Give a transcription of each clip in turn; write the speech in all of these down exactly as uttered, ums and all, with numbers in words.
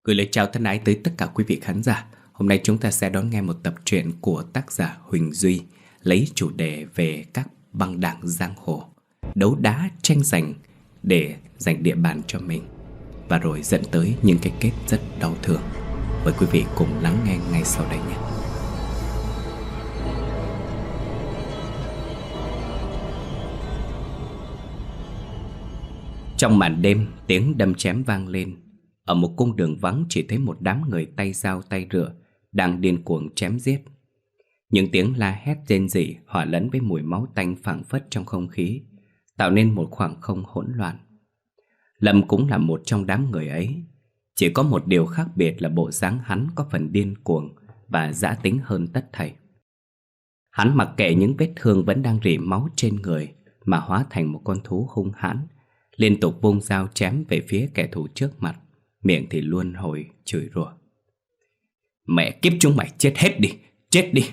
Gửi lời chào thân ái tới tất cả quý vị khán giả. Hôm nay chúng ta sẽ đón nghe một tập truyện của tác giả Huỳnh Duy, lấy chủ đề về các băng đảng giang hồ đấu đá tranh giành để giành địa bàn cho mình, và rồi dẫn tới những cái kết rất đau thương. Mời quý vị cùng lắng nghe ngay sau đây nhé. Trong màn đêm, tiếng đâm chém vang lên. Ở một cung đường vắng chỉ thấy một đám người tay dao tay rựa đang điên cuồng chém giết. Những tiếng la hét rên rỉ hòa lẫn với mùi máu tanh phảng phất trong không khí, tạo nên một khoảng không hỗn loạn. Lâm cũng là một trong đám người ấy. Chỉ có một điều khác biệt là bộ dáng hắn có phần điên cuồng và dã tính hơn tất thảy. Hắn mặc kệ những vết thương vẫn đang rỉ máu trên người mà hóa thành một con thú hung hãn, liên tục vung dao chém về phía kẻ thù trước mặt, miệng thì luôn hồi chửi rủa. Mẹ kiếp chúng mày chết hết đi, chết đi.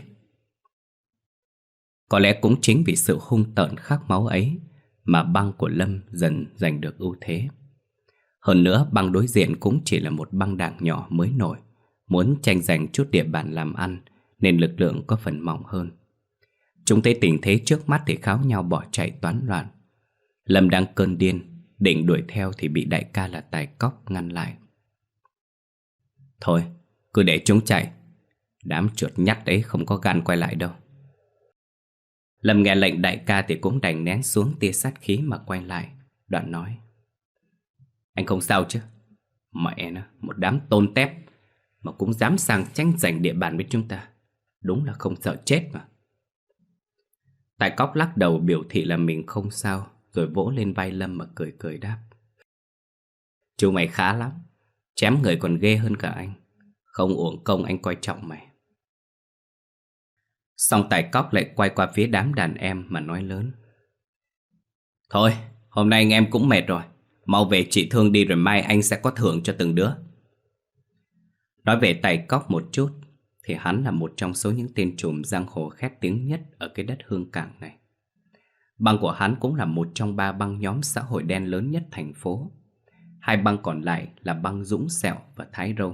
Có lẽ cũng chính vì sự hung tợn khát máu ấy mà băng của Lâm dần giành được ưu thế. Hơn nữa, băng đối diện cũng chỉ là một băng đảng nhỏ mới nổi, muốn tranh giành chút địa bàn làm ăn nên lực lượng có phần mỏng hơn. Chúng thấy tình thế trước mắt thì kháo nhau bỏ chạy toán loạn. Lâm đang cơn điên, định đuổi theo thì bị đại ca là Tài Cóc ngăn lại. Thôi, cứ để chúng chạy. Đám chuột nhắt ấy không có gan quay lại đâu. Lâm nghe lệnh đại ca thì cũng đành nén xuống tia sát khí mà quay lại. Đoạn nói: Anh không sao chứ? Mẹ nó, một đám tôn tép mà cũng dám sang tranh giành địa bàn với chúng ta. Đúng là không sợ chết mà. Tài Cóc lắc đầu biểu thị là mình không sao, rồi vỗ lên vai Lâm mà cười cười đáp: Chú mày khá lắm, chém người còn ghê hơn cả anh. Không uổng công anh coi trọng mày. Xong Tài Cóc lại quay qua phía đám đàn em mà nói lớn: Thôi, hôm nay anh em cũng mệt rồi, mau về trị thương đi rồi mai anh sẽ có thưởng cho từng đứa. Nói về Tài Cóc một chút thì hắn là một trong số những tên trùm giang hồ khét tiếng nhất ở cái đất Hương Cảng này. Băng của hắn cũng là một trong ba băng nhóm xã hội đen lớn nhất thành phố. Hai băng còn lại là băng Dũng Sẹo và Thái Râu.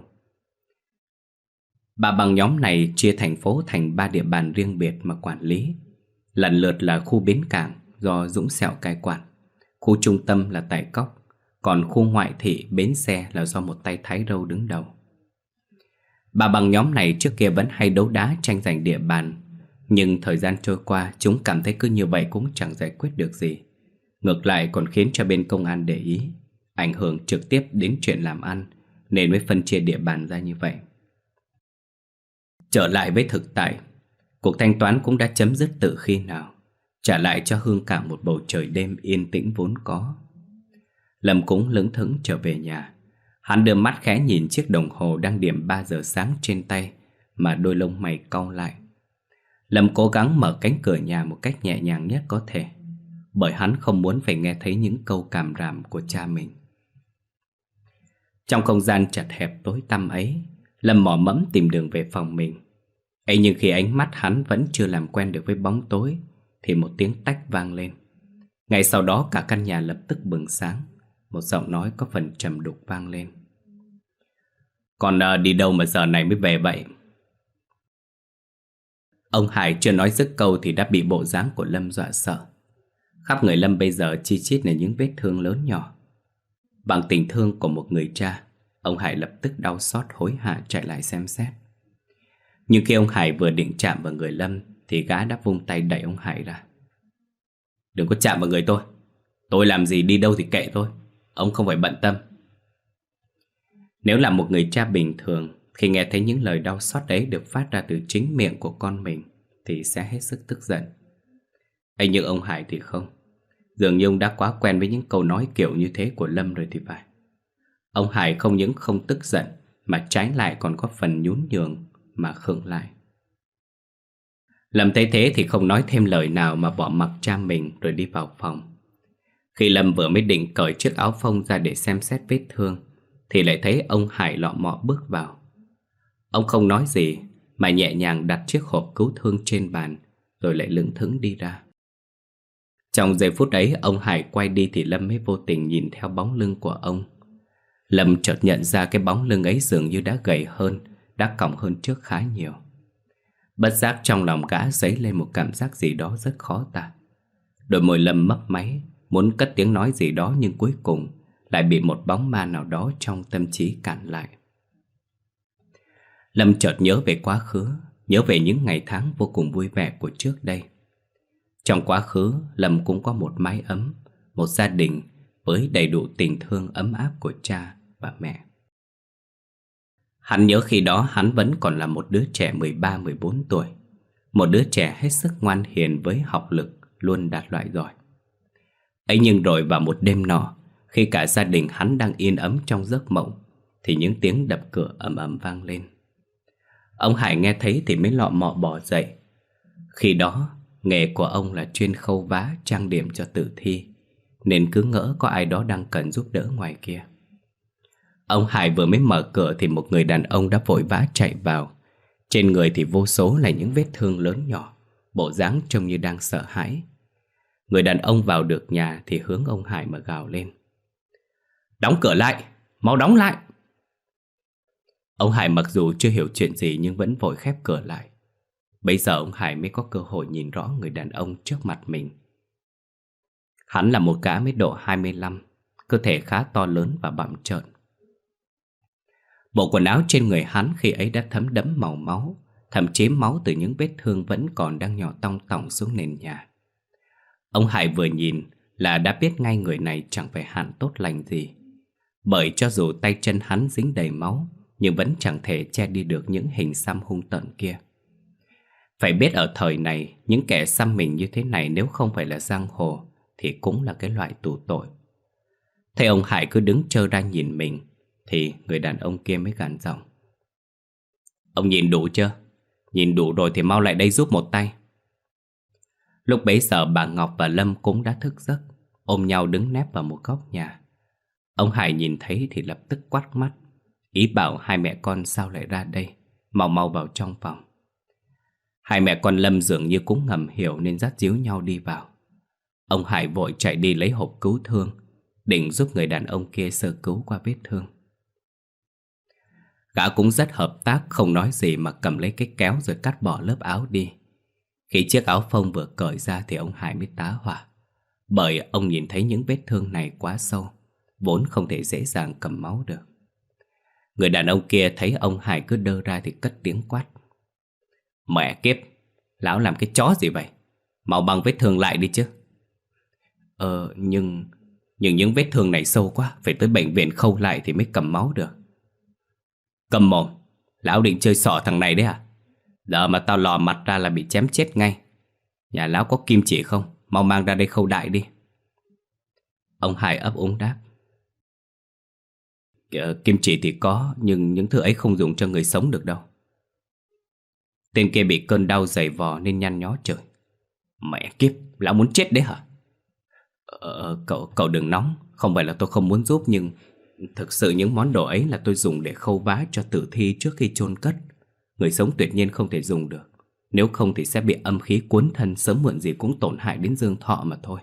Ba băng nhóm này chia thành phố thành ba địa bàn riêng biệt mà quản lý. Lần lượt là khu bến cảng do Dũng Sẹo cai quản, khu trung tâm là Tài Cóc, còn khu ngoại thị bến xe là do một tay Thái Râu đứng đầu. Ba băng nhóm này trước kia vẫn hay đấu đá tranh giành địa bàn, nhưng thời gian trôi qua chúng cảm thấy cứ như vậy cũng chẳng giải quyết được gì. Ngược lại còn khiến cho bên công an để ý, ảnh hưởng trực tiếp đến chuyện làm ăn, nên mới phân chia địa bàn ra như vậy. Trở lại với thực tại, cuộc thanh toán cũng đã chấm dứt từ khi nào, trả lại cho Hương Cảng một bầu trời đêm yên tĩnh vốn có. Lâm cũng lững thững trở về nhà. Hắn đưa mắt khẽ nhìn chiếc đồng hồ đang điểm ba giờ sáng trên tay mà đôi lông mày cau lại. Lâm cố gắng mở cánh cửa nhà một cách nhẹ nhàng nhất có thể, bởi hắn không muốn phải nghe thấy những câu càm ràm của cha mình. Trong không gian chật hẹp tối tăm ấy, Lâm mò mẫm tìm đường về phòng mình. ấy nhưng khi ánh mắt hắn vẫn chưa làm quen được với bóng tối thì một tiếng tách vang lên. Ngay sau đó cả căn nhà lập tức bừng sáng. Một giọng nói có phần trầm đục vang lên: Con uh, đi đâu mà giờ này mới về vậy? Ông Hải chưa nói dứt câu thì đã bị bộ dáng của Lâm dọa sợ. Khắp người Lâm bây giờ chi chít là những vết thương lớn nhỏ. Bằng tình thương của một người cha, ông Hải lập tức đau xót hối hả chạy lại xem xét. Nhưng khi ông Hải vừa định chạm vào người Lâm thì gã đã vung tay đẩy ông Hải ra. Đừng có chạm vào người tôi. Tôi làm gì đi đâu thì kệ tôi, ông không phải bận tâm. Nếu là một người cha bình thường, khi nghe thấy những lời đau xót ấy được phát ra từ chính miệng của con mình thì sẽ hết sức tức giận. ấy nhưng ông Hải thì không. Dường như ông đã quá quen với những câu nói kiểu như thế của Lâm rồi thì phải. Ông Hải không những không tức giận mà trái lại còn có phần nhún nhường mà khựng lại. Lâm thấy thế thì không nói thêm lời nào mà bỏ mặc cha mình rồi đi vào phòng. Khi Lâm vừa mới định cởi chiếc áo phông ra để xem xét vết thương thì lại thấy ông Hải lọ mọ bước vào. Ông không nói gì mà nhẹ nhàng đặt chiếc hộp cứu thương trên bàn rồi lại lững thững đi ra. Trong giây phút ấy ông Hải quay đi thì Lâm mới vô tình nhìn theo bóng lưng của ông. Lâm chợt nhận ra cái bóng lưng ấy dường như đã gầy hơn, đã còng hơn trước khá nhiều. Bất giác trong lòng gã dấy lên một cảm giác gì đó rất khó tả. Đôi môi Lâm mấp máy, muốn cất tiếng nói gì đó, nhưng cuối cùng lại bị một bóng ma nào đó trong tâm trí cản lại. Lâm chợt nhớ về quá khứ, nhớ về những ngày tháng vô cùng vui vẻ của trước đây. Trong quá khứ, Lâm cũng có một mái ấm, một gia đình với đầy đủ tình thương ấm áp của cha và mẹ. Hắn nhớ khi đó hắn vẫn còn là một đứa trẻ mười ba mười bốn tuổi, một đứa trẻ hết sức ngoan hiền với học lực luôn đạt loại giỏi. Ấy nhưng rồi vào một đêm nọ, khi cả gia đình hắn đang yên ấm trong giấc mộng, thì những tiếng đập cửa ầm ầm vang lên. Ông Hải nghe thấy thì mới lọ mọ bò dậy. Khi đó, nghề của ông là chuyên khâu vá trang điểm cho tử thi, nên cứ ngỡ có ai đó đang cần giúp đỡ ngoài kia. Ông Hải vừa mới mở cửa thì một người đàn ông đã vội vã chạy vào. Trên người thì vô số là những vết thương lớn nhỏ, bộ dáng trông như đang sợ hãi. Người đàn ông vào được nhà thì hướng ông Hải mà gào lên: "Đóng cửa lại, mau đóng lại!" Ông Hải mặc dù chưa hiểu chuyện gì nhưng vẫn vội khép cửa lại. Bây giờ ông Hải mới có cơ hội nhìn rõ người đàn ông trước mặt mình. Hắn là một gã mới độ hai mươi lăm, cơ thể khá to lớn và bặm trợn. Bộ quần áo trên người hắn khi ấy đã thấm đẫm màu máu, thậm chí máu từ những vết thương vẫn còn đang nhỏ tong tỏng xuống nền nhà. Ông Hải vừa nhìn là đã biết ngay người này chẳng phải hạng tốt lành gì, bởi cho dù tay chân hắn dính đầy máu nhưng vẫn chẳng thể che đi được những hình xăm hung tợn kia. Phải biết ở thời này, những kẻ xăm mình như thế này nếu không phải là giang hồ thì cũng là cái loại tù tội. Thấy ông Hải cứ đứng trơ ra nhìn mình thì người đàn ông kia mới gằn giọng: "Ông nhìn đủ chưa? Nhìn đủ rồi thì mau lại đây giúp một tay." Lúc bấy giờ bà Ngọc và Lâm cũng đã thức giấc, ôm nhau đứng nép vào một góc nhà. Ông Hải nhìn thấy thì lập tức quát mắt, ý bảo hai mẹ con sao lại ra đây, mau mau vào trong phòng. Hai mẹ con Lâm dường như cũng ngầm hiểu nên dắt díu nhau đi vào. Ông Hải vội chạy đi lấy hộp cứu thương, định giúp người đàn ông kia sơ cứu qua vết thương. Gã cũng rất hợp tác, không nói gì mà cầm lấy cái kéo rồi cắt bỏ lớp áo đi. Khi chiếc áo phông vừa cởi ra thì ông Hải mới tá hỏa, bởi ông nhìn thấy những vết thương này quá sâu, vốn không thể dễ dàng cầm máu được. Người đàn ông kia thấy ông Hải cứ đơ ra thì cất tiếng quát: "Mẹ kiếp, lão làm cái chó gì vậy? Mau băng vết thương lại đi chứ." Ờ nhưng Nhưng những vết thương này sâu quá, phải tới bệnh viện khâu lại thì mới cầm máu được. Cầm mồm, lão định chơi xỏ thằng này đấy à? Giờ mà tao lò mặt ra là bị chém chết ngay. Nhà lão có kim chỉ không? Mau mang ra đây khâu đại đi. Ông Hải ấp úng đáp: "Kim chỉ thì có, nhưng những thứ ấy không dùng cho người sống được đâu." Tên kia bị cơn đau giày vò nên nhăn nhó chửi: "Mẹ kiếp, lão muốn chết đấy hả?" Ờ, cậu, cậu đừng nóng. Không phải là tôi không muốn giúp, nhưng thực sự những món đồ ấy là tôi dùng để khâu vá cho tử thi trước khi chôn cất. Người sống tuyệt nhiên không thể dùng được. Nếu không thì sẽ bị âm khí cuốn thân, sớm muộn gì cũng tổn hại đến dương thọ mà thôi.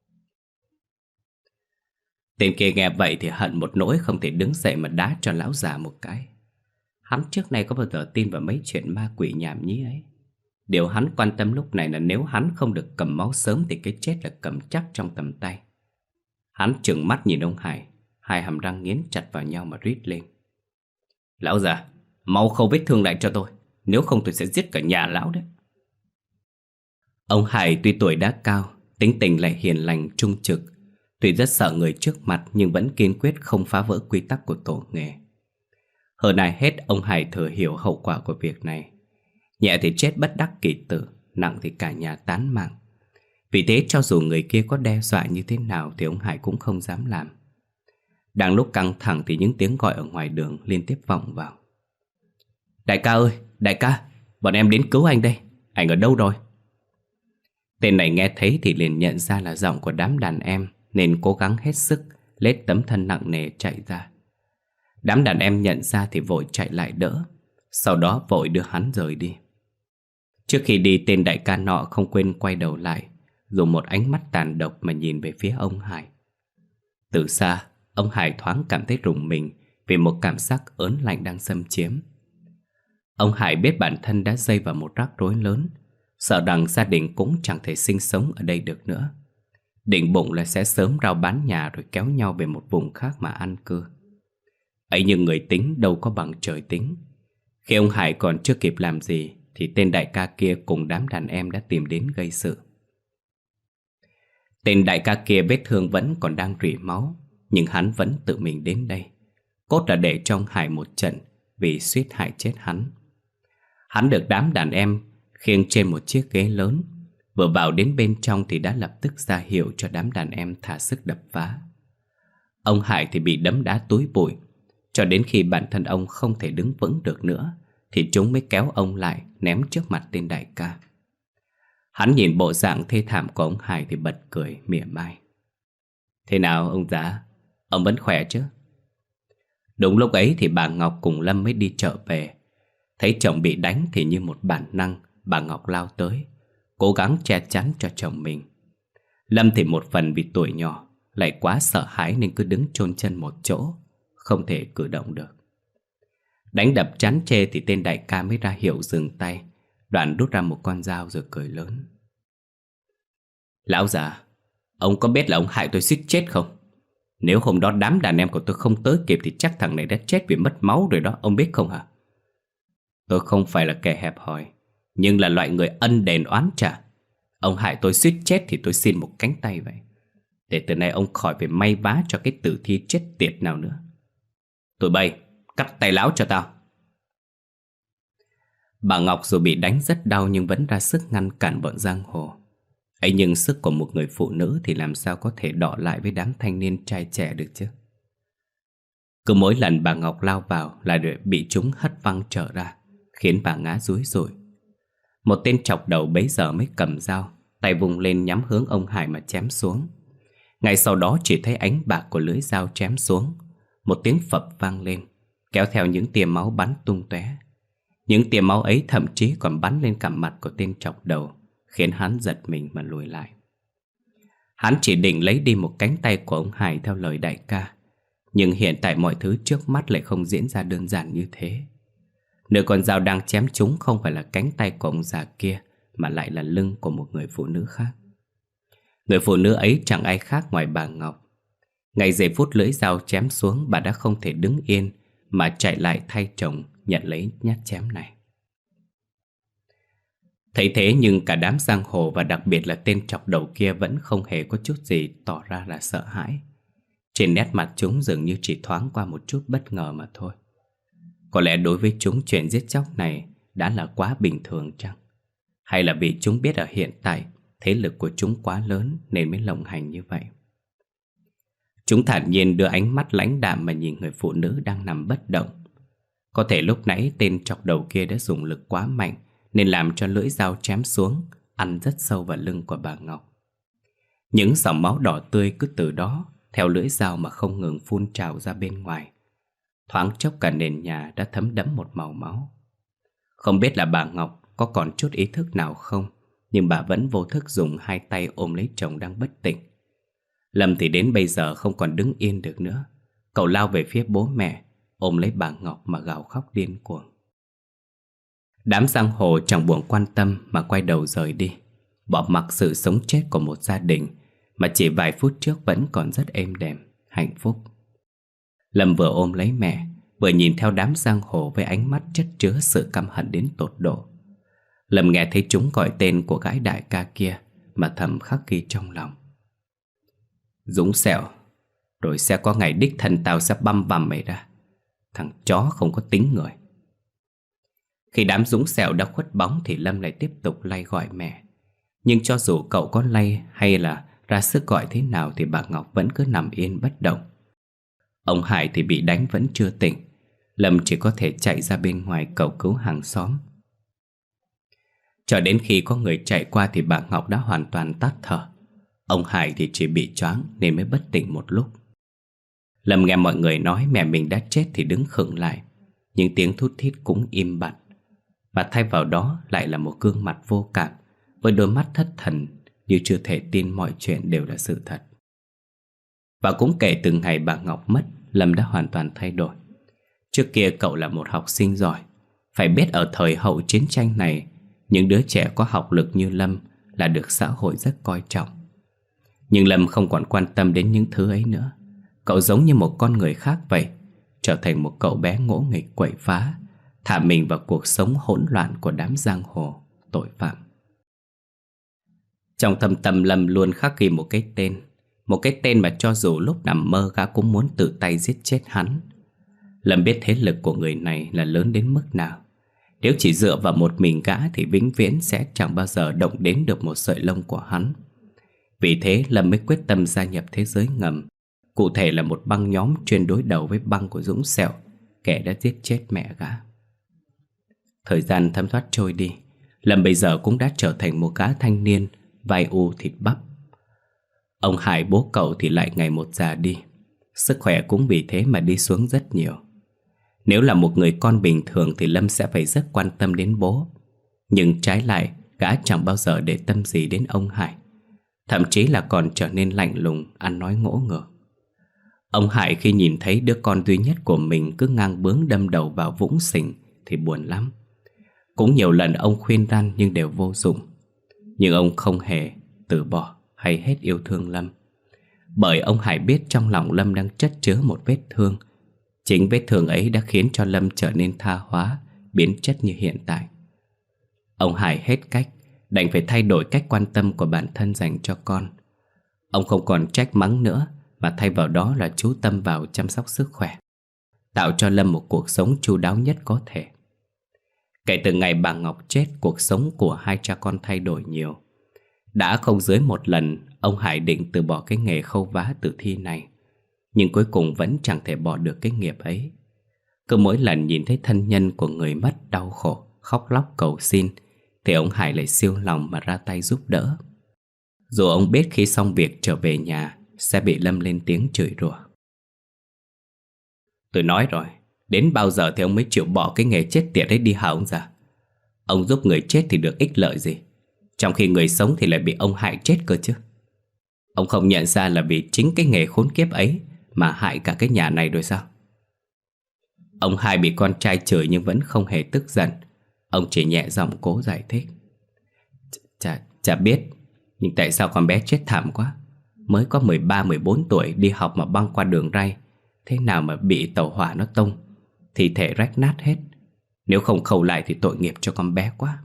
Tên kia nghe vậy thì hận một nỗi không thể đứng dậy mà đá cho lão già một cái. Hắn trước nay có bao giờ tin vào mấy chuyện ma quỷ nhảm nhí ấy. Điều hắn quan tâm lúc này là nếu hắn không được cầm máu sớm thì cái chết là cầm chắc trong tầm tay. Hắn trừng mắt nhìn ông Hải, hai hàm răng nghiến chặt vào nhau mà rít lên: "Lão già, mau khâu vết thương lại cho tôi, nếu không tôi sẽ giết cả nhà lão đấy." Ông Hải tuy tuổi đã cao, tính tình lại hiền lành trung trực. Tuy rất sợ người trước mặt nhưng vẫn kiên quyết không phá vỡ quy tắc của tổ nghề. Hơn ai hết, ông Hải thừa hiểu hậu quả của việc này. Nhẹ thì chết bất đắc kỳ tử, nặng thì cả nhà tán mạng. Vì thế cho dù người kia có đe dọa như thế nào thì ông Hải cũng không dám làm. Đang lúc căng thẳng thì những tiếng gọi ở ngoài đường liên tiếp vọng vào: "Đại ca ơi, đại ca, bọn em đến cứu anh đây, anh ở đâu rồi?" Tên này nghe thấy thì liền nhận ra là giọng của đám đàn em, nên cố gắng hết sức lết tấm thân nặng nề chạy ra. Đám đàn em nhận ra thì vội chạy lại đỡ, sau đó vội đưa hắn rời đi. Trước khi đi, tên đại ca nọ không quên quay đầu lại, dùng một ánh mắt tàn độc mà nhìn về phía ông Hải. Từ xa, Ông Hải thoáng cảm thấy rùng mình vì một cảm giác ớn lạnh đang xâm chiếm. Ông Hải biết bản thân đã dây vào một rắc rối lớn, sợ rằng gia đình cũng chẳng thể sinh sống ở đây được nữa. Định bụng là sẽ sớm rao bán nhà rồi kéo nhau về một vùng khác mà an cư. Ấy nhưng người tính đâu có bằng trời tính. Khi ông Hải còn chưa kịp làm gì thì tên đại ca kia cùng đám đàn em đã tìm đến gây sự. Tên đại ca kia vết thương vẫn còn đang rỉ máu, nhưng hắn vẫn tự mình đến đây, cốt là để cho ông Hải một trận vì suýt hại chết hắn. Hắn được đám đàn em khiêng trên một chiếc ghế lớn. Vừa vào đến bên trong thì đã lập tức ra hiệu cho đám đàn em thả sức đập phá. Ông Hải thì bị đấm đá túi bụi, cho đến khi bản thân ông không thể đứng vững được nữa thì chúng mới kéo ông lại ném trước mặt tên đại ca. Hắn nhìn bộ dạng thê thảm của ông Hải thì bật cười mỉa mai. Thế nào ông già, ông vẫn khỏe chứ? Đúng lúc ấy thì bà Ngọc cùng Lâm mới đi chợ về. Thấy chồng bị đánh thì như một bản năng, bà Ngọc lao tới, cố gắng che chắn cho chồng mình. Lâm thì một phần vì tuổi nhỏ, lại quá sợ hãi nên cứ đứng chôn chân một chỗ, không thể cử động được. Đánh đập chán chê thì tên đại ca mới ra hiệu dừng tay. Đoạn rút ra một con dao rồi cười lớn. Lão già, ông có biết là ông hại tôi suýt chết không? Nếu hôm đó đám đàn em của tôi không tới kịp thì chắc thằng này đã chết vì mất máu rồi đó, ông biết không hả? Tôi không phải là kẻ hẹp hòi, nhưng là loại người ân đền oán trả. Ông hại tôi suýt chết thì tôi xin một cánh tay vậy, để từ nay ông khỏi phải may vá cho cái tử thi chết tiệt nào nữa. Tụi bay, cắt tay lão cho tao. Bà Ngọc dù bị đánh rất đau nhưng vẫn ra sức ngăn cản bọn giang hồ. Ấy nhưng sức của một người phụ nữ thì làm sao có thể đọ lại với đám thanh niên trai trẻ được chứ. Cứ mỗi lần bà Ngọc lao vào là để bị chúng hất văng trở ra, khiến bà ngã rúi rủi. Một tên chọc đầu bấy giờ mới cầm dao, tay vùng lên nhắm hướng ông Hải mà chém xuống. Ngay sau đó chỉ thấy ánh bạc của lưỡi dao chém xuống, một tiếng phập vang lên, kéo theo những tia máu bắn tung tóe. Những tia máu ấy thậm chí còn bắn lên cả mặt của tên chọc đầu, khiến hắn giật mình mà lùi lại. Hắn chỉ định lấy đi một cánh tay của ông Hải theo lời đại ca, nhưng hiện tại mọi thứ trước mắt lại không diễn ra đơn giản như thế. Nơi con dao đang chém chúng không phải là cánh tay của ông già kia, mà lại là lưng của một người phụ nữ khác. Người phụ nữ ấy chẳng ai khác ngoài bà Ngọc. Ngay giây phút lưỡi dao chém xuống, bà đã không thể đứng yên mà chạy lại thay chồng nhận lấy nhát chém này. Thấy thế nhưng cả đám giang hồ và đặc biệt là tên chọc đầu kia vẫn không hề có chút gì tỏ ra là sợ hãi. Trên nét mặt chúng dường như chỉ thoáng qua một chút bất ngờ mà thôi. Có lẽ đối với chúng chuyện giết chóc này đã là quá bình thường chăng? Hay là vì chúng biết ở hiện tại thế lực của chúng quá lớn nên mới lộng hành như vậy? Chúng thản nhiên đưa ánh mắt lãnh đạm mà nhìn người phụ nữ đang nằm bất động. Có thể lúc nãy tên chọc đầu kia đã dùng lực quá mạnh nên làm cho lưỡi dao chém xuống, ăn rất sâu vào lưng của bà Ngọc. Những dòng máu đỏ tươi cứ từ đó theo lưỡi dao mà không ngừng phun trào ra bên ngoài. Thoáng chốc cả nền nhà đã thấm đẫm một màu máu. Không biết là bà Ngọc có còn chút ý thức nào không, nhưng bà vẫn vô thức dùng hai tay ôm lấy chồng đang bất tỉnh. Lâm thì đến bây giờ không còn đứng yên được nữa. Cậu lao về phía bố mẹ, ôm lấy bà Ngọc mà gào khóc điên cuồng. Đám giang hồ chẳng buồn quan tâm mà quay đầu rời đi, bỏ mặc sự sống chết của một gia đình mà chỉ vài phút trước vẫn còn rất êm đềm, hạnh phúc. Lâm vừa ôm lấy mẹ, vừa nhìn theo đám giang hồ với ánh mắt chất chứa sự căm hận đến tột độ. Lâm nghe thấy chúng gọi tên của gái đại ca kia mà thầm khắc ghi trong lòng. Dũng Sẹo, rồi sẽ có ngày đích thân tao sẽ băm vằm mày ra. Thằng chó không có tính người. Khi đám Dũng Sẹo đã khuất bóng thì Lâm lại tiếp tục lay gọi mẹ. Nhưng cho dù cậu có lay hay là ra sức gọi thế nào thì bà Ngọc vẫn cứ nằm yên bất động. Ông Hải thì bị đánh vẫn chưa tỉnh. Lâm chỉ có thể chạy ra bên ngoài cầu cứu hàng xóm. Cho đến khi có người chạy qua thì bà Ngọc đã hoàn toàn tắt thở. Ông Hải thì chỉ bị choáng nên mới bất tỉnh một lúc. Lâm nghe mọi người nói mẹ mình đã chết thì đứng khựng lại. Những tiếng thút thít cũng im bặt. Và thay vào đó lại là một gương mặt vô cảm, với đôi mắt thất thần, như chưa thể tin mọi chuyện đều là sự thật. Và cũng kể từ ngày bà Ngọc mất, Lâm đã hoàn toàn thay đổi. Trước kia cậu là một học sinh giỏi. Phải biết ở thời hậu chiến tranh này, những đứa trẻ có học lực như Lâm là được xã hội rất coi trọng. Nhưng Lâm không còn quan tâm đến những thứ ấy nữa. Cậu giống như một con người khác vậy, trở thành một cậu bé ngỗ nghịch quậy phá, thả mình vào cuộc sống hỗn loạn của đám giang hồ, tội phạm. Trong thâm tâm Lâm luôn khắc ghi một cái tên. Một cái tên mà cho dù lúc nằm mơ gã cũng muốn tự tay giết chết hắn. Lâm biết thế lực của người này là lớn đến mức nào. Nếu chỉ dựa vào một mình gã thì vĩnh viễn sẽ chẳng bao giờ động đến được một sợi lông của hắn. Vì thế Lâm mới quyết tâm gia nhập thế giới ngầm. Cụ thể là một băng nhóm chuyên đối đầu với băng của Dũng Sẹo, kẻ đã giết chết mẹ gã. Thời gian thấm thoát trôi đi, Lâm bây giờ cũng đã trở thành một gã thanh niên vai u thịt bắp. Ông Hải bố cậu thì lại ngày một già đi. Sức khỏe cũng vì thế mà đi xuống rất nhiều. Nếu là một người con bình thường thì Lâm sẽ phải rất quan tâm đến bố. Nhưng trái lại, gã chẳng bao giờ để tâm gì đến ông Hải. Thậm chí là còn trở nên lạnh lùng, ăn nói ngỗ ngược. Ông Hải khi nhìn thấy đứa con duy nhất của mình cứ ngang bướng đâm đầu vào vũng sình thì buồn lắm. Cũng nhiều lần ông khuyên răn nhưng đều vô dụng. Nhưng ông không hề từ bỏ hay hết yêu thương Lâm. Bởi ông Hải biết trong lòng Lâm đang chất chứa một vết thương. Chính vết thương ấy đã khiến cho Lâm trở nên tha hóa, biến chất như hiện tại. Ông Hải hết cách, đành phải thay đổi cách quan tâm của bản thân dành cho con. Ông không còn trách mắng nữa, mà thay vào đó là chú tâm vào chăm sóc sức khỏe, tạo cho Lâm một cuộc sống chu đáo nhất có thể. Kể từ ngày bà Ngọc chết, cuộc sống của hai cha con thay đổi nhiều. Đã không dưới một lần ông Hải định từ bỏ cái nghề khâu vá tử thi này, nhưng cuối cùng vẫn chẳng thể bỏ được cái nghiệp ấy. Cứ mỗi lần nhìn thấy thân nhân của người mất đau khổ, khóc lóc cầu xin, thì ông Hải lại siêu lòng mà ra tay giúp đỡ. Dù ông biết khi xong việc trở về nhà sẽ bị Lâm lên tiếng chửi rủa. Tôi nói rồi, đến bao giờ thì ông mới chịu bỏ cái nghề chết tiệt ấy đi hả ông già? Ông giúp người chết thì được ích lợi gì, trong khi người sống thì lại bị ông hại chết cơ chứ. Ông không nhận ra là vì chính cái nghề khốn kiếp ấy mà hại cả cái nhà này rồi sao? Ông Hai bị con trai chửi nhưng vẫn không hề tức giận. Ông chỉ nhẹ giọng cố giải thích. Chả, chả biết, nhưng tại sao con bé chết thảm quá. Mới có mười ba mười bốn tuổi đi học mà băng qua đường ray, thế nào mà bị tàu hỏa nó tông, thi thể rách nát hết. Nếu không khâu lại thì tội nghiệp cho con bé quá.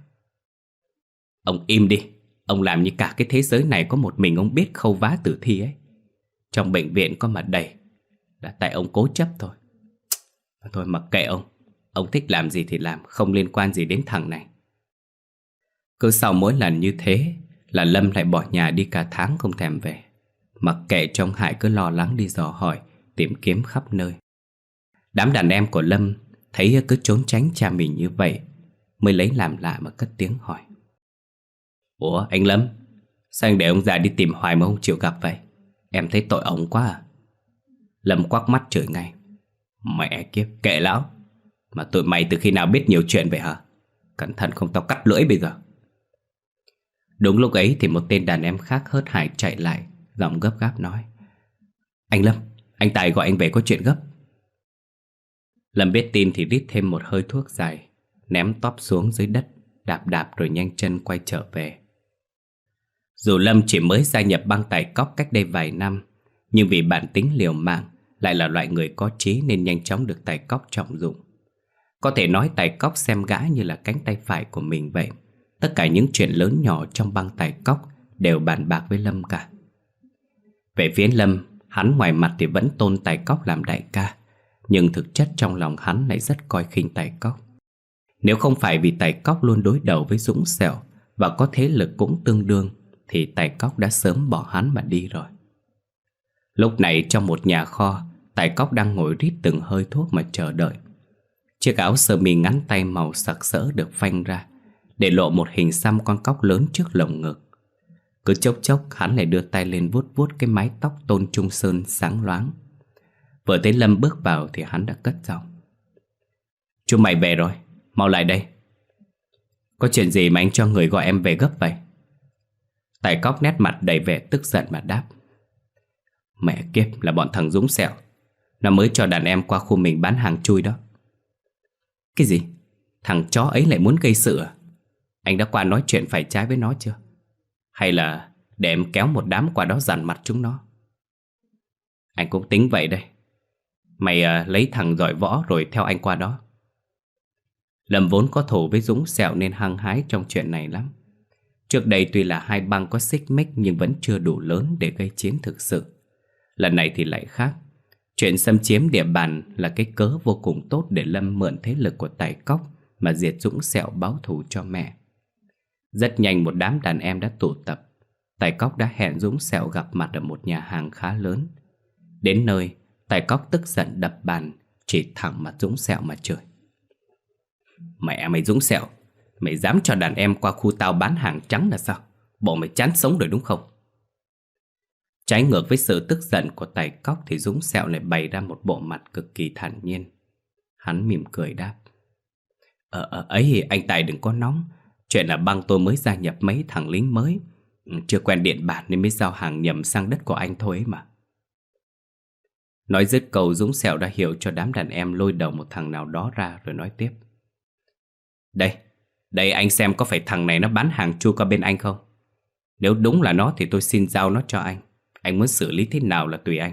Ông im đi. Ông làm như cả cái thế giới này có một mình ông biết khâu vá tử thi ấy. Trong bệnh viện có mà đầy, là tại ông cố chấp thôi. Thôi mặc kệ ông. Ông thích làm gì thì làm, không liên quan gì đến thằng này. Cứ sau mỗi lần như thế là Lâm lại bỏ nhà đi cả tháng không thèm về. Mặc kệ trong Hải cứ lo lắng đi dò hỏi, tìm kiếm khắp nơi. Đám đàn em của Lâm thấy cứ trốn tránh cha mình như vậy, mới lấy làm lạ mà cất tiếng hỏi. Ủa anh Lâm, sao anh để ông già đi tìm hoài mà không chịu gặp vậy? Em thấy tội ông quá à. Lâm quắc mắt chửi ngay. Mẹ kiếp, kệ lão. Mà tụi mày từ khi nào biết nhiều chuyện vậy hả? Cẩn thận không tao cắt lưỡi bây giờ. Đúng lúc ấy thì một tên đàn em khác hớt hải chạy lại, giọng gấp gáp nói. Anh Lâm, anh Tài gọi anh về có chuyện gấp. Lâm biết tin thì rít thêm một hơi thuốc dài, ném tóp xuống dưới đất, đạp đạp rồi nhanh chân quay trở về. Dù Lâm chỉ mới gia nhập băng Tài Cóc cách đây vài năm, nhưng vì bản tính liều mạng, lại là loại người có trí nên nhanh chóng được Tài Cóc trọng dụng. Có thể nói Tài Cóc xem gã như là cánh tay phải của mình vậy. Tất cả những chuyện lớn nhỏ trong băng Tài Cóc đều bàn bạc với Lâm cả. Về phía Lâm, hắn ngoài mặt thì vẫn tôn Tài Cóc làm đại ca, nhưng thực chất trong lòng hắn lại rất coi khinh Tài Cóc. Nếu không phải vì Tài Cóc luôn đối đầu với Dũng Sẹo và có thế lực cũng tương đương, thì Tài Cóc đã sớm bỏ hắn mà đi rồi. Lúc này trong một nhà kho, Tài Cóc đang ngồi rít từng hơi thuốc mà chờ đợi. Chiếc áo sơ mi ngắn tay màu sặc sỡ được phanh ra, để lộ một hình xăm con cóc lớn trước lồng ngực. Cứ chốc chốc hắn lại đưa tay lên vuốt vuốt cái mái tóc Tôn Trung Sơn sáng loáng. Vừa thấy Lâm bước vào thì hắn đã cất giọng. Chúng mày về rồi, mau lại đây. Có chuyện gì mà anh cho người gọi em về gấp vậy? Tài Cóc nét mặt đầy vẻ tức giận mà đáp. Mẹ kiếp, là bọn thằng Dũng Sẹo. Nó mới cho đàn em qua khu mình bán hàng chui đó. Cái gì? Thằng chó ấy lại muốn gây sự à? Anh đã qua nói chuyện phải trái với nó chưa? Hay là để em kéo một đám qua đó dằn mặt chúng nó? Anh cũng tính vậy đây. Mày à, lấy thằng giỏi võ rồi theo anh qua đó. Lâm vốn có thù với Dũng Sẹo nên hăng hái trong chuyện này lắm. Trước đây tuy là hai băng có xích mích nhưng vẫn chưa đủ lớn để gây chiến thực sự. Lần này thì lại khác. Chuyện xâm chiếm địa bàn là cái cớ vô cùng tốt để Lâm mượn thế lực của Tài Cóc mà diệt Dũng Sẹo báo thù cho mẹ. Rất nhanh một đám đàn em đã tụ tập. Tài Cóc đã hẹn Dũng Sẹo gặp mặt ở một nhà hàng khá lớn. Đến nơi, Tài Cóc tức giận đập bàn, chỉ thẳng mặt Dũng Sẹo mà chửi. Mẹ mày Dũng Sẹo, mày dám cho đàn em qua khu tao bán hàng trắng là sao? Bộ mày chán sống rồi đúng không? Trái ngược với sự tức giận của Tài Cóc thì Dũng Sẹo lại bày ra một bộ mặt cực kỳ thản nhiên. Hắn mỉm cười đáp. Ờ, ờ ấy anh Tài đừng có nóng. Chuyện là băng tôi mới gia nhập mấy thằng lính mới, chưa quen điện bản nên mới giao hàng nhầm sang đất của anh thôi ấy mà. Nói dứt câu, Dũng Sẹo đã hiểu cho đám đàn em lôi đầu một thằng nào đó ra rồi nói tiếp. Đây, đây anh xem có phải thằng này nó bán hàng chui qua bên anh không? Nếu đúng là nó thì tôi xin giao nó cho anh. Anh muốn xử lý thế nào là tùy anh.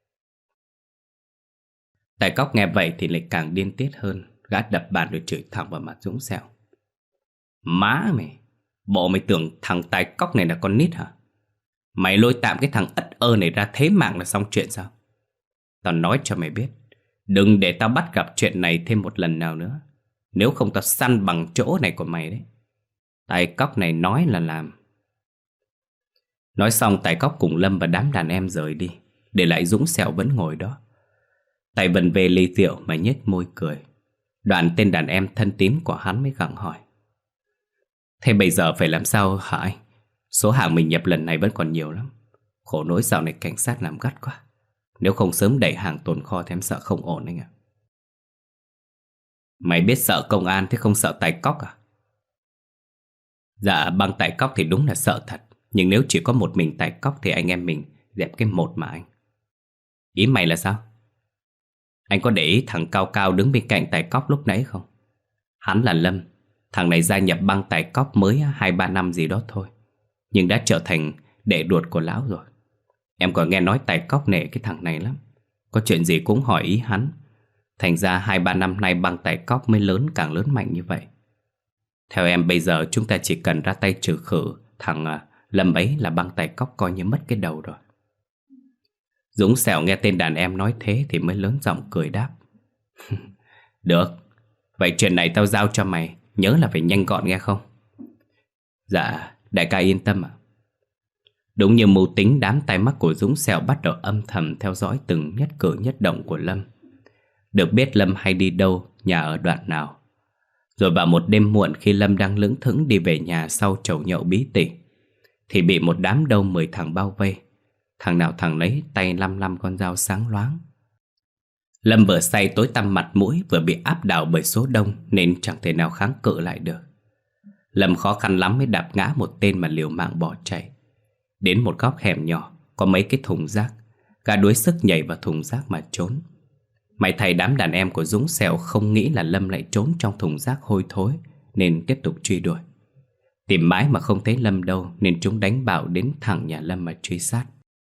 Tài Cóc nghe vậy thì lại càng điên tiết hơn. Gã đập bàn rồi chửi thẳng vào mặt Dũng Sẹo. Má mày, bộ mày tưởng thằng Tài Cóc này là con nít hả? Mày lôi tạm cái thằng ất ơ này ra thế mạng là xong chuyện sao? Tao nói cho mày biết, đừng để tao bắt gặp chuyện này thêm một lần nào nữa. Nếu không tao săn bằng chỗ này của mày đấy. Tài Cóc này nói là làm. Nói xong Tài Cóc cùng Lâm và đám đàn em rời đi, để lại Dũng Sẹo vẫn ngồi đó. Tài vần về ly rượu mà nhếch môi cười. Đoạn tên đàn em thân tín của hắn mới gặng hỏi. Thế bây giờ phải làm sao hả anh? Số hàng mình nhập lần này vẫn còn nhiều lắm. Khổ nỗi dạo này cảnh sát làm gắt quá. Nếu không sớm đẩy hàng tồn kho thì em sợ không ổn anh ạ. Mày biết sợ công an thế không sợ Tài Cóc à? Dạ băng Tài Cóc thì đúng là sợ thật. Nhưng nếu chỉ có một mình Tài Cóc thì anh em mình dẹp cái một mà anh. Ý mày là sao? Anh có để ý thằng cao cao đứng bên cạnh Tài Cóc lúc nãy không? Hắn là Lâm. Thằng này gia nhập băng Tài Cóc mới hai ba năm gì đó thôi, nhưng đã trở thành đệ ruột của lão rồi. Em còn nghe nói Tài Cóc nể cái thằng này lắm. Có chuyện gì cũng hỏi ý hắn. Thành ra hai ba năm nay băng Tài Cóc mới lớn càng lớn mạnh như vậy. Theo em bây giờ chúng ta chỉ cần ra tay trừ khử thằng Lâm ấy là băng Tài Cóc coi như mất cái đầu rồi. Dũng Sẹo nghe tên đàn em nói thế thì mới lớn giọng cười đáp. Được, vậy chuyện này tao giao cho mày. Nhớ là phải nhanh gọn nghe không? Dạ, đại ca yên tâm ạ. Đúng như mưu tính, đám tai mắt của Dũng Sẹo bắt đầu âm thầm theo dõi từng nhất cử nhất động của Lâm. Được biết Lâm hay đi đâu, nhà ở đoạn nào. Rồi vào một đêm muộn khi Lâm đang lững thững đi về nhà sau chầu nhậu bí tỉ, thì bị một đám đâu mười thằng bao vây. Thằng nào thằng nấy tay lăm lăm con dao sáng loáng. Lâm vừa say tối tăm mặt mũi, vừa bị áp đảo bởi số đông nên chẳng thể nào kháng cự lại được. Lâm khó khăn lắm mới đạp ngã một tên mà liều mạng bỏ chạy. Đến một góc hẻm nhỏ có mấy cái thùng rác, gã đuối sức nhảy vào thùng rác mà trốn. May thay đám đàn em của Dũng Sẹo không nghĩ là Lâm lại trốn trong thùng rác hôi thối nên tiếp tục truy đuổi. Tìm mãi mà không thấy Lâm đâu nên chúng đánh bạo đến thẳng nhà Lâm mà truy sát.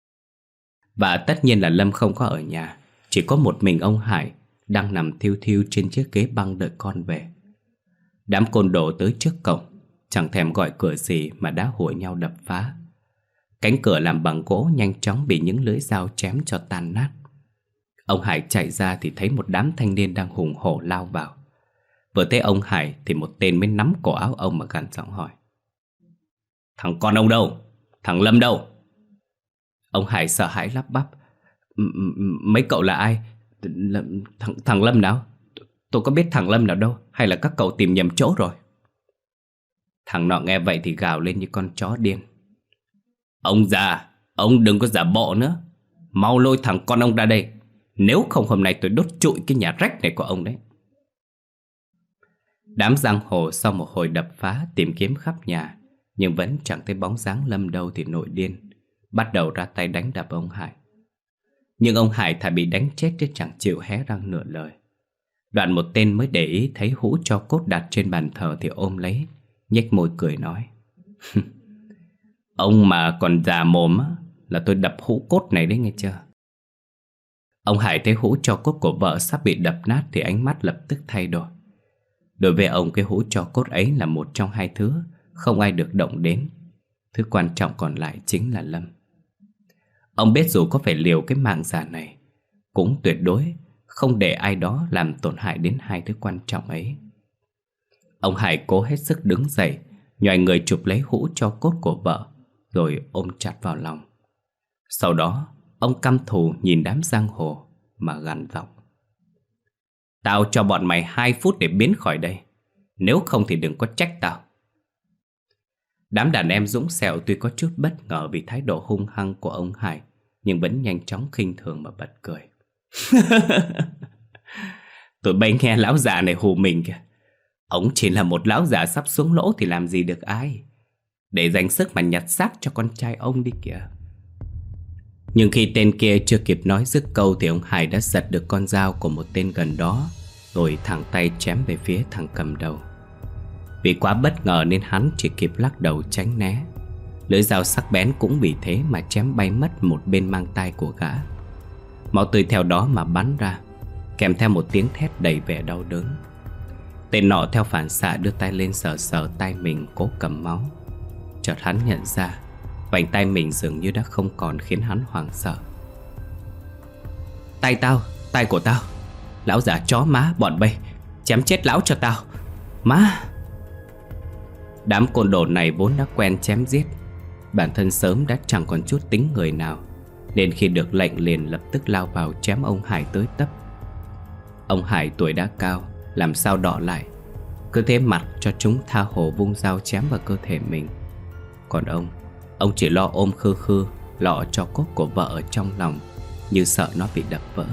Và tất nhiên là Lâm không có ở nhà. Chỉ có một mình ông Hải đang nằm thiu thiu trên chiếc ghế băng đợi con về. Đám côn đồ tới trước cổng, chẳng thèm gọi cửa gì mà đã hùa nhau đập phá. Cánh cửa làm bằng gỗ nhanh chóng bị những lưỡi dao chém cho tan nát. Ông Hải chạy ra thì thấy một đám thanh niên đang hùng hổ lao vào. Vừa thấy ông Hải thì một tên mới nắm cổ áo ông mà gằn giọng hỏi. Thằng con ông đâu? Thằng Lâm đâu? Ông Hải sợ hãi lắp bắp. Mấy cậu là ai? Thằng, thằng Lâm nào? Tôi có biết thằng Lâm nào đâu. Hay là các cậu tìm nhầm chỗ rồi? Thằng nọ nghe vậy thì gào lên như con chó điên. Ông già, ông đừng có giả bộ nữa. Mau lôi thằng con ông ra đây. Nếu không hôm nay tôi đốt trụi cái nhà rách này của ông đấy. Đám giang hồ sau một hồi đập phá tìm kiếm khắp nhà, nhưng vẫn chẳng thấy bóng dáng Lâm đâu thì nổi điên, bắt đầu ra tay đánh đập ông Hải. Nhưng ông Hải thà bị đánh chết chứ chẳng chịu hé răng nửa lời. Đoạn một tên mới để ý thấy hũ tro cốt đặt trên bàn thờ thì ôm lấy, nhếch môi cười nói: Ông mà còn già mồm á, là tôi đập hũ cốt này đấy nghe chưa. Ông Hải thấy hũ tro cốt của vợ sắp bị đập nát thì ánh mắt lập tức thay đổi. Đối với ông, cái hũ tro cốt ấy là một trong hai thứ không ai được động đến. Thứ quan trọng còn lại chính là Lâm. Ông biết dù có phải liều cái mạng già này, cũng tuyệt đối không để ai đó làm tổn hại đến hai thứ quan trọng ấy. Ông Hải cố hết sức đứng dậy, nhoài người chụp lấy hũ tro cốt của vợ, rồi ôm chặt vào lòng. Sau đó, ông căm thù nhìn đám giang hồ mà gằn giọng: Tao cho bọn mày hai phút để biến khỏi đây, nếu không thì đừng có trách tao. Đám đàn em Dũng Sẹo tuy có chút bất ngờ vì thái độ hung hăng của ông Hải, nhưng vẫn nhanh chóng khinh thường mà bật cười. Tụi bay nghe lão già này hù mình kìa. Ông chỉ là một lão già sắp xuống lỗ thì làm gì được ai, để dành sức mà nhặt xác cho con trai ông đi kìa. Nhưng khi tên kia chưa kịp nói dứt câu thì ông Hải đã giật được con dao của một tên gần đó, rồi thẳng tay chém về phía thằng cầm đầu. Vì quá bất ngờ nên hắn chỉ kịp lắc đầu tránh né. Lưỡi dao sắc bén cũng vì thế mà chém bay mất một bên mang tay của gã. Máu tươi theo đó mà bắn ra, kèm theo một tiếng thét đầy vẻ đau đớn. Tên nọ theo phản xạ đưa tay lên sờ sờ tay mình cố cầm máu. Chợt hắn nhận ra vành tay mình dường như đã không còn, khiến hắn hoảng sợ. Tay tao, tay của tao. Lão già chó má bọn bay, chém chết lão cho tao. Má! Đám côn đồ này vốn đã quen chém giết, bản thân sớm đã chẳng còn chút tính người nào, nên khi được lệnh liền lập tức lao vào chém ông Hải tới tấp. Ông Hải tuổi đã cao, làm sao đọ lại, cứ thế mặt cho chúng tha hồ vung dao chém vào cơ thể mình. Còn ông, ông chỉ lo ôm khư khư lọ tro cốt của vợ ở trong lòng, như sợ nó bị đập vỡ.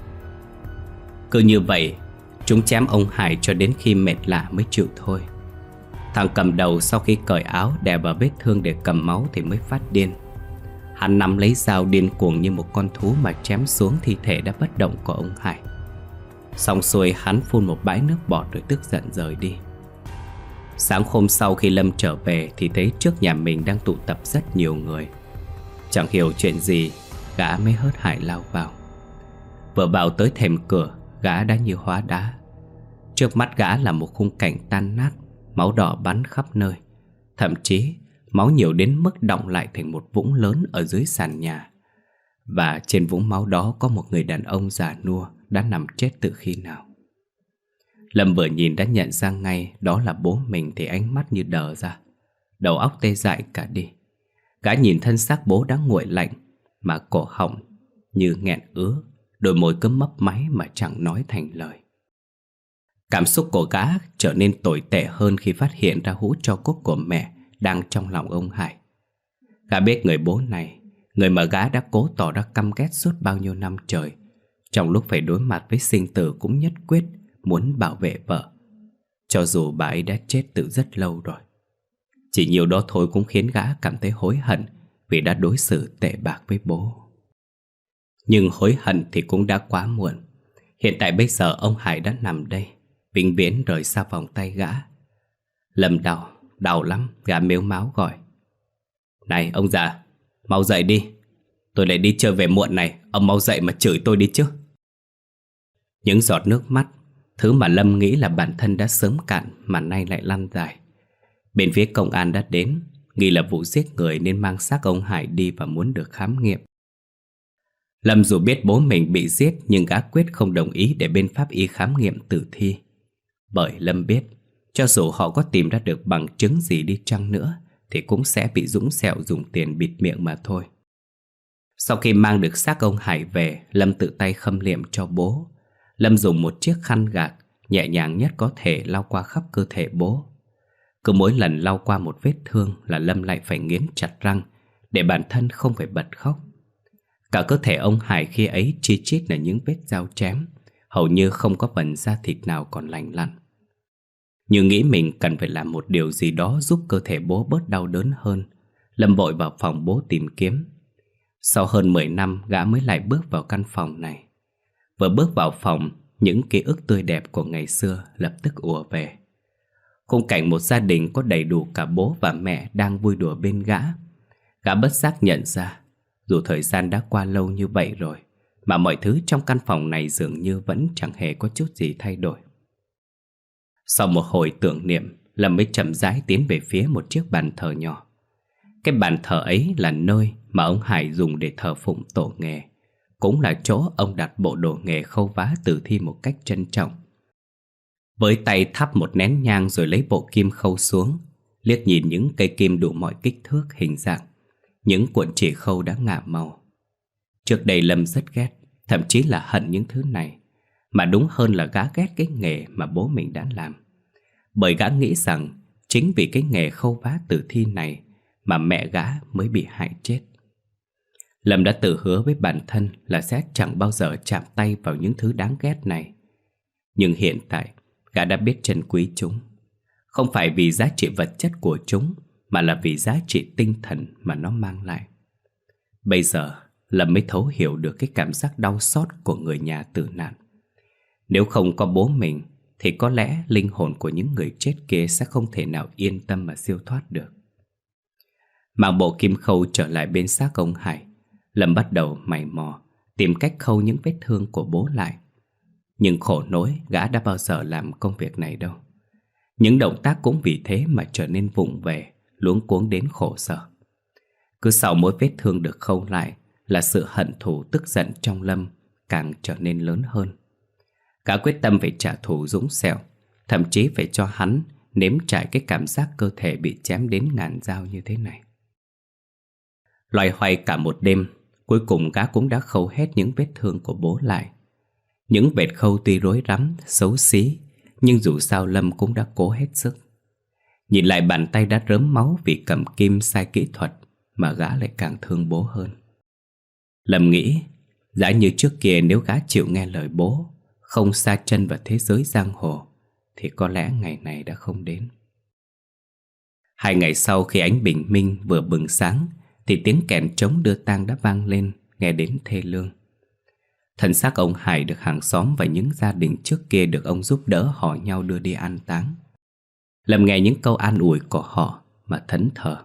Cứ như vậy, chúng chém ông Hải cho đến khi mệt lả mới chịu thôi. Thằng cầm đầu sau khi cởi áo đè vào vết thương để cầm máu thì mới phát điên. Hắn nắm lấy dao điên cuồng như một con thú mà chém xuống thi thể đã bất động của ông Hải. Xong xuôi hắn phun một bãi nước bọt rồi tức giận rời đi. Sáng hôm sau khi Lâm trở về thì thấy trước nhà mình đang tụ tập rất nhiều người. Chẳng hiểu chuyện gì, gã mới hớt hải lao vào. Vừa vào tới thềm cửa, gã đã như hóa đá. Trước mắt gã là một khung cảnh tan nát, máu đỏ bắn khắp nơi. Thậm chí máu nhiều đến mức đọng lại thành một vũng lớn ở dưới sàn nhà. Và trên vũng máu đó có một người đàn ông già nua đã nằm chết từ khi nào. Lâm vừa nhìn đã nhận ra ngay đó là bố mình thì ánh mắt như đờ ra, đầu óc tê dại cả đi. Gã nhìn thân xác bố đã nguội lạnh, mà cổ họng như nghẹn ứa, đôi môi cứ mấp máy mà chẳng nói thành lời. Cảm xúc của gã trở nên tồi tệ hơn khi phát hiện ra hũ tro cốt của mẹ đang trong lòng ông Hải. Gã biết người bố này, người mà gã đã cố tỏ ra căm ghét suốt bao nhiêu năm trời, trong lúc phải đối mặt với sinh tử cũng nhất quyết muốn bảo vệ vợ, cho dù bà ấy đã chết từ rất lâu rồi. Chỉ nhiều đó thôi cũng khiến gã cảm thấy hối hận vì đã đối xử tệ bạc với bố. Nhưng hối hận thì cũng đã quá muộn. Hiện tại bây giờ ông Hải đã nằm đây, vĩnh viễn rời xa vòng tay gã. Lâm đau, đau lắm, gã mếu máo gọi: Này ông già, mau dậy đi. Tôi lại đi chơi về muộn này, ông mau dậy mà chửi tôi đi chứ. Những giọt nước mắt, thứ mà Lâm nghĩ là bản thân đã sớm cạn mà nay lại lăn dài. Bên phía công an đã đến, nghi là vụ giết người nên mang xác ông Hải đi và muốn được khám nghiệm. Lâm dù biết bố mình bị giết nhưng gã quyết không đồng ý để bên pháp y khám nghiệm tử thi. Bởi Lâm biết, cho dù họ có tìm ra được bằng chứng gì đi chăng nữa thì cũng sẽ bị Dũng Sẹo dùng tiền bịt miệng mà thôi. Sau khi mang được xác ông Hải về, Lâm tự tay khâm liệm cho bố. Lâm dùng một chiếc khăn gạc nhẹ nhàng nhất có thể lau qua khắp cơ thể bố. Cứ mỗi lần lau qua một vết thương là Lâm lại phải nghiến chặt răng để bản thân không phải bật khóc. Cả cơ thể ông Hải khi ấy chi chít là những vết dao chém, hầu như không có phần da thịt nào còn lành lặn. Như nghĩ mình cần phải làm một điều gì đó giúp cơ thể bố bớt đau đớn hơn, Lâm vội vào phòng bố tìm kiếm. Sau hơn mười năm, gã mới lại bước vào căn phòng này. Vừa bước vào phòng, những ký ức tươi đẹp của ngày xưa lập tức ùa về. Khung cảnh một gia đình có đầy đủ cả bố và mẹ đang vui đùa bên gã. Gã bất giác nhận ra, dù thời gian đã qua lâu như vậy rồi, mà mọi thứ trong căn phòng này dường như vẫn chẳng hề có chút gì thay đổi. Sau một hồi tưởng niệm, Lâm mới chậm rãi tiến về phía một chiếc bàn thờ nhỏ. Cái bàn thờ ấy là nơi mà ông Hải dùng để thờ phụng tổ nghề, cũng là chỗ ông đặt bộ đồ nghề khâu vá tử thi một cách trân trọng. Với tay thắp một nén nhang rồi lấy bộ kim khâu xuống, liếc nhìn những cây kim đủ mọi kích thước hình dạng, những cuộn chỉ khâu đã ngả màu. Trước đây Lâm rất ghét, thậm chí là hận những thứ này, mà đúng hơn là gã ghét cái nghề mà bố mình đã làm. Bởi gã nghĩ rằng chính vì cái nghề khâu vá tử thi này mà mẹ gã mới bị hại chết. Lâm đã tự hứa với bản thân là sẽ chẳng bao giờ chạm tay vào những thứ đáng ghét này. Nhưng hiện tại, gã đã biết trân quý chúng. Không phải vì giá trị vật chất của chúng, mà là vì giá trị tinh thần mà nó mang lại. Bây giờ, Lâm mới thấu hiểu được cái cảm giác đau xót của người nhà tử nạn. Nếu không có bố mình, thì có lẽ linh hồn của những người chết kia sẽ không thể nào yên tâm mà siêu thoát được. Mang bộ kim khâu trở lại bên xác ông Hải, Lâm bắt đầu mày mò tìm cách khâu những vết thương của bố lại. Nhưng khổ nỗi, gã đã bao giờ làm công việc này đâu. Những động tác cũng vì thế mà trở nên vụng về, luống cuống đến khổ sở. Cứ sau mỗi vết thương được khâu lại là sự hận thù tức giận trong Lâm càng trở nên lớn hơn. Gã quyết tâm phải trả thù Dũng Sẹo, thậm chí phải cho hắn nếm trải cái cảm giác cơ thể bị chém đến ngàn dao như thế này. Loay hoay cả một đêm, cuối cùng gã cũng đã khâu hết những vết thương của bố lại. Những vết khâu tuy rối rắm, xấu xí, nhưng dù sao Lâm cũng đã cố hết sức. Nhìn lại bàn tay đã rớm máu vì cầm kim sai kỹ thuật, mà gã lại càng thương bố hơn. Lâm nghĩ, giả như trước kia nếu gã chịu nghe lời bố, không sa chân vào thế giới giang hồ, thì có lẽ ngày này đã không đến. Hai ngày sau, khi ánh bình minh vừa bừng sáng, thì tiếng kèn trống đưa tang đã vang lên, nghe đến thê lương. Thân xác ông Hải được hàng xóm và những gia đình trước kia được ông giúp đỡ hò nhau đưa đi an táng. Lâm nghe những câu an ủi của họ mà thẫn thờ.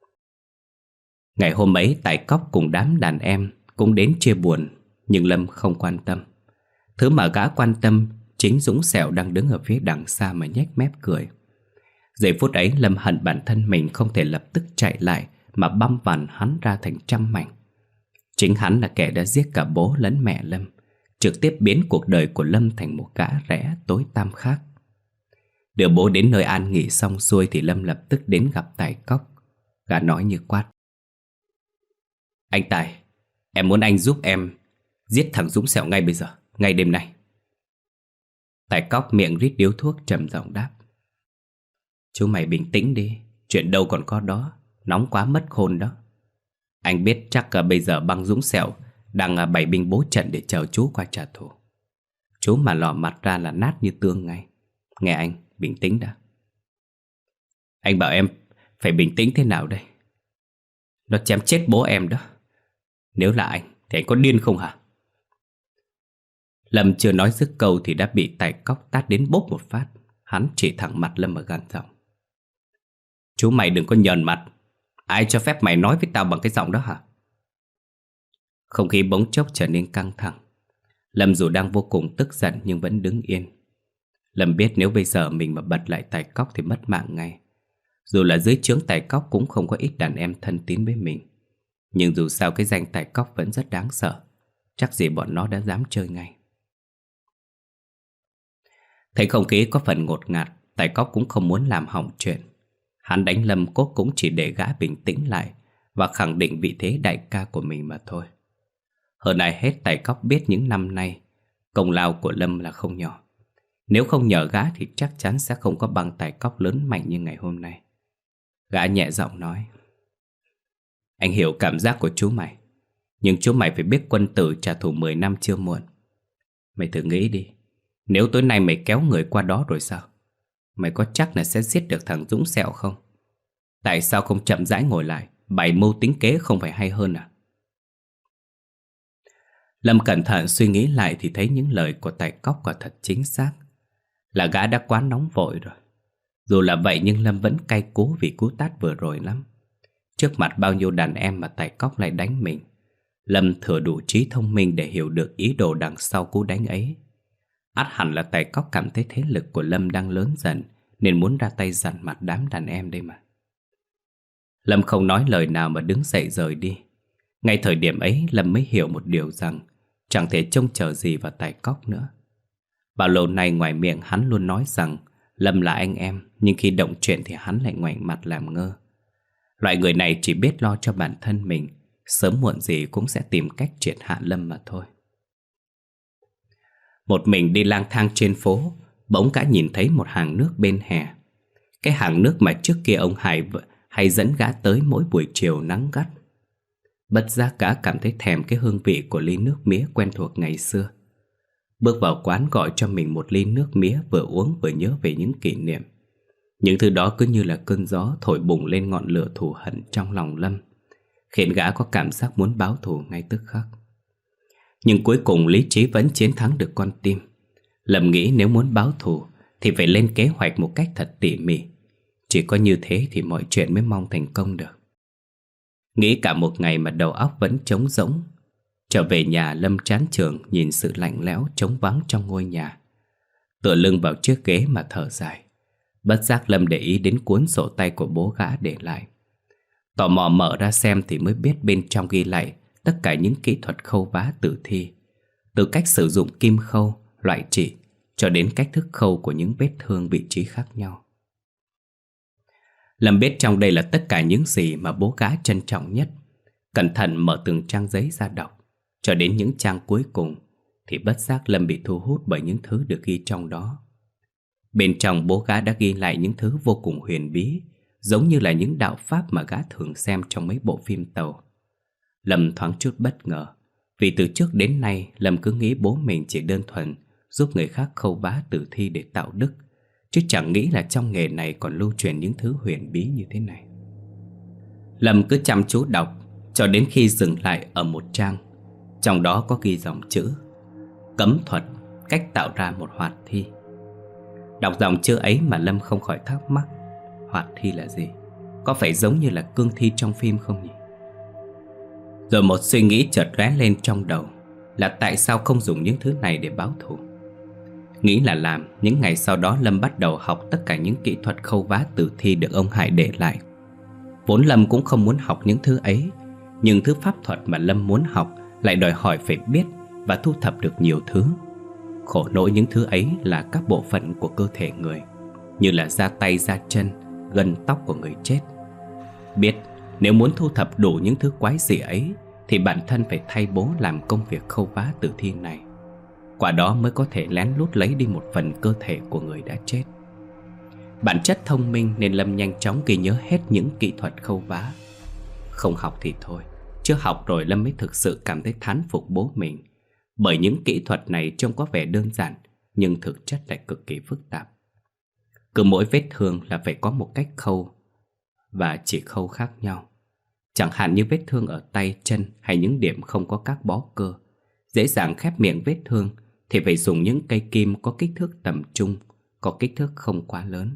Ngày hôm ấy, Tài Cóc cùng đám đàn em cũng đến chia buồn, nhưng Lâm không quan tâm. Thứ mà gã quan tâm chính Dũng Sẹo đang đứng ở phía đằng xa mà nhếch mép cười. Giây phút ấy, Lâm hận bản thân mình không thể lập tức chạy lại mà băm vặn hắn ra thành trăm mảnh. Chính hắn là kẻ đã giết cả bố lẫn mẹ Lâm, trực tiếp biến cuộc đời của Lâm thành một gã rẽ tối tăm khác. Đưa bố đến nơi an nghỉ xong xuôi thì Lâm lập tức đến gặp Tài Cóc. Gã nói như quát: "Anh Tài, em muốn anh giúp em giết thằng Dũng Sẹo ngay bây giờ, ngay đêm nay." Tài Cóc miệng rít điếu thuốc trầm giọng đáp: "Chú mày bình tĩnh đi, chuyện đâu còn có đó, nóng quá mất khôn đó. Anh biết chắc là bây giờ băng Dũng Sẹo đang bày binh bố trận để chờ chú qua trả thù. Chú mà lò mặt ra là nát như tương ngay. Nghe anh, bình tĩnh đã." "Anh bảo em phải bình tĩnh thế nào đây? Nó chém chết bố em đó. Nếu là anh thì anh có điên không hả?" Lâm chưa nói dứt câu thì đã bị Tài Cóc tát đến bốp một phát. Hắn chỉ thẳng mặt Lâm mà gằn giọng: "Chú mày đừng có nhờn mặt. Ai cho phép mày nói với tao bằng cái giọng đó hả?" Không khí bỗng chốc trở nên căng thẳng. Lâm dù đang vô cùng tức giận nhưng vẫn đứng yên. Lâm biết nếu bây giờ mình mà bật lại Tài Cóc thì mất mạng ngay. Dù là dưới trướng Tài Cóc cũng không có ít đàn em thân tín với mình, nhưng dù sao cái danh Tài Cóc vẫn rất đáng sợ. Chắc gì bọn nó đã dám chơi ngay. Thấy không khí có phần ngột ngạt, Tài Cóc cũng không muốn làm hỏng chuyện. Hắn đánh Lâm cốt cũng chỉ để gã bình tĩnh lại và khẳng định vị thế đại ca của mình mà thôi. Hơn ai hết, Tài Cóc biết những năm nay công lao của Lâm là không nhỏ. Nếu không nhờ gã thì chắc chắn sẽ không có băng Tài Cóc lớn mạnh như ngày hôm nay. Gã nhẹ giọng nói: "Anh hiểu cảm giác của chú mày, nhưng chú mày phải biết quân tử trả thù mười năm chưa muộn. Mày thử nghĩ đi, nếu tối nay mày kéo người qua đó rồi sao? Mày có chắc là sẽ giết được thằng Dũng Sẹo không? Tại sao không chậm rãi ngồi lại, bày mưu tính kế không phải hay hơn à?" Lâm cẩn thận suy nghĩ lại thì thấy những lời của Tài Cóc quả thật chính xác. Là gã đã quá nóng vội rồi. Dù là vậy nhưng Lâm vẫn cay cú vì cú tát vừa rồi lắm. Trước mặt bao nhiêu đàn em mà Tài Cóc lại đánh mình. Lâm thừa đủ trí thông minh để hiểu được ý đồ đằng sau cú đánh ấy. Ắt hẳn là Tài Cóc cảm thấy thế lực của Lâm đang lớn dần, nên muốn ra tay dằn mặt đám đàn em đây mà. Lâm không nói lời nào mà đứng dậy rời đi. Ngay thời điểm ấy Lâm mới hiểu một điều rằng chẳng thể trông chờ gì vào Tài Cóc nữa. Bao lâu nay ngoài miệng hắn luôn nói rằng Lâm là anh em, nhưng khi động chuyện thì hắn lại ngoảnh mặt làm ngơ. Loại người này chỉ biết lo cho bản thân mình, sớm muộn gì cũng sẽ tìm cách triệt hạ Lâm mà thôi. Một mình đi lang thang trên phố, bỗng gã nhìn thấy một hàng nước bên hè. Cái hàng nước mà trước kia ông Hải hay dẫn gã tới mỗi buổi chiều nắng gắt. Bất giác gã cảm thấy thèm cái hương vị của ly nước mía quen thuộc ngày xưa. Bước vào quán gọi cho mình một ly nước mía, vừa uống vừa nhớ về những kỷ niệm. Những thứ đó cứ như là cơn gió thổi bùng lên ngọn lửa thù hận trong lòng Lâm, khiến gã có cảm giác muốn báo thù ngay tức khắc. Nhưng cuối cùng lý trí vẫn chiến thắng được con tim. Lâm nghĩ nếu muốn báo thù thì phải lên kế hoạch một cách thật tỉ mỉ. Chỉ có như thế thì mọi chuyện mới mong thành công được. Nghĩ cả một ngày mà đầu óc vẫn trống rỗng. Trở về nhà Lâm chán chường nhìn sự lạnh lẽo trống vắng trong ngôi nhà, tựa lưng vào chiếc ghế mà thở dài. Bất giác Lâm để ý đến cuốn sổ tay của bố gã để lại. Tò mò mở ra xem thì mới biết bên trong ghi lại tất cả những kỹ thuật khâu vá tử thi, từ cách sử dụng kim khâu, loại chỉ cho đến cách thức khâu của những vết thương vị trí khác nhau. Lâm biết trong đây là tất cả những gì mà bố gã trân trọng nhất. Cẩn thận mở từng trang giấy ra đọc, cho đến những trang cuối cùng thì bất giác Lâm bị thu hút bởi những thứ được ghi trong đó. Bên trong bố gã đã ghi lại những thứ vô cùng huyền bí, giống như là những đạo pháp mà gã thường xem trong mấy bộ phim tàu. Lâm thoáng chút bất ngờ, vì từ trước đến nay Lâm cứ nghĩ bố mình chỉ đơn thuần giúp người khác khâu vá tử thi để tạo đức, chứ chẳng nghĩ là trong nghề này còn lưu truyền những thứ huyền bí như thế này. Lâm cứ chăm chú đọc cho đến khi dừng lại ở một trang. Trong đó có ghi dòng chữ: cấm thuật, cách tạo ra một hoạt thi. Đọc dòng chữ ấy mà Lâm không khỏi thắc mắc, hoạt thi là gì? Có phải giống như là cương thi trong phim không nhỉ? Rồi một suy nghĩ chợt lóe lên trong đầu, là tại sao không dùng những thứ này để báo thù. Nghĩ là làm, những ngày sau đó Lâm bắt đầu học tất cả những kỹ thuật khâu vá tử thi được ông Hải để lại. Vốn Lâm cũng không muốn học những thứ ấy, nhưng thứ pháp thuật mà Lâm muốn học lại đòi hỏi phải biết và thu thập được nhiều thứ. Khổ nỗi những thứ ấy là các bộ phận của cơ thể người, như là da tay, da chân, gân tóc của người chết. Biết nếu muốn thu thập đủ những thứ quái dị ấy thì bản thân phải thay bố làm công việc khâu vá tử thi này. Quả đó mới có thể lén lút lấy đi một phần cơ thể của người đã chết. Bản chất thông minh nên Lâm nhanh chóng ghi nhớ hết những kỹ thuật khâu vá. Không học thì thôi, chứ học rồi Lâm mới thực sự cảm thấy thán phục bố mình, bởi những kỹ thuật này trông có vẻ đơn giản nhưng thực chất lại cực kỳ phức tạp. Cứ mỗi vết thương là phải có một cách khâu và chỉ khâu khác nhau. Chẳng hạn như vết thương ở tay, chân hay những điểm không có các bó cơ, dễ dàng khép miệng vết thương thì phải dùng những cây kim có kích thước tầm trung, có kích thước không quá lớn.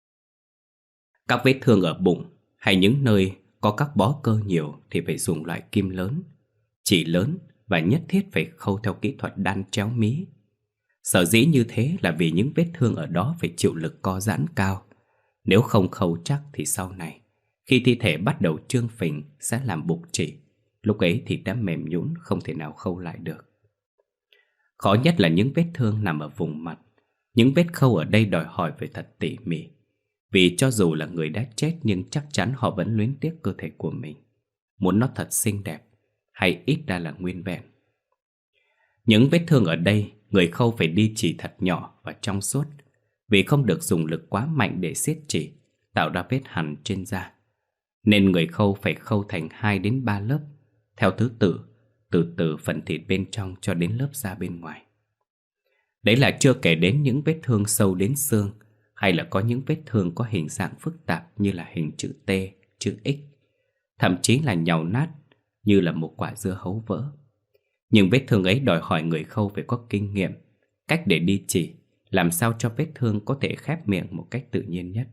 Các vết thương ở bụng hay những nơi có các bó cơ nhiều thì phải dùng loại kim lớn, chỉ lớn và nhất thiết phải khâu theo kỹ thuật đan chéo mí. Sở dĩ như thế là vì những vết thương ở đó phải chịu lực co giãn cao. Nếu không khâu chắc thì sau này, khi thi thể bắt đầu trương phình sẽ làm bục chỉ. Lúc ấy thì đã mềm nhũn, không thể nào khâu lại được. Khó nhất là những vết thương nằm ở vùng mặt. Những vết khâu ở đây đòi hỏi phải thật tỉ mỉ, vì cho dù là người đã chết nhưng chắc chắn họ vẫn luyến tiếc cơ thể của mình, muốn nó thật xinh đẹp, hay ít ra là nguyên vẹn. Những vết thương ở đây, người khâu phải đi chỉ thật nhỏ và trong suốt, vì không được dùng lực quá mạnh để siết chỉ, tạo ra vết hằn trên da. Nên người khâu phải khâu thành hai đến ba lớp, theo thứ tự, từ từ phần thịt bên trong cho đến lớp da bên ngoài. Đấy là chưa kể đến những vết thương sâu đến xương, hay là có những vết thương có hình dạng phức tạp như là hình chữ T, chữ X, thậm chí là nhàu nát như là một quả dưa hấu vỡ. Nhưng vết thương ấy đòi hỏi người khâu phải có kinh nghiệm, cách để đi chỉ, làm sao cho vết thương có thể khép miệng một cách tự nhiên nhất.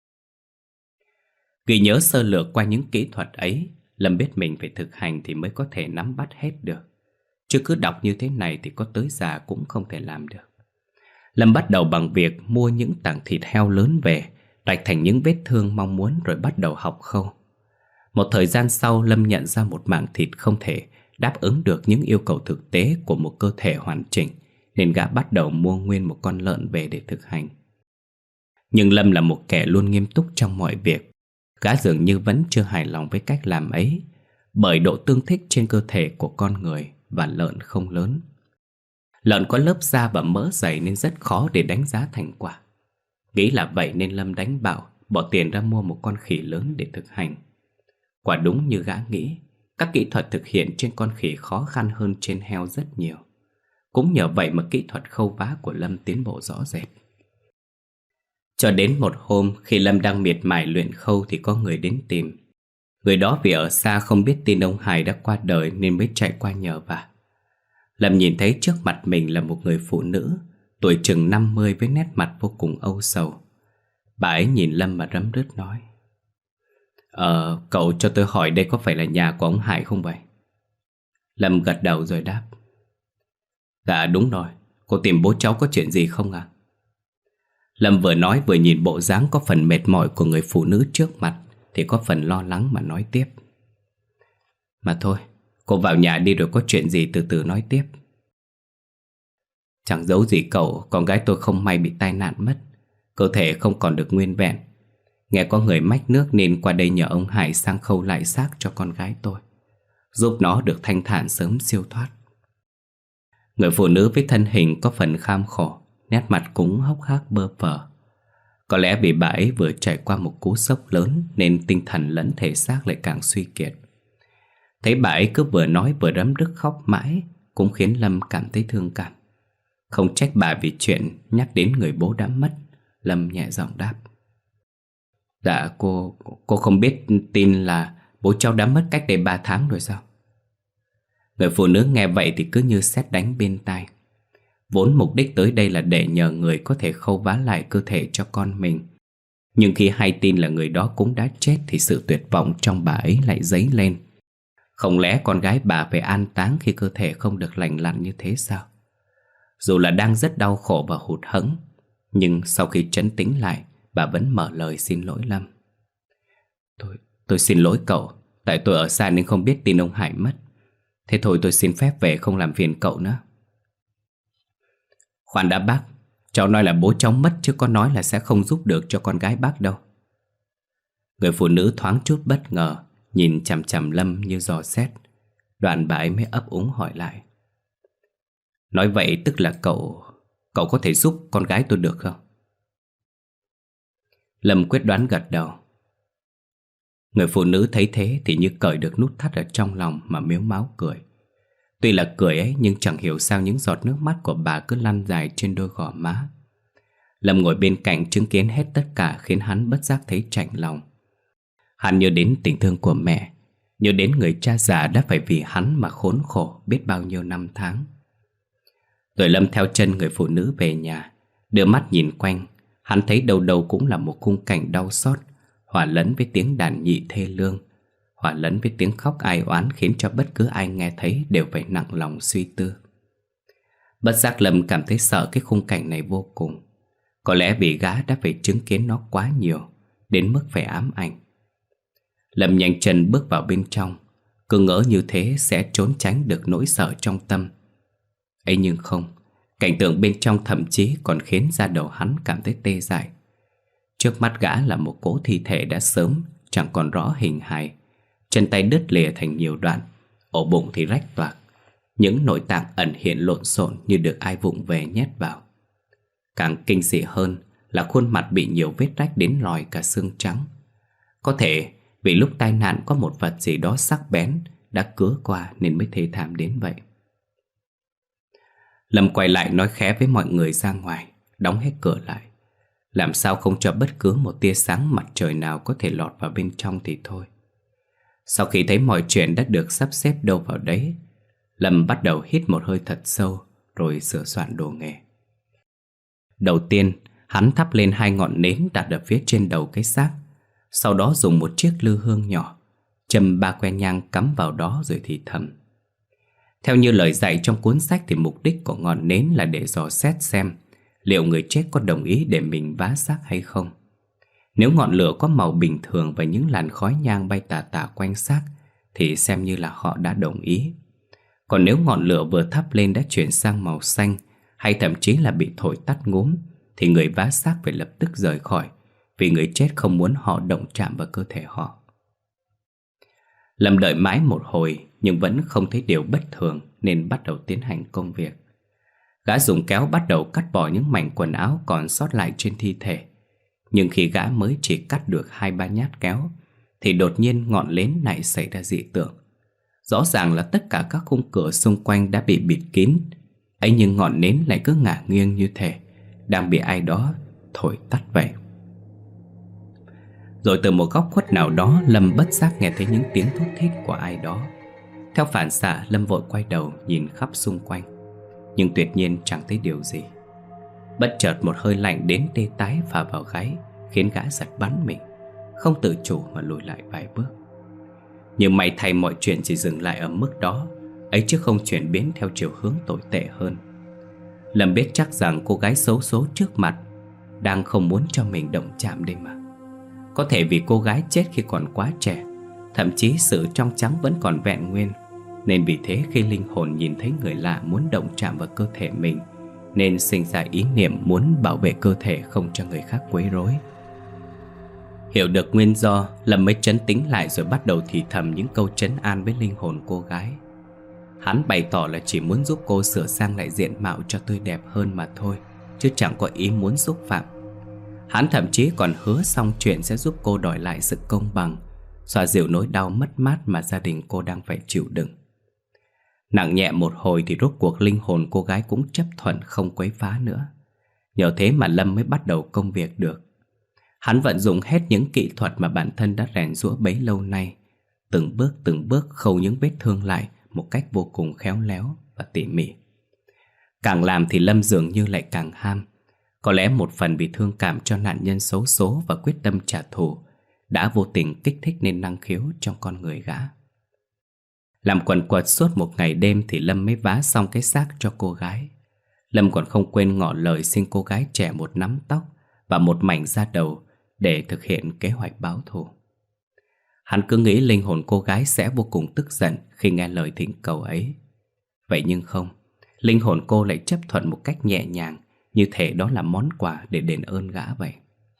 Ghi nhớ sơ lược qua những kỹ thuật ấy, Lâm biết mình phải thực hành thì mới có thể nắm bắt hết được. Chứ cứ đọc như thế này thì có tới già cũng không thể làm được. Lâm bắt đầu bằng việc mua những tảng thịt heo lớn về, rạch thành những vết thương mong muốn rồi bắt đầu học khâu. Một thời gian sau, Lâm nhận ra một mảng thịt không thể đáp ứng được những yêu cầu thực tế của một cơ thể hoàn chỉnh, nên gã bắt đầu mua nguyên một con lợn về để thực hành. Nhưng Lâm là một kẻ luôn nghiêm túc trong mọi việc. Gã dường như vẫn chưa hài lòng với cách làm ấy, bởi độ tương thích trên cơ thể của con người và lợn không lớn. Lợn có lớp da và mỡ dày nên rất khó để đánh giá thành quả. Nghĩ là vậy nên Lâm đánh bạo, bỏ tiền ra mua một con khỉ lớn để thực hành. Quả đúng như gã nghĩ, các kỹ thuật thực hiện trên con khỉ khó khăn hơn trên heo rất nhiều. Cũng nhờ vậy mà kỹ thuật khâu vá của Lâm tiến bộ rõ rệt. Cho đến một hôm, khi Lâm đang miệt mài luyện khâu thì có người đến tìm. Người đó vì ở xa không biết tin ông Hải đã qua đời nên mới chạy qua nhờ vả. Lâm nhìn thấy trước mặt mình là một người phụ nữ, tuổi chừng năm mươi với nét mặt vô cùng âu sầu. Bà ấy nhìn Lâm mà rấm rứt nói: Ờ, cậu cho tôi hỏi đây có phải là nhà của ông Hải không vậy? Lâm gật đầu rồi đáp: Dạ đúng rồi, cô tìm bố cháu có chuyện gì không ạ? À? Lâm vừa nói vừa nhìn bộ dáng có phần mệt mỏi của người phụ nữ trước mặt thì có phần lo lắng mà nói tiếp: Mà thôi, cô vào nhà đi rồi có chuyện gì từ từ nói tiếp. Chẳng giấu gì cậu, con gái tôi không may bị tai nạn mất, cơ thể không còn được nguyên vẹn. Nghe có người mách nước nên qua đây nhờ ông Hải sang khâu lại xác cho con gái tôi, giúp nó được thanh thản sớm siêu thoát. Người phụ nữ với thân hình có phần kham khổ, nét mặt cũng hốc hác bơ phờ. Có lẽ vì bà ấy vừa trải qua một cú sốc lớn nên tinh thần lẫn thể xác lại càng suy kiệt. Thấy bà ấy cứ vừa nói vừa rấm rứt khóc mãi cũng khiến Lâm cảm thấy thương cảm. Không trách bà vì chuyện nhắc đến người bố đã mất. Lâm nhẹ giọng đáp: Dạ cô, cô không biết tin là bố cháu đã mất cách đây ba tháng rồi sao? Người phụ nữ nghe vậy thì cứ như sét đánh bên tai. Vốn mục đích tới đây là để nhờ người có thể khâu vá lại cơ thể cho con mình. Nhưng khi hay tin là người đó cũng đã chết thì sự tuyệt vọng trong bà ấy lại dấy lên. Không lẽ con gái bà phải an táng khi cơ thể không được lành lặn như thế sao? Dù là đang rất đau khổ và hụt hẫng, nhưng sau khi trấn tĩnh lại, bà vẫn mở lời xin lỗi Lâm. Tôi, tôi xin lỗi cậu, tại tôi ở xa nên không biết tin ông Hải mất. Thế thôi tôi xin phép về không làm phiền cậu nữa. Khoan đã bác, cháu nói là bố cháu mất chứ có nói là sẽ không giúp được cho con gái bác đâu. Người phụ nữ thoáng chút bất ngờ, nhìn chằm chằm Lâm như dò xét. Đoạn bà ấy mới ấp úng hỏi lại: Nói vậy tức là cậu Cậu có thể giúp con gái tôi được không? Lâm quyết đoán gật đầu. Người phụ nữ thấy thế thì như cởi được nút thắt ở trong lòng mà mếu máo cười. Tuy là cười ấy nhưng chẳng hiểu sao những giọt nước mắt của bà cứ lăn dài trên đôi gò má. Lâm ngồi bên cạnh chứng kiến hết tất cả khiến hắn bất giác thấy chạnh lòng. Hắn nhớ đến tình thương của mẹ, nhớ đến người cha già đã phải vì hắn mà khốn khổ biết bao nhiêu năm tháng. Rồi Lâm theo chân người phụ nữ về nhà, đưa mắt nhìn quanh. Hắn thấy đâu đâu cũng là một khung cảnh đau xót, hòa lẫn với tiếng đàn nhị thê lương, hòa lẫn với tiếng khóc ai oán khiến cho bất cứ ai nghe thấy đều phải nặng lòng suy tư. Bất giác Lâm cảm thấy sợ cái khung cảnh này vô cùng. Có lẽ vì gã đã phải chứng kiến nó quá nhiều, đến mức phải ám ảnh. Lâm nhanh chân bước vào bên trong, cứ ngỡ như thế sẽ trốn tránh được nỗi sợ trong tâm. Ấy nhưng không, cảnh tượng bên trong thậm chí còn khiến da đầu hắn cảm thấy tê dại. Trước mắt gã là một cỗ thi thể đã sớm chẳng còn rõ hình hài, chân tay đứt lìa thành nhiều đoạn, ổ bụng thì rách toạc, những nội tạng ẩn hiện lộn xộn như được ai vụng về nhét vào. Càng kinh dị hơn là khuôn mặt bị nhiều vết rách đến lòi cả xương trắng. Có thể vì lúc tai nạn có một vật gì đó sắc bén đã cứa qua nên mới thê thảm đến vậy. Lâm quay lại nói khẽ với mọi người ra ngoài, đóng hết cửa lại. Làm sao không cho bất cứ một tia sáng mặt trời nào có thể lọt vào bên trong thì thôi. Sau khi thấy mọi chuyện đã được sắp xếp đâu vào đấy, Lâm bắt đầu hít một hơi thật sâu, rồi sửa soạn đồ nghề. Đầu tiên, hắn thắp lên hai ngọn nến đặt ở phía trên đầu cái xác. Sau đó dùng một chiếc lư hương nhỏ châm ba que nhang cắm vào đó rồi thì thầm. Theo như lời dạy trong cuốn sách thì mục đích của ngọn nến là để dò xét xem liệu người chết có đồng ý để mình vá xác hay không. Nếu ngọn lửa có màu bình thường và những làn khói nhang bay tà tà quanh xác thì xem như là họ đã đồng ý. Còn nếu ngọn lửa vừa thắp lên đã chuyển sang màu xanh, hay thậm chí là bị thổi tắt ngúm, thì người vá xác phải lập tức rời khỏi, vì người chết không muốn họ động chạm vào cơ thể họ. Lâm đợi mãi một hồi nhưng vẫn không thấy điều bất thường, nên bắt đầu tiến hành công việc. Gã dùng kéo bắt đầu cắt bỏ những mảnh quần áo còn sót lại trên thi thể. Nhưng khi gã mới chỉ cắt được hai ba nhát kéo thì đột nhiên ngọn nến này xảy ra dị tượng. Rõ ràng là tất cả các khung cửa xung quanh đã bị bịt kín, ấy nhưng ngọn nến lại cứ ngả nghiêng như thể đang bị ai đó thổi tắt vậy. Rồi từ một góc khuất nào đó, Lâm bất giác nghe thấy những tiếng thút thít của ai đó. Theo phản xạ, Lâm vội quay đầu nhìn khắp xung quanh, nhưng tuyệt nhiên chẳng thấy điều gì. Bất chợt một hơi lạnh đến tê tái phả vào gáy, khiến gã giật bắn mình, không tự chủ mà lùi lại vài bước. Nhưng may thay mọi chuyện chỉ dừng lại ở mức đó ấy, chứ không chuyển biến theo chiều hướng tồi tệ hơn. Lâm biết chắc rằng cô gái xấu số trước mặt đang không muốn cho mình động chạm đây mà. Có thể vì cô gái chết khi còn quá trẻ, thậm chí sự trong trắng vẫn còn vẹn nguyên, nên vì thế khi linh hồn nhìn thấy người lạ muốn động chạm vào cơ thể mình, nên sinh ra ý niệm muốn bảo vệ cơ thể không cho người khác quấy rối. Hiểu được nguyên do, Lâm mới trấn tĩnh lại rồi bắt đầu thì thầm những câu trấn an với linh hồn cô gái. Hắn bày tỏ là chỉ muốn giúp cô sửa sang lại diện mạo cho tươi đẹp hơn mà thôi, chứ chẳng có ý muốn xúc phạm. Hắn thậm chí còn hứa xong chuyện sẽ giúp cô đòi lại sự công bằng, xoa dịu nỗi đau mất mát mà gia đình cô đang phải chịu đựng. Nặng nhẹ một hồi thì rốt cuộc linh hồn cô gái cũng chấp thuận không quấy phá nữa. Nhờ thế mà Lâm mới bắt đầu công việc được. Hắn vận dụng hết những kỹ thuật mà bản thân đã rèn giũa bấy lâu nay, từng bước từng bước khâu những vết thương lại một cách vô cùng khéo léo và tỉ mỉ. Càng làm thì Lâm dường như lại càng ham. Có lẽ một phần vì thương cảm cho nạn nhân xấu số và quyết tâm trả thù đã vô tình kích thích nên năng khiếu trong con người gã. Làm quần quật suốt một ngày đêm thì Lâm mới vá xong cái xác cho cô gái. Lâm còn không quên ngỏ lời xin cô gái trẻ một nắm tóc và một mảnh da đầu để thực hiện kế hoạch báo thù. Hắn cứ nghĩ linh hồn cô gái sẽ vô cùng tức giận khi nghe lời thỉnh cầu ấy. Vậy nhưng không, linh hồn cô lại chấp thuận một cách nhẹ nhàng, như thể đó là món quà để đền ơn gã vậy.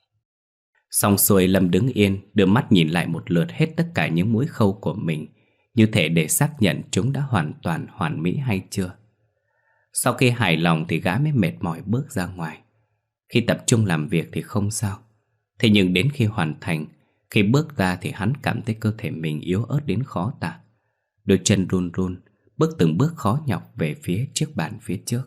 Xong xuôi, Lâm đứng yên, đưa mắt nhìn lại một lượt hết tất cả những mũi khâu của mình, như thể để xác nhận chúng đã hoàn toàn hoàn mỹ hay chưa. Sau khi hài lòng thì gã mới mệt mỏi bước ra ngoài. Khi tập trung làm việc thì không sao, thế nhưng đến khi hoàn thành, khi bước ra thì hắn cảm thấy cơ thể mình yếu ớt đến khó tả. Đôi chân run run, bước từng bước khó nhọc về phía chiếc bàn phía trước.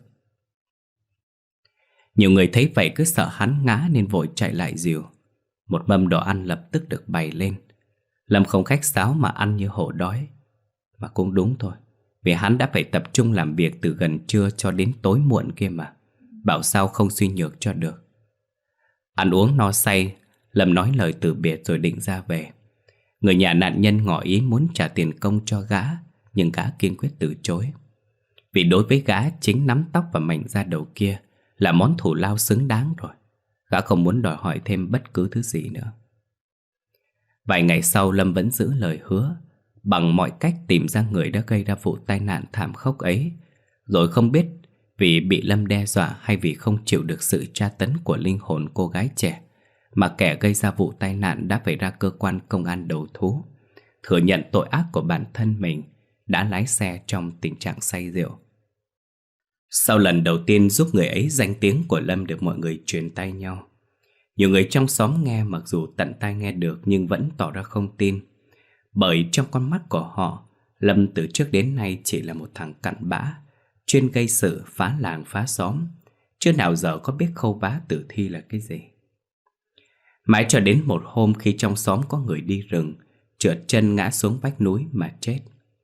Nhiều người thấy vậy cứ sợ hắn ngã nên vội chạy lại dìu. Một mâm đồ ăn lập tức được bày lên. Lâm không khách sáo mà ăn như hổ đói. Mà cũng đúng thôi, vì hắn đã phải tập trung làm việc từ gần trưa cho đến tối muộn kia mà, bảo sao không suy nhược cho được. Ăn uống no say, Lâm nói lời từ biệt rồi định ra về. Người nhà nạn nhân ngỏ ý muốn trả tiền công cho gã, nhưng gã kiên quyết từ chối. Vì đối với gã, chính nắm tóc và mảnh da đầu kia là món thù lao xứng đáng rồi. Gã không muốn đòi hỏi thêm bất cứ thứ gì nữa. Vài ngày sau, Lâm vẫn giữ lời hứa, bằng mọi cách tìm ra người đã gây ra vụ tai nạn thảm khốc ấy. Rồi không biết vì bị Lâm đe dọa hay vì không chịu được sự tra tấn của linh hồn cô gái trẻ, mà kẻ gây ra vụ tai nạn đã phải ra cơ quan công an đầu thú, thừa nhận tội ác của bản thân mình đã lái xe trong tình trạng say rượu. Sau lần đầu tiên giúp người ấy, danh tiếng của Lâm được mọi người truyền tai nhau. Nhiều người trong xóm nghe, mặc dù tận tai nghe được nhưng vẫn tỏ ra không tin. Bởi trong con mắt của họ, Lâm từ trước đến nay chỉ là một thằng cặn bã, chuyên gây sự phá làng phá xóm, chưa nào giờ có biết khâu vá tử thi là cái gì. Mãi cho đến một hôm khi trong xóm có người đi rừng, trượt chân ngã xuống vách núi mà chết.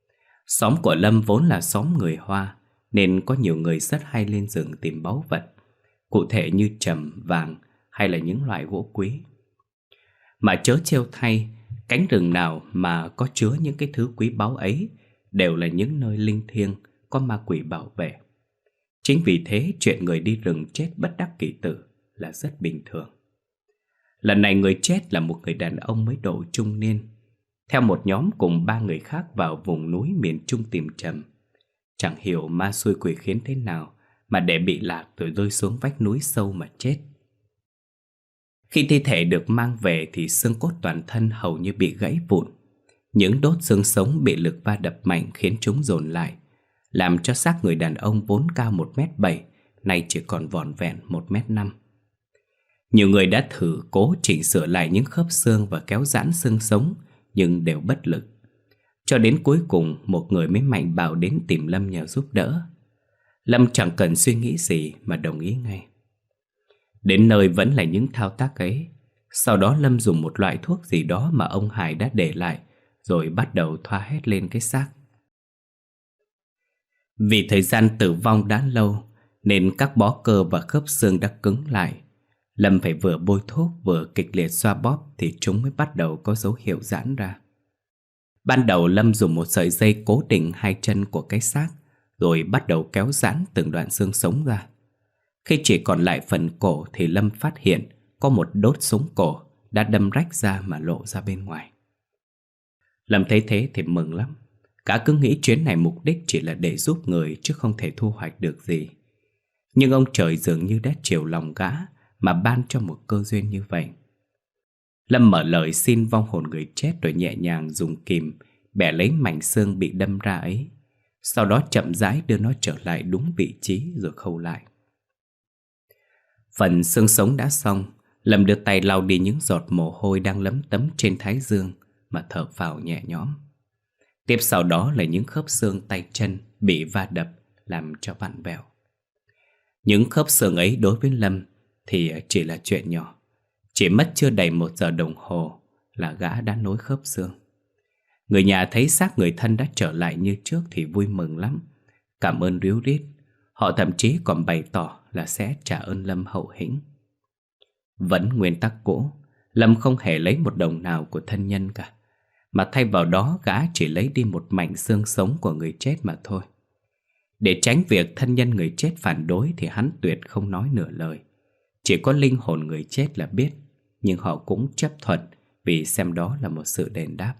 Xóm của Lâm vốn là xóm người Hoa, nên có nhiều người rất hay lên rừng tìm báu vật, cụ thể như trầm, vàng hay là những loại gỗ quý. Mà chớ trêu thay, cánh rừng nào mà có chứa những cái thứ quý báu ấy đều là những nơi linh thiêng, có ma quỷ bảo vệ. Chính vì thế chuyện người đi rừng chết bất đắc kỳ tử là rất bình thường. Lần này người chết là một người đàn ông mới độ trung niên, theo một nhóm cùng ba người khác vào vùng núi miền Trung tìm trầm. Chẳng hiểu ma xui quỷ khiến thế nào mà để bị lạc rồi rơi xuống vách núi sâu mà chết. Khi thi thể được mang về thì xương cốt toàn thân hầu như bị gãy vụn. Những đốt xương sống bị lực va đập mạnh khiến chúng dồn lại, làm cho xác người đàn ông vốn cao một mét bảy, nay chỉ còn vỏn vẹn một mét năm. Nhiều người đã thử cố chỉnh sửa lại những khớp xương và kéo giãn xương sống, nhưng đều bất lực. Cho đến cuối cùng, một người mới mạnh bạo đến tìm Lâm nhờ giúp đỡ. Lâm chẳng cần suy nghĩ gì mà đồng ý ngay. Đến nơi vẫn là những thao tác ấy. Sau đó Lâm dùng một loại thuốc gì đó mà ông Hải đã để lại, rồi bắt đầu thoa hết lên cái xác. Vì thời gian tử vong đã lâu, nên các bó cơ và khớp xương đã cứng lại. Lâm phải vừa bôi thuốc vừa kịch liệt xoa bóp thì chúng mới bắt đầu có dấu hiệu giãn ra. Ban đầu Lâm dùng một sợi dây cố định hai chân của cái xác, rồi bắt đầu kéo giãn từng đoạn xương sống ra. Khi chỉ còn lại phần cổ thì Lâm phát hiện có một đốt sống cổ đã đâm rách ra mà lộ ra bên ngoài. Lâm thấy thế thì mừng lắm. Gã cứ nghĩ chuyến này mục đích chỉ là để giúp người chứ không thể thu hoạch được gì. Nhưng ông trời dường như đã chiều lòng gã mà ban cho một cơ duyên như vậy. Lâm mở lời xin vong hồn người chết rồi nhẹ nhàng dùng kìm bẻ lấy mảnh xương bị đâm ra ấy. Sau đó chậm rãi đưa nó trở lại đúng vị trí rồi khâu lại. Phần xương sống đã xong, Lâm đưa tay lau đi những giọt mồ hôi đang lấm tấm trên thái dương mà thở phào nhẹ nhõm. Tiếp sau đó là những khớp xương tay chân bị va đập làm cho vặn vẹo. Những khớp xương ấy đối với Lâm thì chỉ là chuyện nhỏ. Chỉ mất chưa đầy một giờ đồng hồ là gã đã nối khớp xương. Người nhà thấy xác người thân đã trở lại như trước thì vui mừng lắm, cảm ơn ríu rít. Họ thậm chí còn bày tỏ là sẽ trả ơn Lâm hậu hĩnh. Vẫn nguyên tắc cũ, Lâm không hề lấy một đồng nào của thân nhân cả, mà thay vào đó gã chỉ lấy đi một mảnh xương sống của người chết mà thôi. Để tránh việc thân nhân người chết phản đối thì hắn tuyệt không nói nửa lời. Chỉ có linh hồn người chết là biết, nhưng họ cũng chấp thuận vì xem đó là một sự đền đáp.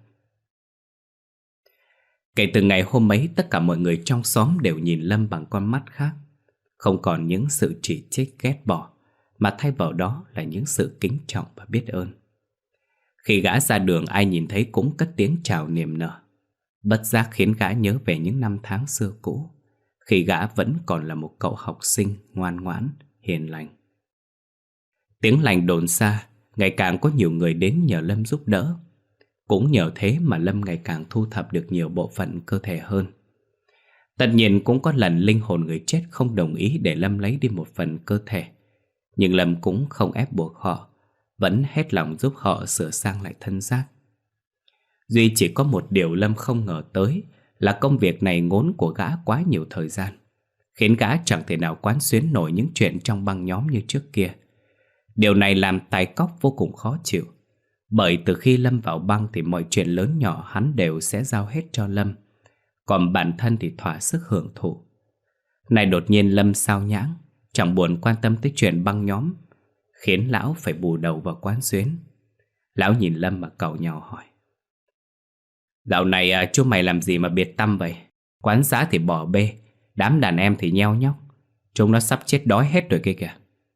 Kể từ ngày hôm ấy, tất cả mọi người trong xóm đều nhìn Lâm bằng con mắt khác. Không còn những sự chỉ trích ghét bỏ, mà thay vào đó là những sự kính trọng và biết ơn. Khi gã ra đường, ai nhìn thấy cũng cất tiếng chào niềm nở. Bất giác khiến gã nhớ về những năm tháng xưa cũ, khi gã vẫn còn là một cậu học sinh ngoan ngoãn, hiền lành. Tiếng lành đồn xa, ngày càng có nhiều người đến nhờ Lâm giúp đỡ. Cũng nhờ thế mà Lâm ngày càng thu thập được nhiều bộ phận cơ thể hơn. Tất nhiên cũng có lần linh hồn người chết không đồng ý để Lâm lấy đi một phần cơ thể, nhưng Lâm cũng không ép buộc họ, vẫn hết lòng giúp họ sửa sang lại thân xác. Duy chỉ có một điều Lâm không ngờ tới là công việc này ngốn của gã quá nhiều thời gian, khiến gã chẳng thể nào quán xuyến nổi những chuyện trong băng nhóm như trước kia. Điều này làm Tài Cóc vô cùng khó chịu, bởi từ khi Lâm vào băng thì mọi chuyện lớn nhỏ hắn đều sẽ giao hết cho Lâm, còn bản thân thì thỏa sức hưởng thụ. Này đột nhiên Lâm sao nhãng, chẳng buồn quan tâm tới chuyện băng nhóm, khiến lão phải bù đầu vào quán xuyến. Lão nhìn Lâm mà càu nhàu hỏi: "Dạo này à, chú mày làm gì mà biệt tâm vậy? Quán xá thì bỏ bê, đám đàn em thì nheo nhóc, chúng nó sắp chết đói hết rồi kia kìa."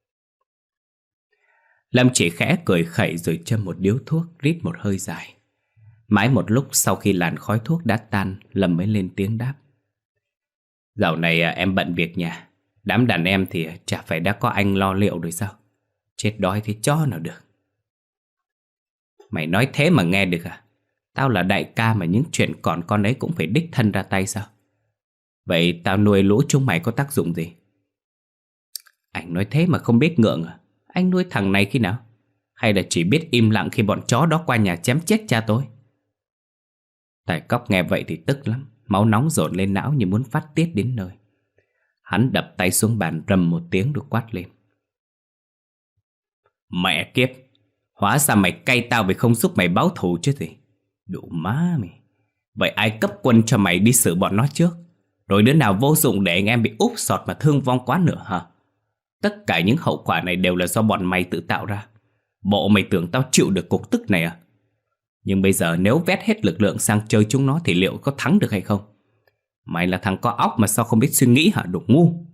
Lâm chỉ khẽ cười khẩy rồi châm một điếu thuốc, rít một hơi dài. Mãi một lúc sau khi làn khói thuốc đã tan, Lâm mới lên tiếng đáp: "Dạo này à, em bận việc nhà, đám đàn em thì chả phải đã có anh lo liệu rồi sao? Chết đói thì chó nào được." "Mày nói thế mà nghe được à? Tao là đại ca mà những chuyện còn con ấy cũng phải đích thân ra tay sao? Vậy tao nuôi lũ chúng mày có tác dụng gì?" "Anh nói thế mà không biết ngượng à? Anh nuôi thằng này khi nào? Hay là chỉ biết im lặng khi bọn chó đó qua nhà chém chết cha tôi?" Tài Cóc nghe vậy thì tức lắm, máu nóng dồn lên não như muốn phát tiết đến nơi. Hắn đập tay xuống bàn rầm một tiếng rồi quát lên. Mẹ kiếp, hóa ra mày cay tao vì không giúp mày báo thù chứ gì. Đủ má mày. Vậy ai cấp quân cho mày đi xử bọn nó trước? Rồi đứa nào vô dụng để anh em bị úp sọt mà thương vong quá nữa hả? Tất cả những hậu quả này đều là do bọn mày tự tạo ra. Bộ mày tưởng tao chịu được cục tức này à? Nhưng bây giờ nếu vét hết lực lượng sang chơi chúng nó thì liệu có thắng được hay không? Mày là thằng có óc mà sao không biết suy nghĩ hả, đồ ngu?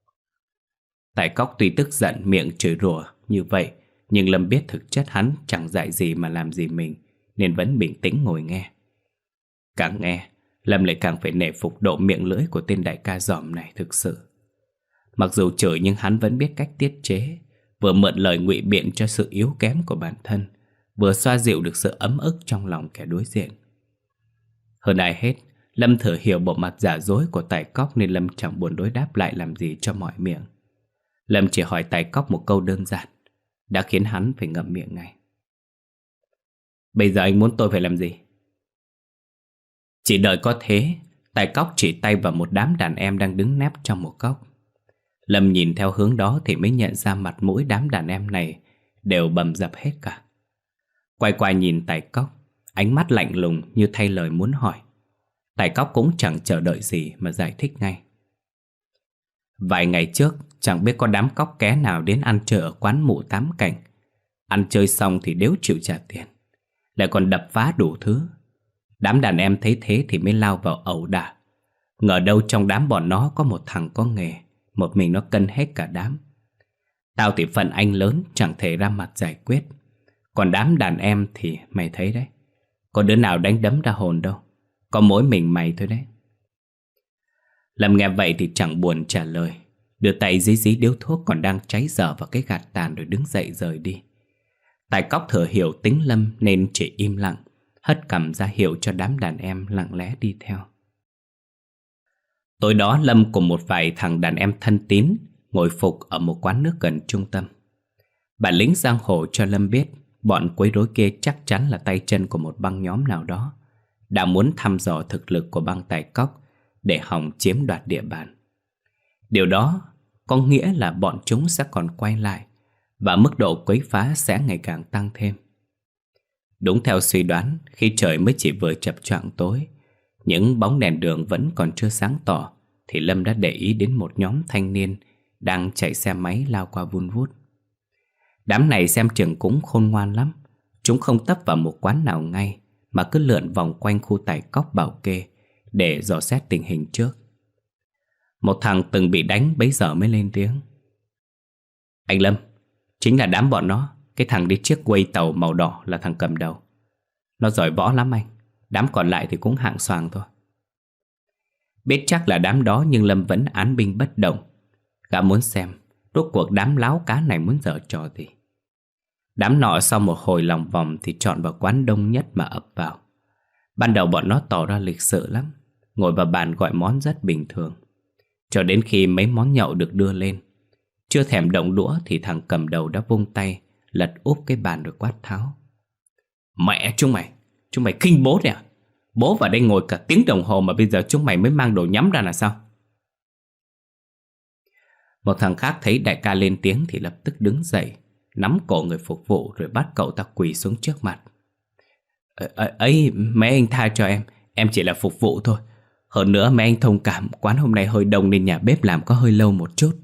Tài Cóc tuy tức giận miệng chửi rủa như vậy, nhưng Lâm biết thực chất hắn chẳng dạy gì mà làm gì mình, nên vẫn bình tĩnh ngồi nghe. Càng nghe, Lâm lại càng phải nể phục độ miệng lưỡi của tên đại ca giòm này thực sự. Mặc dù chửi nhưng hắn vẫn biết cách tiết chế, vừa mượn lời ngụy biện cho sự yếu kém của bản thân, vừa xoa dịu được sự ấm ức trong lòng kẻ đối diện. Hơn ai hết, Lâm thử hiểu bộ mặt giả dối của Tài Cóc nên Lâm chẳng buồn đối đáp lại làm gì cho mọi miệng. Lâm chỉ hỏi Tài Cóc một câu đơn giản, đã khiến hắn phải ngậm miệng ngay. Bây giờ anh muốn tôi phải làm gì? Chỉ đợi có thế, Tài Cóc chỉ tay vào một đám đàn em đang đứng nép trong một góc. Lâm nhìn theo hướng đó thì mới nhận ra mặt mũi đám đàn em này đều bầm dập hết cả. Quay qua nhìn Tài Cóc, ánh mắt lạnh lùng như thay lời muốn hỏi. Tài Cóc cũng chẳng chờ đợi gì mà giải thích ngay. Vài ngày trước, chẳng biết có đám cóc ké nào đến ăn chơi ở quán Mụ Tám Cảnh. Ăn chơi xong thì đếu chịu trả tiền, lại còn đập phá đủ thứ. Đám đàn em thấy thế thì mới lao vào ẩu đả. Ngờ đâu trong đám bọn nó có một thằng có nghề, một mình nó cân hết cả đám. Tao thì phận anh lớn chẳng thể ra mặt giải quyết. Còn đám đàn em thì mày thấy đấy, có đứa nào đánh đấm ra hồn đâu, có mỗi mình mày thôi đấy. Lâm nghe vậy thì chẳng buồn trả lời, đưa tay dí dí điếu thuốc còn đang cháy dở vào cái gạt tàn rồi đứng dậy rời đi. Tài Cóc thừa hiểu tính Lâm nên chỉ im lặng, hất cằm ra hiệu cho đám đàn em lặng lẽ đi theo. Tối đó Lâm cùng một vài thằng đàn em thân tín ngồi phục ở một quán nước gần trung tâm. Bản lĩnh giang hồ cho Lâm biết bọn quấy rối kia chắc chắn là tay chân của một băng nhóm nào đó, đã muốn thăm dò thực lực của băng Tài Cóc để hòng chiếm đoạt địa bàn. Điều đó có nghĩa là bọn chúng sẽ còn quay lại, và mức độ quấy phá sẽ ngày càng tăng thêm. Đúng theo suy đoán, khi trời mới chỉ vừa chập choạng tối, những bóng đèn đường vẫn còn chưa sáng tỏ, thì Lâm đã để ý đến một nhóm thanh niên đang chạy xe máy lao qua vun vút. Đám này xem chừng cũng khôn ngoan lắm. Chúng không tấp vào một quán nào ngay, mà cứ lượn vòng quanh khu Tài Cóc bảo kê để dò xét tình hình trước. Một thằng từng bị đánh bấy giờ mới lên tiếng. Anh Lâm, chính là đám bọn nó. Cái thằng đi chiếc quay tàu màu đỏ là thằng cầm đầu. Nó giỏi võ lắm anh. Đám còn lại thì cũng hạng xoàng thôi. Biết chắc là đám đó nhưng Lâm vẫn án binh bất động. Gã muốn xem rốt cuộc đám láo cá này muốn giở trò gì. Đám nọ sau một hồi lòng vòng thì chọn vào quán đông nhất mà ập vào. Ban đầu bọn nó tỏ ra lịch sự lắm, ngồi vào bàn gọi món rất bình thường. Cho đến khi mấy món nhậu được đưa lên, chưa thèm động đũa thì thằng cầm đầu đã vung tay lật úp cái bàn rồi quát tháo. Mẹ chúng mày, chúng mày khinh bố đấy à? Bố vào đây ngồi cả tiếng đồng hồ mà bây giờ chúng mày mới mang đồ nhắm ra là sao? Một thằng khác thấy đại ca lên tiếng thì lập tức đứng dậy, nắm cổ người phục vụ rồi bắt cậu ta quỳ xuống trước mặt. Ờ, ấy, mấy anh tha cho em, em chỉ là phục vụ thôi. Hơn nữa mấy anh thông cảm, quán hôm nay hơi đông nên nhà bếp làm có hơi lâu một chút.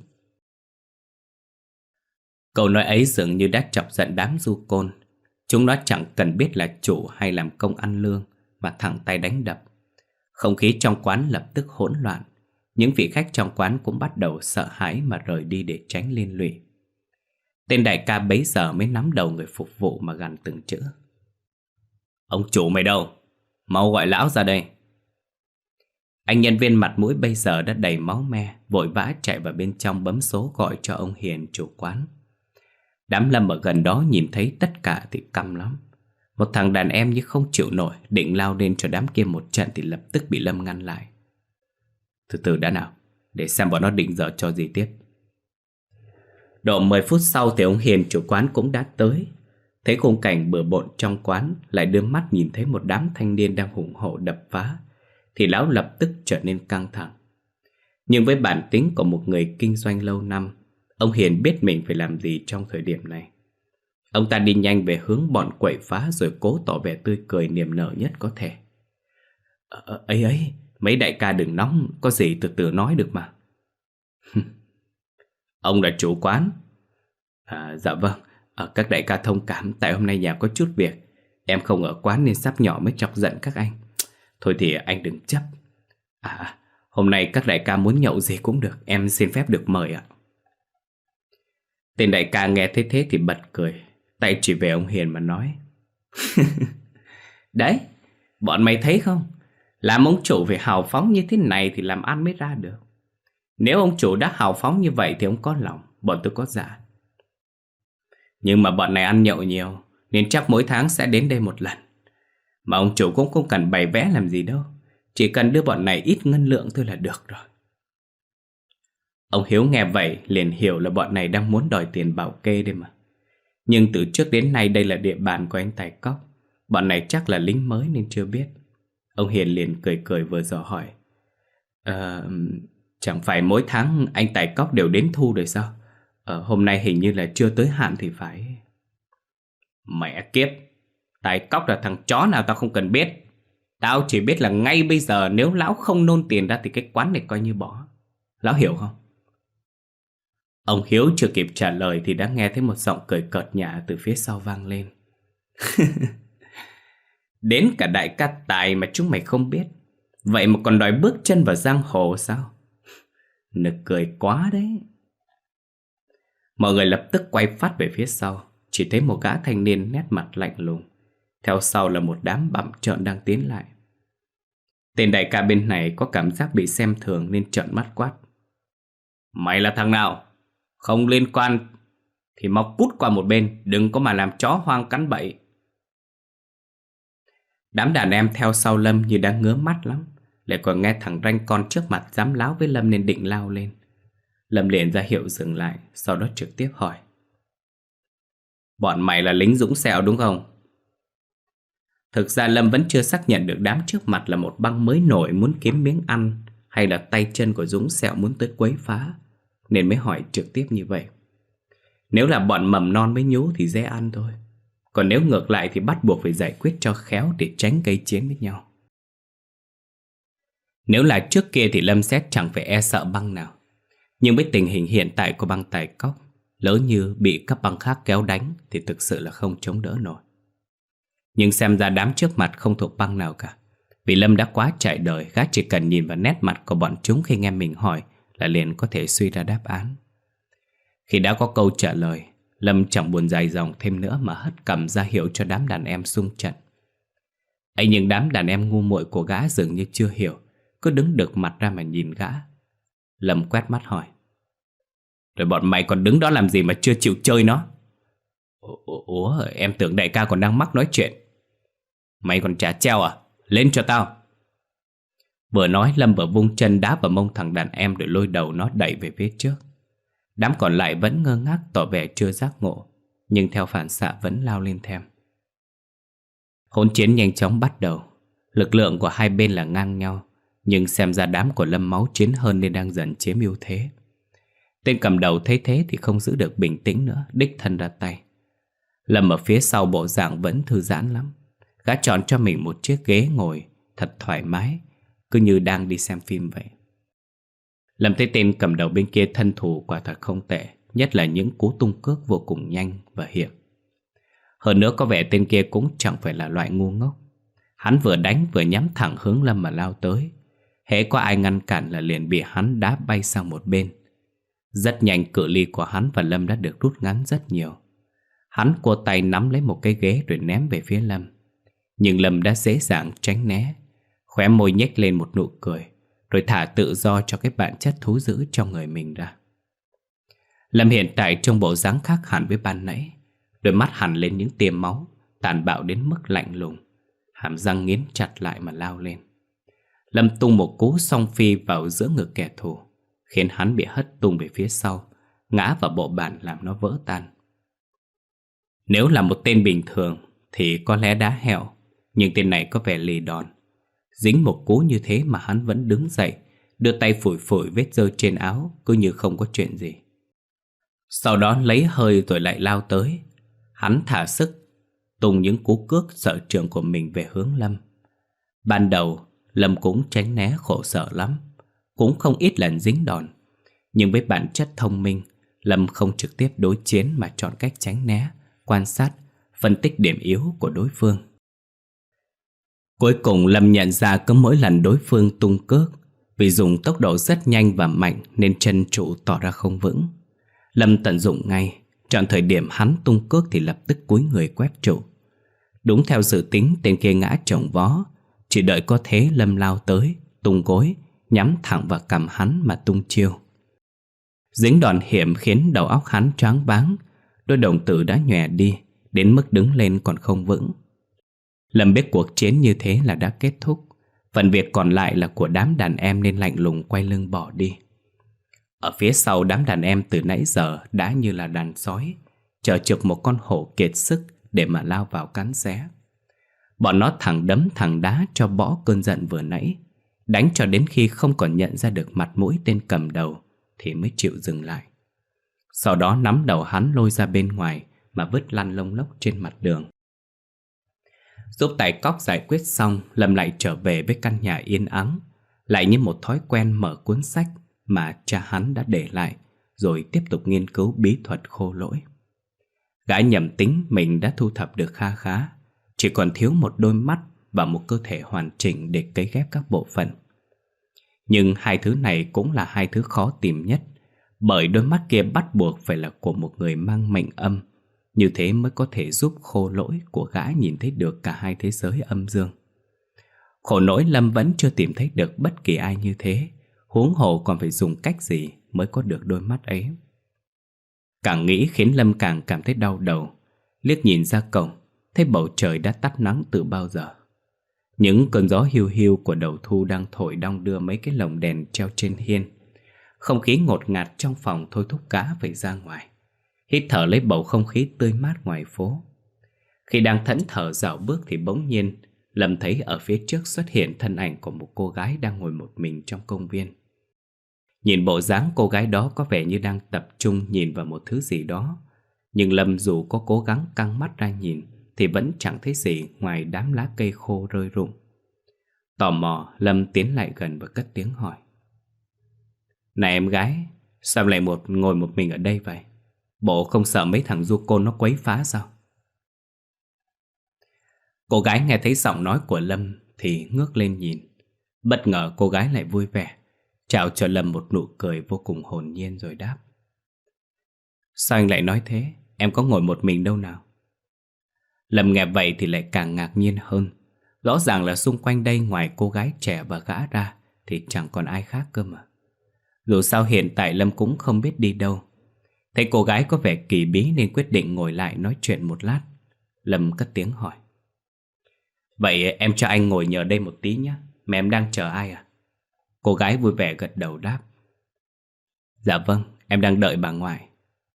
Câu nói ấy dường như đã chọc giận đám du côn. Chúng nó chẳng cần biết là chủ hay làm công ăn lương mà thẳng tay đánh đập. Không khí trong quán lập tức hỗn loạn. Những vị khách trong quán cũng bắt đầu sợ hãi mà rời đi để tránh liên lụy. Tên đại ca bấy giờ mới nắm đầu người phục vụ mà gằn từng chữ. Ông chủ mày đâu? Mau gọi lão ra đây. Anh nhân viên mặt mũi bây giờ đã đầy máu me, vội vã chạy vào bên trong bấm số gọi cho ông Hiền chủ quán. Đám Lâm ở gần đó nhìn thấy tất cả thì căm lắm. Một thằng đàn em như không chịu nổi, định lao lên cho đám kia một trận thì lập tức bị Lâm ngăn lại. Từ từ đã nào, để xem bọn nó định giờ cho gì tiếp. Độ mười phút sau thì ông Hiền chủ quán cũng đã tới. Thấy khung cảnh bừa bộn trong quán, lại đưa mắt nhìn thấy một đám thanh niên đang hùng hổ đập phá, thì lão lập tức trở nên căng thẳng. Nhưng với bản tính của một người kinh doanh lâu năm, ông Hiền biết mình phải làm gì trong thời điểm này. Ông ta đi nhanh về hướng bọn quậy phá rồi cố tỏ vẻ tươi cười niềm nở nhất có thể. Ờ, ấy ấy, mấy đại ca đừng nóng, có gì từ từ nói được mà. Ông là chủ quán. À, dạ vâng, à, các đại ca thông cảm, tại hôm nay nhà có chút việc. Em không ở quán nên sắp nhỏ mới chọc giận các anh. Thôi thì anh đừng chấp. À, hôm nay các đại ca muốn nhậu gì cũng được, em xin phép được mời ạ. Tên đại ca nghe thế thế thì bật cười, tay chỉ về ông Hiền mà nói. Đấy, bọn mày thấy không? Làm ông chủ phải hào phóng như thế này thì làm ăn mới ra được. Nếu ông chủ đã hào phóng như vậy thì ông có lòng, bọn tôi có dạ. Nhưng mà bọn này ăn nhậu nhiều nên chắc mỗi tháng sẽ đến đây một lần. Mà ông chủ cũng không cần bày vẽ làm gì đâu, chỉ cần đưa bọn này ít ngân lượng thôi là được rồi. Ông Hiếu nghe vậy liền hiểu là bọn này đang muốn đòi tiền bảo kê đây mà. Nhưng từ trước đến nay đây là địa bàn của anh Tài Cóc, bọn này chắc là lính mới nên chưa biết. Ông Hiền liền cười cười vừa dò hỏi. Ờ, chẳng phải mỗi tháng anh Tài Cóc đều đến thu rồi sao? Ờ, hôm nay hình như là chưa tới hạn thì phải. Mẹ kiếp, Tài Cóc là thằng chó nào tao không cần biết. Tao chỉ biết là ngay bây giờ nếu lão không nôn tiền ra thì cái quán này coi như bỏ. Lão hiểu không? Ông Hiếu chưa kịp trả lời thì đã nghe thấy một giọng cười cợt nhả từ phía sau vang lên. Đến cả đại ca Tài mà chúng mày không biết, vậy mà còn đòi bước chân vào giang hồ sao? Nực cười quá đấy. Mọi người lập tức quay phát về phía sau, chỉ thấy một gã thanh niên nét mặt lạnh lùng, theo sau là một đám bặm trợn đang tiến lại. Tên đại ca bên này có cảm giác bị xem thường nên trợn mắt quát. Mày là thằng nào? Không liên quan thì mau cút qua một bên, đừng có mà làm chó hoang cắn bậy. Đám đàn em theo sau Lâm như đang ngứa mắt lắm, lại còn nghe thằng ranh con trước mặt dám láo với Lâm nên định lao lên. Lâm liền ra hiệu dừng lại, sau đó trực tiếp hỏi. Bọn mày là lính Dũng Sẹo đúng không? Thực ra Lâm vẫn chưa xác nhận được đám trước mặt là một băng mới nổi muốn kiếm miếng ăn hay là tay chân của Dũng Sẹo muốn tới quấy phá, nên mới hỏi trực tiếp như vậy. Nếu là bọn mầm non mới nhú thì dễ ăn thôi, còn nếu ngược lại thì bắt buộc phải giải quyết cho khéo để tránh gây chiến với nhau. Nếu là trước kia thì Lâm sẽ chẳng phải e sợ băng nào. Nhưng với tình hình hiện tại của băng Tài Cóc, lỡ như bị các băng khác kéo đánh thì thực sự là không chống đỡ nổi. Nhưng xem ra đám trước mặt không thuộc băng nào cả. Vì Lâm đã quá trải đời, gã chỉ cần nhìn vào nét mặt của bọn chúng khi nghe mình hỏi là liền có thể suy ra đáp án. Khi đã có câu trả lời, Lâm chẳng buồn dài dòng thêm nữa mà hất cầm ra hiệu cho đám đàn em xung trận. ấy nhưng đám đàn em ngu muội của gã dường như chưa hiểu, cứ đứng được mặt ra mà nhìn gã. Lâm quét mắt hỏi. Rồi bọn mày còn đứng đó làm gì mà chưa chịu chơi nó? Ủa, ủa em tưởng đại ca còn đang mắc nói chuyện. Mày còn chả treo à? Lên cho tao. Vừa nói Lâm vừa vung chân đá vào mông thằng đàn em rồi lôi đầu nó đẩy về phía trước. Đám còn lại vẫn ngơ ngác tỏ vẻ chưa giác ngộ, nhưng theo phản xạ vẫn lao lên theo. Hỗn chiến nhanh chóng bắt đầu. Lực lượng của hai bên là ngang nhau, nhưng xem ra đám của Lâm máu chiến hơn nên đang dần chiếm ưu thế. Tên cầm đầu thấy thế thì không giữ được bình tĩnh nữa, đích thân ra tay. Lâm ở phía sau bộ dạng vẫn thư giãn lắm. Gã chọn cho mình một chiếc ghế ngồi thật thoải mái, cứ như đang đi xem phim vậy. Lâm thấy tên cầm đầu bên kia thân thủ quả thật không tệ, nhất là những cú tung cước vô cùng nhanh và hiểm. Hơn nữa có vẻ tên kia cũng chẳng phải là loại ngu ngốc. Hắn vừa đánh vừa nhắm thẳng hướng Lâm mà lao tới. Hễ có ai ngăn cản là liền bị hắn đá bay sang một bên. Rất nhanh cự ly của hắn và Lâm đã được rút ngắn rất nhiều. Hắn cua tay nắm lấy một cái ghế rồi ném về phía Lâm. Nhưng Lâm đã dễ dàng tránh né, khóe môi nhếch lên một nụ cười, rồi thả tự do cho cái bản chất thú dữ trong người mình ra. Lâm hiện tại trong bộ dáng khác hẳn với ban nãy. Đôi mắt hằn lên những tia máu, tàn bạo đến mức lạnh lùng, hàm răng nghiến chặt lại mà lao lên. Lâm tung một cú song phi vào giữa ngực kẻ thù, khiến hắn bị hất tung về phía sau, ngã vào bộ bàn làm nó vỡ tan. Nếu là một tên bình thường thì có lẽ đá hẹo, nhưng tên này có vẻ lì đòn. Dính một cú như thế mà hắn vẫn đứng dậy, đưa tay phủi phủi vết rơi trên áo, cứ như không có chuyện gì. Sau đó lấy hơi rồi lại lao tới. Hắn thả sức tung những cú cước sở trường của mình về hướng Lâm. Ban đầu Lâm cũng tránh né khổ sở lắm, cũng không ít lần dính đòn. Nhưng với bản chất thông minh, Lâm không trực tiếp đối chiến mà chọn cách tránh né, quan sát, phân tích điểm yếu của đối phương. Cuối cùng Lâm nhận ra cứ mỗi lần đối phương tung cước, vì dùng tốc độ rất nhanh và mạnh nên chân trụ tỏ ra không vững. Lâm tận dụng ngay, chọn thời điểm hắn tung cước thì lập tức cúi người quét trụ. Đúng theo dự tính, tên kia ngã chồng vó. Chỉ đợi có thế Lâm lao tới, tung gối, nhắm thẳng vào cằm hắn mà tung chiêu. Dính đòn hiểm khiến đầu óc hắn choáng váng, đôi đồng tử đã nhòe đi, đến mức đứng lên còn không vững. Lâm biết cuộc chiến như thế là đã kết thúc, phần việc còn lại là của đám đàn em nên lạnh lùng quay lưng bỏ đi. Ở phía sau đám đàn em từ nãy giờ đã như là đàn sói, chờ trực một con hổ kiệt sức để mà lao vào cắn xé. Bọn nó thẳng đấm thẳng đá cho bỏ cơn giận vừa nãy, đánh cho đến khi không còn nhận ra được mặt mũi tên cầm đầu thì mới chịu dừng lại. Sau đó nắm đầu hắn lôi ra bên ngoài mà vứt lăn lông lốc trên mặt đường. Giúp tài cóc giải quyết xong, Lâm lại trở về với căn nhà yên ắng, lại như một thói quen mở cuốn sách mà cha hắn đã để lại, rồi tiếp tục nghiên cứu bí thuật khô lỗi. Gã nhầm tính mình đã thu thập được kha khá, chỉ còn thiếu một đôi mắt và một cơ thể hoàn chỉnh để cấy ghép các bộ phận. Nhưng hai thứ này cũng là hai thứ khó tìm nhất, bởi đôi mắt kia bắt buộc phải là của một người mang mệnh âm. Như thế mới có thể giúp khô lỗi của gã nhìn thấy được cả hai thế giới âm dương. Khổ nỗi Lâm vẫn chưa tìm thấy được bất kỳ ai như thế, huống hồ còn phải dùng cách gì mới có được đôi mắt ấy. Càng nghĩ khiến Lâm càng cảm thấy đau đầu. Liếc nhìn ra cổng, thấy bầu trời đã tắt nắng từ bao giờ. Những cơn gió hiu hiu của đầu thu đang thổi đong đưa mấy cái lồng đèn treo trên hiên. Không khí ngột ngạt trong phòng thôi thúc gã phải ra ngoài, hít thở lấy bầu không khí tươi mát ngoài phố. Khi đang thẫn thờ dạo bước thì bỗng nhiên Lâm thấy ở phía trước xuất hiện thân ảnh của một cô gái đang ngồi một mình trong công viên. Nhìn bộ dáng cô gái đó có vẻ như đang tập trung nhìn vào một thứ gì đó, nhưng Lâm dù có cố gắng căng mắt ra nhìn thì vẫn chẳng thấy gì ngoài đám lá cây khô rơi rụng. Tò mò, Lâm tiến lại gần và cất tiếng hỏi: "Này em gái, sao lại một ngồi một mình ở đây vậy? Bộ không sợ mấy thằng du côn nó quấy phá sao?" Cô gái nghe thấy giọng nói của Lâm thì ngước lên nhìn. Bất ngờ cô gái lại vui vẻ, chào cho Lâm một nụ cười vô cùng hồn nhiên rồi đáp: "Sao anh lại nói thế? Em có ngồi một mình đâu nào." Lâm nghe vậy thì lại càng ngạc nhiên hơn. Rõ ràng là xung quanh đây ngoài cô gái trẻ và gã ra thì chẳng còn ai khác cơ mà. Dù sao hiện tại Lâm cũng không biết đi đâu. Thấy cô gái có vẻ kỳ bí nên quyết định ngồi lại nói chuyện một lát. Lâm cất tiếng hỏi: "Vậy em cho anh ngồi nhờ đây một tí nhé. Mà em đang chờ ai à?" Cô gái vui vẻ gật đầu đáp: "Dạ vâng, em đang đợi bà ngoại."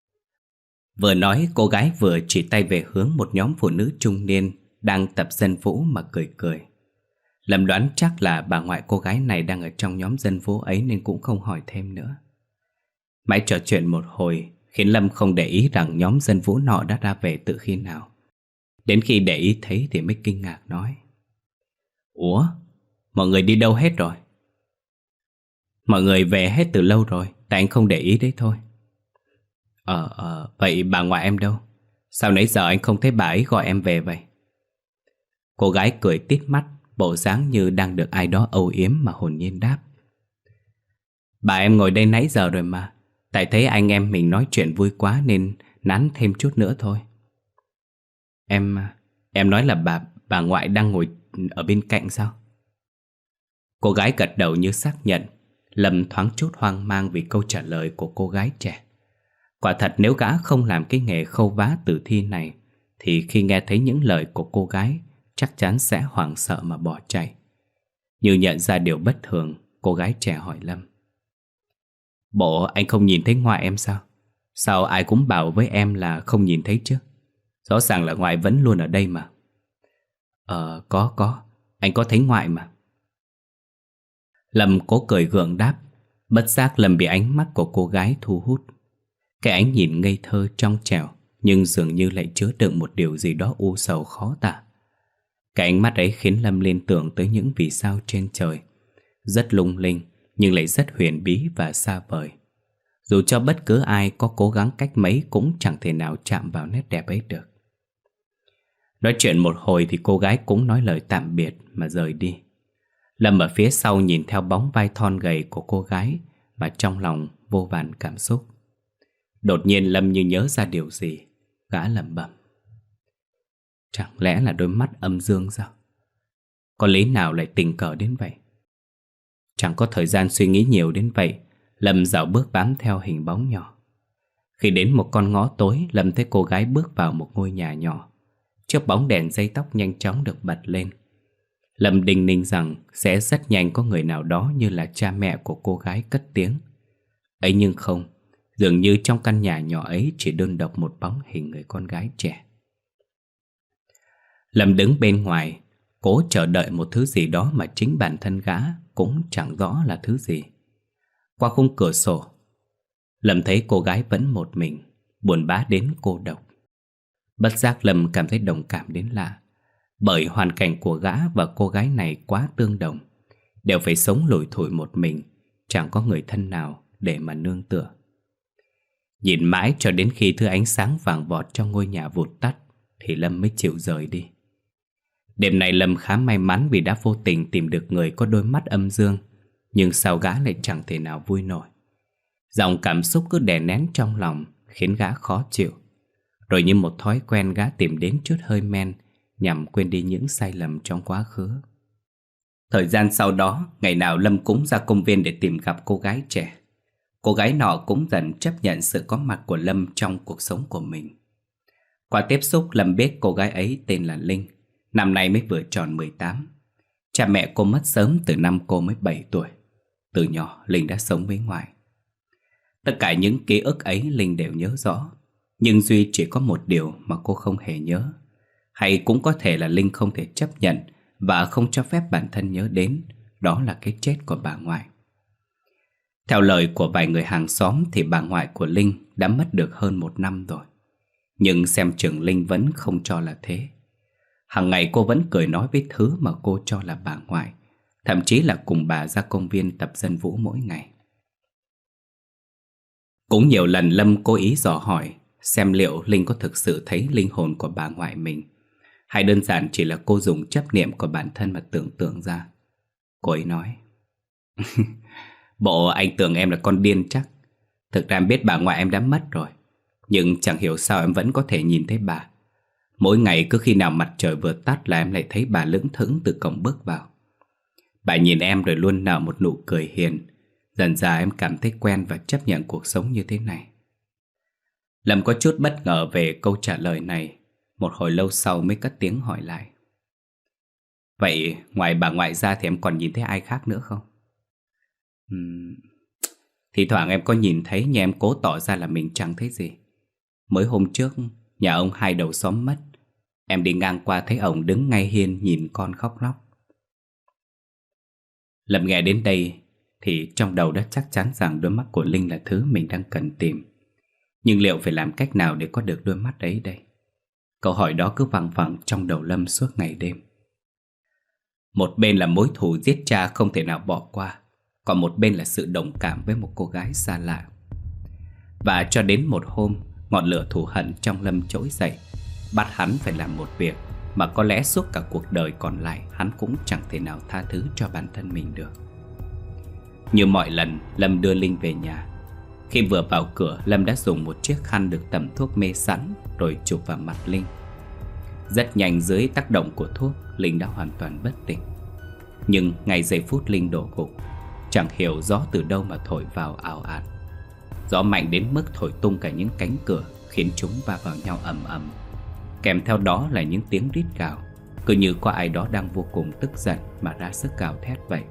Vừa nói cô gái vừa chỉ tay về hướng một nhóm phụ nữ trung niên đang tập dân vũ mà cười cười. Lâm đoán chắc là bà ngoại cô gái này đang ở trong nhóm dân vũ ấy nên cũng không hỏi thêm nữa. Mãi trò chuyện một hồi khiến Lâm không để ý rằng nhóm dân vũ nọ đã ra về từ khi nào. Đến khi để ý thấy thì mới kinh ngạc nói: "Ủa, mọi người đi đâu hết rồi?" "Mọi người về hết từ lâu rồi, tại anh không để ý đấy thôi." Ờ, ờ, vậy bà ngoại em đâu? Sao nãy giờ anh không thấy bà ấy gọi em về vậy?" Cô gái cười tít mắt, bộ dáng như đang được ai đó âu yếm mà hồn nhiên đáp: "Bà em ngồi đây nãy giờ rồi mà. Tại thấy anh em mình nói chuyện vui quá nên nán thêm chút nữa thôi." Em... em nói là bà... bà ngoại đang ngồi ở bên cạnh sao?" Cô gái gật đầu như xác nhận. Lâm thoáng chút hoang mang vì câu trả lời của cô gái trẻ. Quả thật nếu gã không làm cái nghề khâu vá tử thi này thì khi nghe thấy những lời của cô gái chắc chắn sẽ hoảng sợ mà bỏ chạy. Như nhận ra điều bất thường, cô gái trẻ hỏi Lâm: "Bộ anh không nhìn thấy ngoại em sao? Sao ai cũng bảo với em là không nhìn thấy chứ? Rõ ràng là ngoại vẫn luôn ở đây mà." "Ờ, có, có, anh có thấy ngoại mà." Lâm cố cười gượng đáp. Bất giác Lâm bị ánh mắt của cô gái thu hút. Cái ánh nhìn ngây thơ trong trẻo, nhưng dường như lại chứa đựng một điều gì đó u sầu khó tả. Cái ánh mắt ấy khiến Lâm liên tưởng tới những vì sao trên trời, rất lung linh nhưng lại rất huyền bí và xa vời. Dù cho bất cứ ai có cố gắng cách mấy cũng chẳng thể nào chạm vào nét đẹp ấy được. Nói chuyện một hồi thì cô gái cũng nói lời tạm biệt mà rời đi. Lâm ở phía sau nhìn theo bóng vai thon gầy của cô gái mà trong lòng vô vàn cảm xúc. Đột nhiên Lâm như nhớ ra điều gì, gã lẩm bẩm: chẳng lẽ là đôi mắt âm dương sao? Có lý nào lại tình cờ đến vậy? Chẳng có thời gian suy nghĩ nhiều đến vậy, Lâm dạo bước bám theo hình bóng nhỏ. Khi đến một con ngõ tối, Lâm thấy cô gái bước vào một ngôi nhà nhỏ. Chiếc bóng đèn dây tóc nhanh chóng được bật lên. Lâm đinh ninh rằng sẽ rất nhanh có người nào đó như là cha mẹ của cô gái cất tiếng. Ấy nhưng không, dường như trong căn nhà nhỏ ấy chỉ đơn độc một bóng hình người con gái trẻ. Lâm đứng bên ngoài, cố chờ đợi một thứ gì đó mà chính bản thân gã cũng chẳng rõ là thứ gì. Qua khung cửa sổ, Lâm thấy cô gái vẫn một mình, buồn bã đến cô độc. Bất giác Lâm cảm thấy đồng cảm đến lạ, bởi hoàn cảnh của gã và cô gái này quá tương đồng, đều phải sống lủi thủi một mình, chẳng có người thân nào để mà nương tựa. Nhìn mãi cho đến khi thứ ánh sáng vàng vọt trong ngôi nhà vụt tắt thì Lâm mới chịu rời đi. Đêm này Lâm khá may mắn vì đã vô tình tìm được người có đôi mắt âm dương, nhưng sao gã lại chẳng thể nào vui nổi. Dòng cảm xúc cứ đè nén trong lòng khiến gã khó chịu. Rồi như một thói quen, gã tìm đến chút hơi men nhằm quên đi những sai lầm trong quá khứ. Thời gian sau đó, ngày nào Lâm cũng ra công viên để tìm gặp cô gái trẻ. Cô gái nọ cũng dần chấp nhận sự có mặt của Lâm trong cuộc sống của mình. Qua tiếp xúc, Lâm biết cô gái ấy tên là Linh, năm nay mới vừa tròn mười tám. Cha mẹ cô mất sớm từ năm cô mới bảy tuổi. Từ nhỏ Linh đã sống với ngoại. Tất cả những ký ức ấy Linh đều nhớ rõ, nhưng duy chỉ có một điều mà cô không hề nhớ. Hay cũng có thể là Linh không thể chấp nhận và không cho phép bản thân nhớ đến, đó là cái chết của bà ngoại. Theo lời của vài người hàng xóm thì bà ngoại của Linh đã mất được hơn một năm rồi. Nhưng xem chừng Linh vẫn không cho là thế. Hàng ngày cô vẫn cười nói với thứ mà cô cho là bà ngoại, thậm chí là cùng bà ra công viên tập dân vũ mỗi ngày. Cũng nhiều lần Lâm cố ý dò hỏi xem liệu Linh có thực sự thấy linh hồn của bà ngoại mình, hay đơn giản chỉ là cô dùng chấp niệm của bản thân mà tưởng tượng ra. Cô ấy nói: bộ anh tưởng em là con điên chắc. Thực ra em biết bà ngoại em đã mất rồi, nhưng chẳng hiểu sao em vẫn có thể nhìn thấy bà. Mỗi ngày cứ khi nào mặt trời vừa tắt là em lại thấy bà lững thững từ cổng bước vào. Bà nhìn em rồi luôn nở một nụ cười hiền. Dần dà em cảm thấy quen và chấp nhận cuộc sống như thế này. Lâm có chút bất ngờ về câu trả lời này. Một hồi lâu sau mới cất tiếng hỏi lại: vậy ngoài bà ngoại ra thì em còn nhìn thấy ai khác nữa không? Uhm, thì thoảng em có nhìn thấy, nhưng em cố tỏ ra là mình chẳng thấy gì. Mới hôm trước nhà ông hai đầu xóm mất, em đi ngang qua thấy ông đứng ngay hiên nhìn con khóc lóc. Lâm nghe đến đây thì trong đầu đã chắc chắn rằng đôi mắt của Linh là thứ mình đang cần tìm. Nhưng liệu phải làm cách nào để có được đôi mắt ấy đây? Câu hỏi đó cứ văng vẳng trong đầu Lâm suốt ngày đêm. Một bên là mối thù giết cha không thể nào bỏ qua, còn một bên là sự đồng cảm với một cô gái xa lạ. Và cho đến một hôm, ngọn lửa thù hận trong Lâm trỗi dậy, bắt hắn phải làm một việc mà có lẽ suốt cả cuộc đời còn lại hắn cũng chẳng thể nào tha thứ cho bản thân mình được. Như mọi lần, Lâm đưa Linh về nhà. Khi vừa vào cửa, Lâm đã dùng một chiếc khăn được tẩm thuốc mê sẵn rồi chụp vào mặt Linh. Rất nhanh dưới tác động của thuốc, Linh đã hoàn toàn bất tỉnh. Nhưng ngay giây phút Linh đổ gục, chẳng hiểu gió từ đâu mà thổi vào ào ạt. Gió mạnh đến mức thổi tung cả những cánh cửa, khiến chúng va vào nhau ầm ầm. Kèm theo đó là những tiếng rít gào, cứ như có ai đó đang vô cùng tức giận mà ra sức gào thét vậy.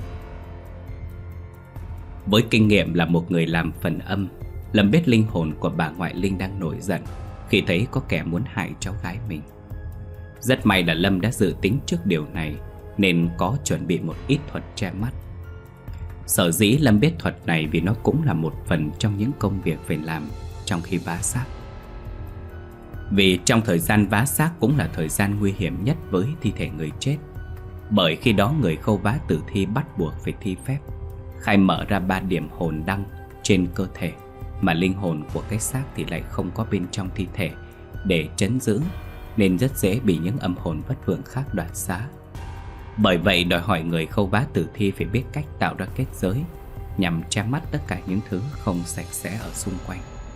Với kinh nghiệm là một người làm phần âm, Lâm biết linh hồn của bà ngoại Linh đang nổi giận khi thấy có kẻ muốn hại cháu gái mình. Rất may là Lâm đã dự tính trước điều này, nên có chuẩn bị một ít thuật che mắt. Sở dĩ Lâm biết thuật này vì nó cũng là một phần trong những công việc phải làm trong khi vá xác. Vì trong thời gian vá xác cũng là thời gian nguy hiểm nhất với thi thể người chết. Bởi khi đó người khâu vá tử thi bắt buộc phải thi phép khai mở ra ba điểm hồn đăng trên cơ thể, mà linh hồn của cái xác thì lại không có bên trong thi thể để trấn giữ, nên rất dễ bị những âm hồn bất vượng khác đoạt xá. Bởi vậy đòi hỏi người khâu vá tử thi phải biết cách tạo ra kết giới nhằm che mắt tất cả những thứ không sạch sẽ ở xung quanh.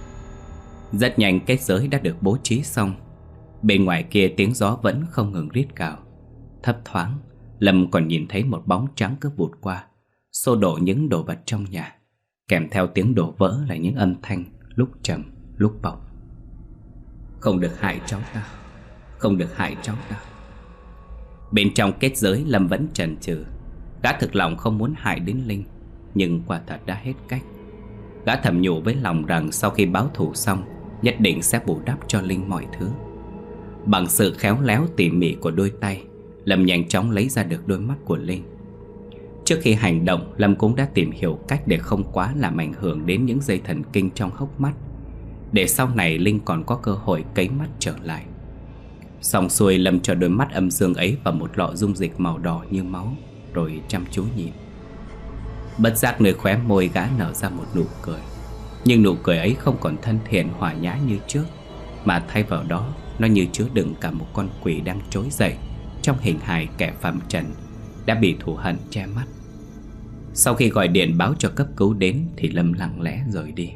Rất nhanh kết giới đã được bố trí xong. Bên ngoài kia tiếng gió vẫn không ngừng rít gào. Thấp thoáng Lâm còn nhìn thấy một bóng trắng cứ vụt qua, xô đổ những đồ vật trong nhà, kèm theo tiếng đổ vỡ là những âm thanh lúc trầm lúc bổng. Không được hại cháu ta, không được hại cháu ta. Bên trong kết giới Lâm vẫn chần chừ. Gã thực lòng không muốn hại đến Linh, nhưng quả thật đã hết cách. Gã thầm nhủ với lòng rằng sau khi báo thù xong, nhất định sẽ bù đắp cho Linh mọi thứ. Bằng sự khéo léo tỉ mỉ của đôi tay, Lâm nhanh chóng lấy ra được đôi mắt của Linh. Trước khi hành động, Lâm cũng đã tìm hiểu cách để không quá làm ảnh hưởng đến những dây thần kinh trong hốc mắt, để sau này Linh còn có cơ hội cấy mắt trở lại. Xong xuôi, Lâm cho đôi mắt âm dương ấy vào một lọ dung dịch màu đỏ như máu, rồi chăm chú nhìn. Bất giác nơi khóe môi gã nở ra một nụ cười. Nhưng nụ cười ấy không còn thân thiện hòa nhã như trước, mà thay vào đó nó như chứa đựng cả một con quỷ đang trỗi dậy trong hình hài kẻ phàm trần đã bị thù hận che mắt. Sau khi gọi điện báo cho cấp cứu đến thì Lâm lặng lẽ rời đi.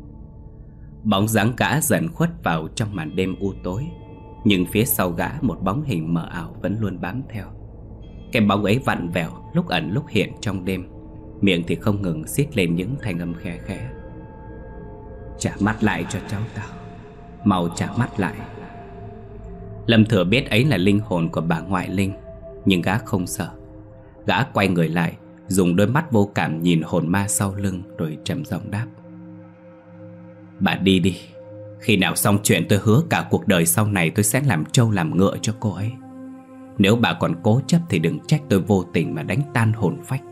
Bóng dáng gã dần khuất vào trong màn đêm u tối, nhưng phía sau gã một bóng hình mờ ảo vẫn luôn bám theo. Cái bóng ấy vặn vẹo, lúc ẩn lúc hiện trong đêm, miệng thì không ngừng xít lên những thanh âm khe khẽ. Trả mắt lại cho cháu tao, mau trả mắt lại. Lâm thừa biết ấy là linh hồn của bà ngoại Linh, nhưng gã không sợ. Gã quay người lại, dùng đôi mắt vô cảm nhìn hồn ma sau lưng, rồi trầm giọng đáp: Bà đi đi. Khi nào xong chuyện tôi hứa cả cuộc đời sau này tôi sẽ làm trâu làm ngựa cho cô ấy. Nếu bà còn cố chấp thì đừng trách tôi vô tình mà đánh tan hồn phách.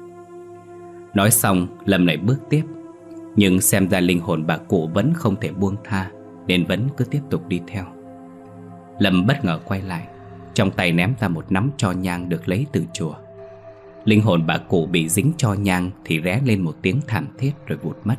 Nói xong Lâm lại bước tiếp, nhưng xem ra linh hồn bà cụ vẫn không thể buông tha, nên vẫn cứ tiếp tục đi theo. Lâm bất ngờ quay lại, trong tay ném ra một nắm tro nhang được lấy từ chùa. Linh hồn bà cụ bị dính tro nhang thì ré lên một tiếng thảm thiết rồi vụt mất.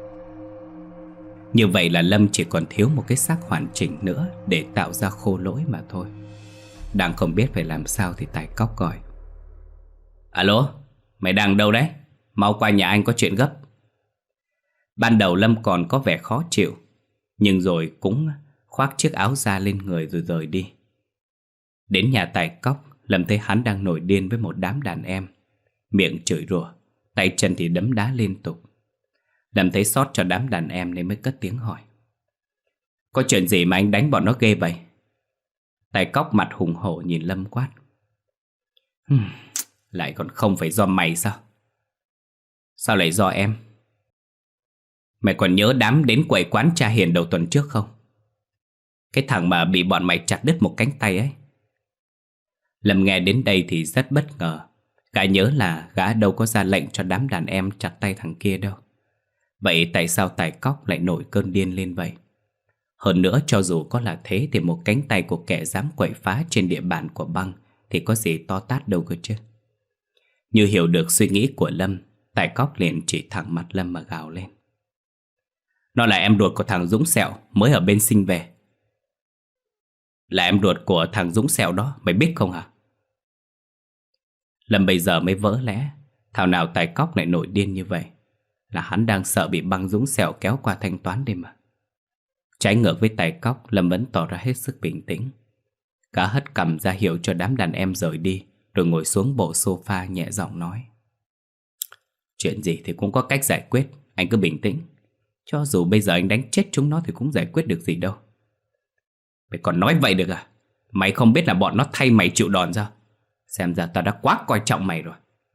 Như vậy là Lâm chỉ còn thiếu một cái xác hoàn chỉnh nữa để tạo ra khô lỗi mà thôi. Đang không biết phải làm sao thì Tài Cóc gọi: Alo, mày đang đâu đấy? Mau qua nhà anh có chuyện gấp. Ban đầu Lâm còn có vẻ khó chịu, nhưng rồi cũng khoác chiếc áo da lên người rồi rời đi. Đến nhà Tài Cóc, Lâm thấy hắn đang nổi điên với một đám đàn em, miệng chửi rủa, tay chân thì đấm đá liên tục. Lâm thấy xót cho đám đàn em nên mới cất tiếng hỏi: Có chuyện gì mà anh đánh bọn nó ghê vậy? Tài Cóc mặt hùng hổ nhìn Lâm quát: Hừm, lại còn không phải do mày sao? Sao lại do em? Mày còn nhớ đám đến quầy quán trà Hiền đầu tuần trước không? Cái thằng mà bị bọn mày chặt đứt một cánh tay ấy. Lâm nghe đến đây thì rất bất ngờ. Gã nhớ là gã đâu có ra lệnh cho đám đàn em chặt tay thằng kia đâu. Vậy tại sao Tài Cóc lại nổi cơn điên lên vậy? Hơn nữa, cho dù có là thế thì một cánh tay của kẻ dám quậy phá trên địa bàn của băng thì có gì to tát đâu cơ chứ. Như hiểu được suy nghĩ của Lâm, Tài Cóc liền chỉ thẳng mặt Lâm mà gào lên: Nó là em ruột của thằng Dũng Sẹo mới ở bên sinh về. Là em ruột của thằng Dũng Sẹo đó, mày biết không hả? Lâm bây giờ mới vỡ lẽ, thảo nào Tài Cóc lại nổi điên như vậy. Là hắn đang sợ bị băng Dũng Sẹo kéo qua thanh toán đây mà. Trái ngược với Tài Cóc, Lâm vẫn tỏ ra hết sức bình tĩnh. Gã hất cằm ra hiệu cho đám đàn em rời đi, rồi ngồi xuống bộ sofa nhẹ giọng nói: Chuyện gì thì cũng có cách giải quyết, anh cứ bình tĩnh. Cho dù bây giờ anh đánh chết chúng nó thì cũng giải quyết được gì đâu. Mày còn nói vậy được à? Mày không biết là bọn nó thay mày chịu đòn sao? Xem ra tao đã quá coi trọng mày rồi.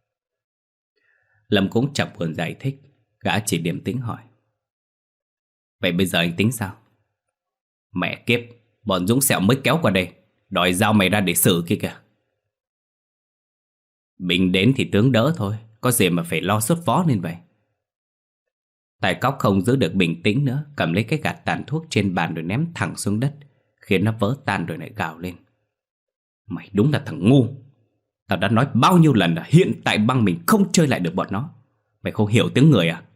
Lâm cũng chẳng buồn giải thích. Gã chỉ điềm tĩnh hỏi: Vậy bây giờ anh tính sao? Mẹ kiếp, bọn Dũng Sẹo mới kéo qua đây, đòi giao mày ra để xử kia kìa. Bình đến thì tướng đỡ thôi, Có gì mà phải lo sốt vó lên vậy? Tài cóc không giữ được bình tĩnh nữa, cầm lấy cái gạt tàn thuốc trên bàn rồi ném thẳng xuống đất, khiến nó vỡ tan rồi lại gào lên. Mày đúng là thằng ngu. Tao đã nói bao nhiêu lần là hiện tại băng mình không chơi lại được bọn nó. Mày không hiểu tiếng người à?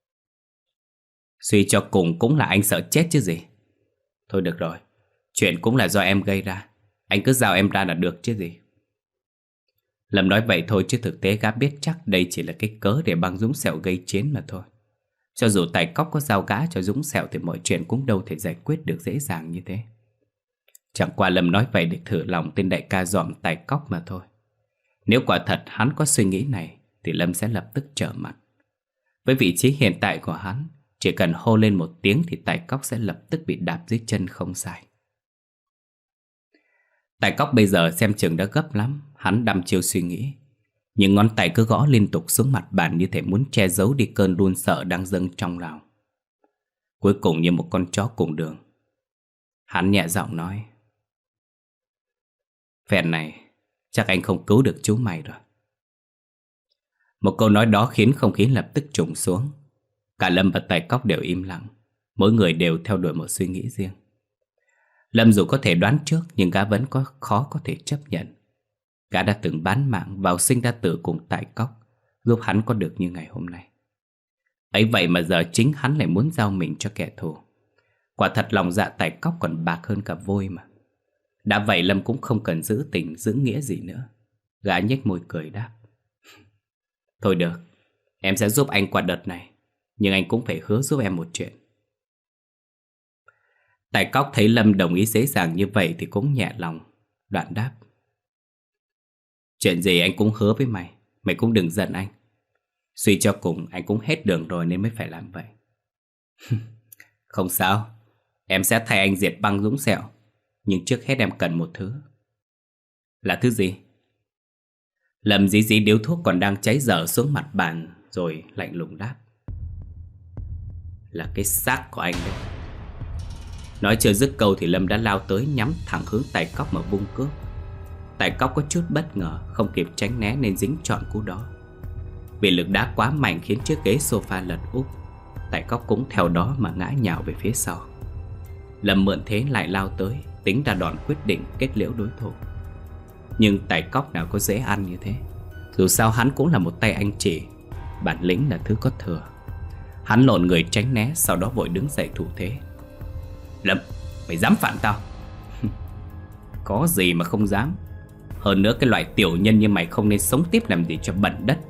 Suy cho cùng cũng là anh sợ chết chứ gì. Thôi được rồi, chuyện cũng là do em gây ra. Anh cứ giao em ra là được chứ gì. Lâm nói vậy thôi chứ thực tế gã biết chắc đây chỉ là cái cớ để băng Dũng Sẹo gây chiến mà thôi. Cho dù Tài Cóc có giao gã cho Dũng Sẹo thì mọi chuyện cũng đâu thể giải quyết được dễ dàng như thế. Chẳng qua Lâm nói vậy để thử lòng tên đại ca dòm Tài Cóc mà thôi. Nếu quả thật hắn có suy nghĩ này thì Lâm sẽ lập tức trở mặt. Với vị trí hiện tại của hắn, chỉ cần hô lên một tiếng thì Tài Cóc sẽ lập tức bị đạp dưới chân không sai. Tài Cóc bây giờ xem chừng đã gấp lắm. Hắn đăm chiêu suy nghĩ, nhưng ngón tay cứ gõ liên tục xuống mặt bàn như thể muốn che giấu đi cơn run sợ đang dâng trong lòng. Cuối cùng như một con chó cùng đường, hắn nhẹ giọng nói: Phen này chắc anh không cứu được chú mày rồi. Một câu nói đó khiến không khí lập tức trùng xuống. Cả Lâm và Tài Cóc đều im lặng, mỗi người đều theo đuổi một suy nghĩ riêng. Lâm dù có thể đoán trước nhưng gã vẫn có khó có thể chấp nhận. Gã đã từng bán mạng vào sinh ra tử cùng Tài Cóc, giúp hắn có được như ngày hôm nay. Ấy vậy mà giờ chính hắn lại muốn giao mình cho kẻ thù. Quả thật lòng dạ Tài Cóc còn bạc hơn cả vôi mà. Đã vậy Lâm cũng không cần giữ tình giữ nghĩa gì nữa. Gã nhếch môi cười đáp: Thôi được, em sẽ giúp anh qua đợt này, nhưng anh cũng phải hứa giúp em một chuyện. Tài Cóc thấy Lâm đồng ý dễ dàng như vậy thì cũng nhẹ lòng, đoạn đáp: Chuyện gì anh cũng hứa với mày, mày cũng đừng giận anh. Suy cho cùng anh cũng hết đường rồi nên mới phải làm vậy. Không sao, em sẽ thay anh diệt băng Dũng Sẹo. Nhưng trước hết em cần một thứ. Là thứ gì? Lâm dí dí điếu thuốc còn đang cháy dở xuống mặt bàn, rồi lạnh lùng đáp: Là cái xác của anh đấy. Nói chưa dứt câu thì Lâm đã lao tới nhắm thẳng hướng Tài Cóc mà vung cước. Tài Cóc có chút bất ngờ, không kịp tránh né nên dính trọn cú đó. Vì lực đá quá mạnh khiến chiếc ghế sofa lật úp. Tài Cóc cũng theo đó mà ngã nhào về phía sau. Lâm mượn thế lại lao tới, tính ra đòn quyết định kết liễu đối thủ. Nhưng Tài Cóc nào có dễ ăn như thế. Dù sao hắn cũng là một tay anh chỉ, bản lĩnh là thứ có thừa. Hắn lộn người tránh né, sau đó vội đứng dậy thủ thế. Lâm, mày dám phản tao? Có gì mà không dám. Hơn nữa cái loại tiểu nhân như mày không nên sống tiếp làm gì cho bận đất.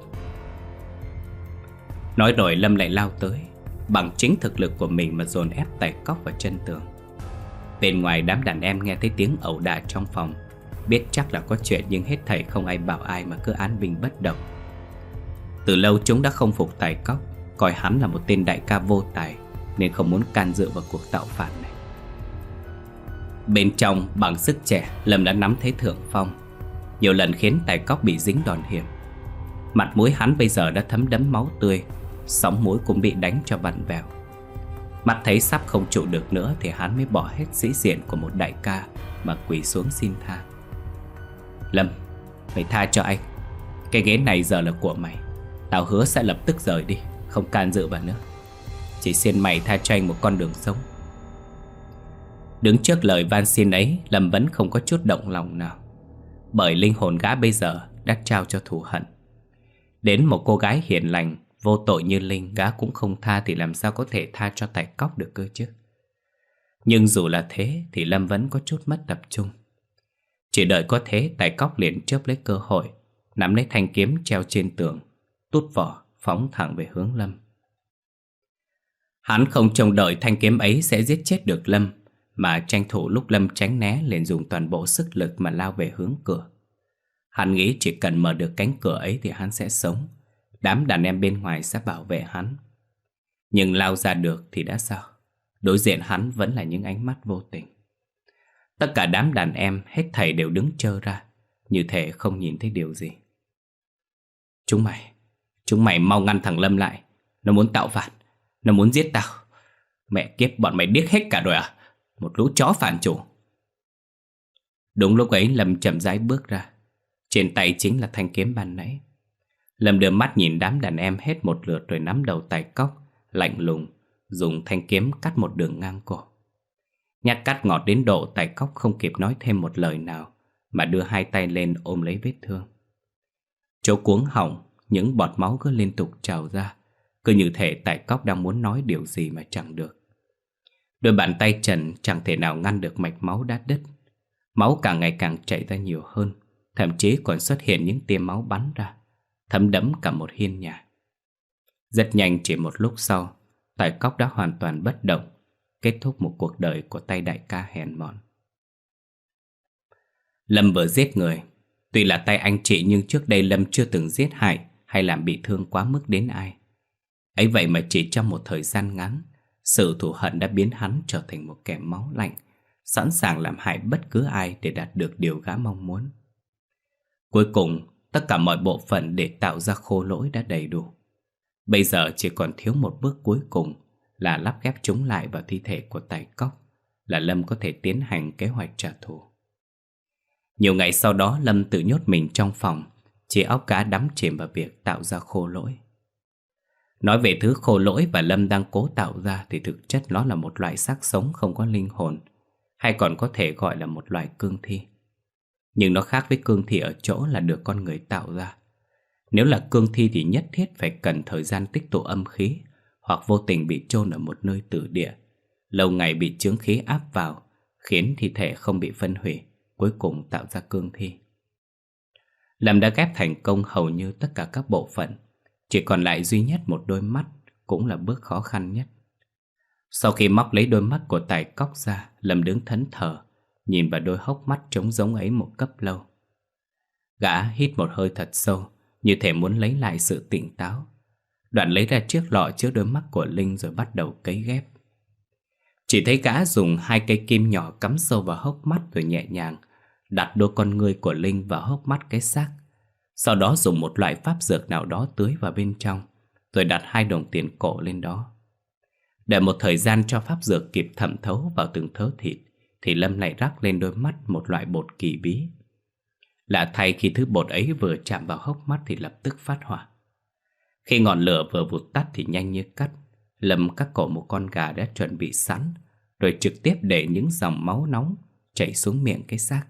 Nói rồi Lâm lại lao tới, bằng chính thực lực của mình mà dồn ép Tài Cóc vào chân tường. Bên ngoài đám đàn em nghe thấy tiếng ẩu đả trong phòng, biết chắc là có chuyện nhưng hết thảy không ai bảo ai mà cứ án binh bất động. Từ lâu chúng đã không phục Tài Cóc, coi hắn là một tên đại ca vô tài, nên không muốn can dự vào cuộc tạo phản này. Bên trong bằng sức trẻ, Lâm đã nắm thấy thượng phong, nhiều lần khiến Tài Cóc bị dính đòn hiểm. Mặt mũi hắn bây giờ đã thấm đẫm máu tươi, sóng mũi cũng bị đánh cho vặn vẹo. Mắt thấy sắp không trụ được nữa thì hắn mới bỏ hết sĩ diện của một đại ca mà quỳ xuống xin tha. Lâm, mày tha cho anh. Cái ghế này giờ là của mày. Tao hứa sẽ lập tức rời đi, không can dự vào nữa. Chỉ xin mày tha cho anh một con đường sống. Đứng trước lời van xin ấy, Lâm vẫn không có chút động lòng nào, bởi linh hồn gã bây giờ đã trao cho thù hận. Đến một cô gái hiền lành, vô tội như Linh gã cũng không tha thì làm sao có thể tha cho Tài Cóc được cơ chứ. Nhưng dù là thế thì Lâm vẫn có chút mất tập trung. Chỉ đợi có thế, Tài Cóc liền chớp lấy cơ hội, nắm lấy thanh kiếm treo trên tường, tút vỏ phóng thẳng về hướng Lâm. Hắn không trông đợi thanh kiếm ấy sẽ giết chết được Lâm, mà tranh thủ lúc Lâm tránh né liền dùng toàn bộ sức lực mà lao về hướng cửa. Hắn nghĩ chỉ cần mở được cánh cửa ấy thì hắn sẽ sống, đám đàn em bên ngoài sẽ bảo vệ hắn. Nhưng lao ra được thì đã sao? Đối diện hắn vẫn là những ánh mắt vô tình. Tất cả đám đàn em hết thảy đều đứng trơ ra, như thể không nhìn thấy điều gì. Chúng mày, chúng mày mau ngăn thằng Lâm lại. Nó muốn tạo phản, nó muốn giết tao. Mẹ kiếp, bọn mày điếc hết cả rồi à? Một lũ chó phản chủ. Đúng lúc ấy Lâm chậm rãi bước ra, trên tay chính là thanh kiếm ban nãy. Lâm đưa mắt nhìn đám đàn em hết một lượt rồi nắm đầu Tài Cóc, lạnh lùng, dùng thanh kiếm cắt một đường ngang cổ. Nhát cắt ngọt đến độ Tài Cóc không kịp nói thêm một lời nào, mà đưa hai tay lên ôm lấy vết thương. Chỗ cuống họng, những bọt máu cứ liên tục trào ra, cứ như thể Tài Cóc đang muốn nói điều gì mà chẳng được. Đôi bàn tay trần chẳng thể nào ngăn được mạch máu đã đứt. Máu càng ngày càng chảy ra nhiều hơn, thậm chí còn xuất hiện những tia máu bắn ra, thấm đẫm cả một hiên nhà. Rất nhanh, chỉ một lúc sau, Tài Cóc đã hoàn toàn bất động, kết thúc một cuộc đời của tay đại ca hèn mọn. Lâm vừa giết người. Tuy là tay anh chị nhưng trước đây Lâm chưa từng giết hại hay làm bị thương quá mức đến ai. Ấy vậy mà chỉ trong một thời gian ngắn, sự thù hận đã biến hắn trở thành một kẻ máu lạnh, sẵn sàng làm hại bất cứ ai để đạt được điều gã mong muốn. Cuối cùng, tất cả mọi bộ phận để tạo ra Khô Lỗi đã đầy đủ. Bây giờ chỉ còn thiếu một bước cuối cùng là lắp ghép chúng lại vào thi thể của Tài Cóc, là Lâm có thể tiến hành kế hoạch trả thù. Nhiều ngày sau đó, Lâm tự nhốt mình trong phòng, chỉ óc cá đắm chìm vào việc tạo ra Khô Lỗi. Nói về thứ Khô Lỗi và Lâm đang cố tạo ra thì thực chất nó là một loại xác sống không có linh hồn, hay còn có thể gọi là một loại cương thi. Nhưng nó khác với cương thi ở chỗ là được con người tạo ra. Nếu là cương thi thì nhất thiết phải cần thời gian tích tụ âm khí, hoặc vô tình bị chôn ở một nơi tử địa, lâu ngày bị chướng khí áp vào, khiến thi thể không bị phân hủy, cuối cùng tạo ra cương thi. Lâm đã ghép thành công hầu như tất cả các bộ phận, chỉ còn lại duy nhất một đôi mắt, cũng là bước khó khăn nhất. Sau khi móc lấy đôi mắt của Tài Cóc ra, Lâm đứng thẫn thờ, nhìn vào đôi hốc mắt trống rỗng ấy một cấp lâu. Gã hít một hơi thật sâu, như thể muốn lấy lại sự tỉnh táo. Đoạn lấy ra chiếc lọ chứa đôi mắt của Linh rồi bắt đầu cấy ghép. Chỉ thấy gã dùng hai cây kim nhỏ cắm sâu vào hốc mắt rồi nhẹ nhàng đặt đôi con ngươi của Linh vào hốc mắt cái xác. Sau đó dùng một loại pháp dược nào đó tưới vào bên trong, rồi đặt hai đồng tiền cổ lên đó. Để một thời gian cho pháp dược kịp thẩm thấu vào từng thớ thịt, thì Lâm lại rắc lên đôi mắt một loại bột kỳ bí. Lạ thay, khi thứ bột ấy vừa chạm vào hốc mắt thì lập tức phát hỏa. Khi ngọn lửa vừa vụt tắt thì nhanh như cắt, Lâm cắt cổ một con gà đã chuẩn bị sẵn, rồi trực tiếp để những dòng máu nóng chảy xuống miệng cái xác.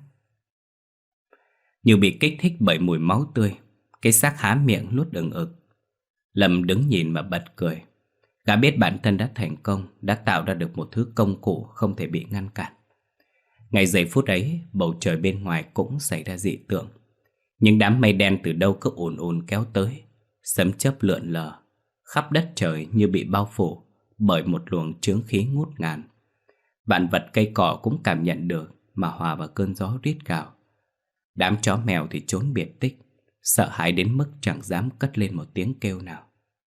Như bị kích thích bởi mùi máu tươi, cái xác há miệng nuốt ừng ực. Lâm đứng nhìn mà bật cười. Gã biết bản thân đã thành công, đã tạo ra được một thứ công cụ không thể bị ngăn cản. Ngay giây phút ấy, bầu trời bên ngoài cũng xảy ra dị tượng. Những đám mây đen từ đâu cứ ùn ùn kéo tới, sấm chớp lượn lờ, khắp đất trời như bị bao phủ bởi một luồng chướng khí ngút ngàn. Vạn vật cây cỏ cũng cảm nhận được mà hòa vào cơn gió rít gào. Đám chó mèo thì trốn biệt tích, sợ hãi đến mức chẳng dám cất lên một tiếng kêu nào.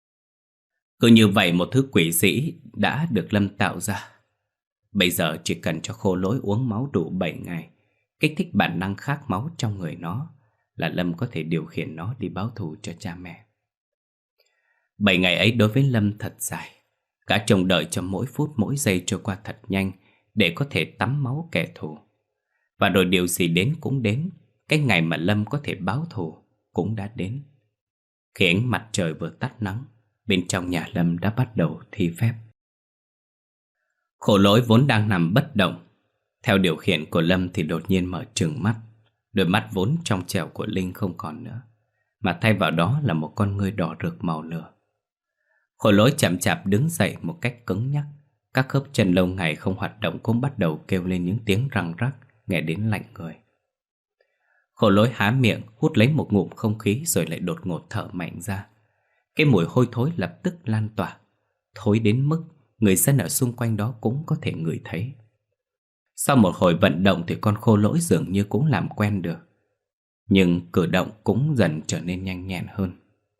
Cứ như vậy một thứ quỷ dĩ đã được Lâm tạo ra. Bây giờ chỉ cần cho Khô Lỗi uống máu đủ bảy ngày, kích thích bản năng khát máu trong người nó, là Lâm có thể điều khiển nó đi báo thù cho cha mẹ. Bảy ngày ấy đối với Lâm thật dài. Gã trông đợi cho mỗi phút mỗi giây trôi qua thật nhanh để có thể tắm máu kẻ thù. Và rồi điều gì đến cũng đến, cái ngày mà Lâm có thể báo thù cũng đã đến. Khi ánh mặt trời vừa tắt nắng, bên trong nhà Lâm đã bắt đầu thi phép. Khổ Lỗi vốn đang nằm bất động, theo điều khiển của Lâm thì đột nhiên mở trừng mắt. Đôi mắt vốn trong trẻo của Linh không còn nữa, mà thay vào đó là một con ngươi đỏ rực màu lửa. Khổ Lỗi chậm chạp đứng dậy một cách cứng nhắc. Các khớp chân lâu ngày không hoạt động cũng bắt đầu kêu lên những tiếng răng rắc, nghe đến lạnh người. Khổ Lỗi há miệng hút lấy một ngụm không khí rồi lại đột ngột thở mạnh ra. Cái mùi hôi thối lập tức lan tỏa, thối đến mức người dân ở xung quanh đó cũng có thể ngửi thấy. Sau một hồi vận động thì con Khô Lỗi dường như cũng làm quen được, nhưng cử động cũng dần trở nên nhanh nhẹn hơn.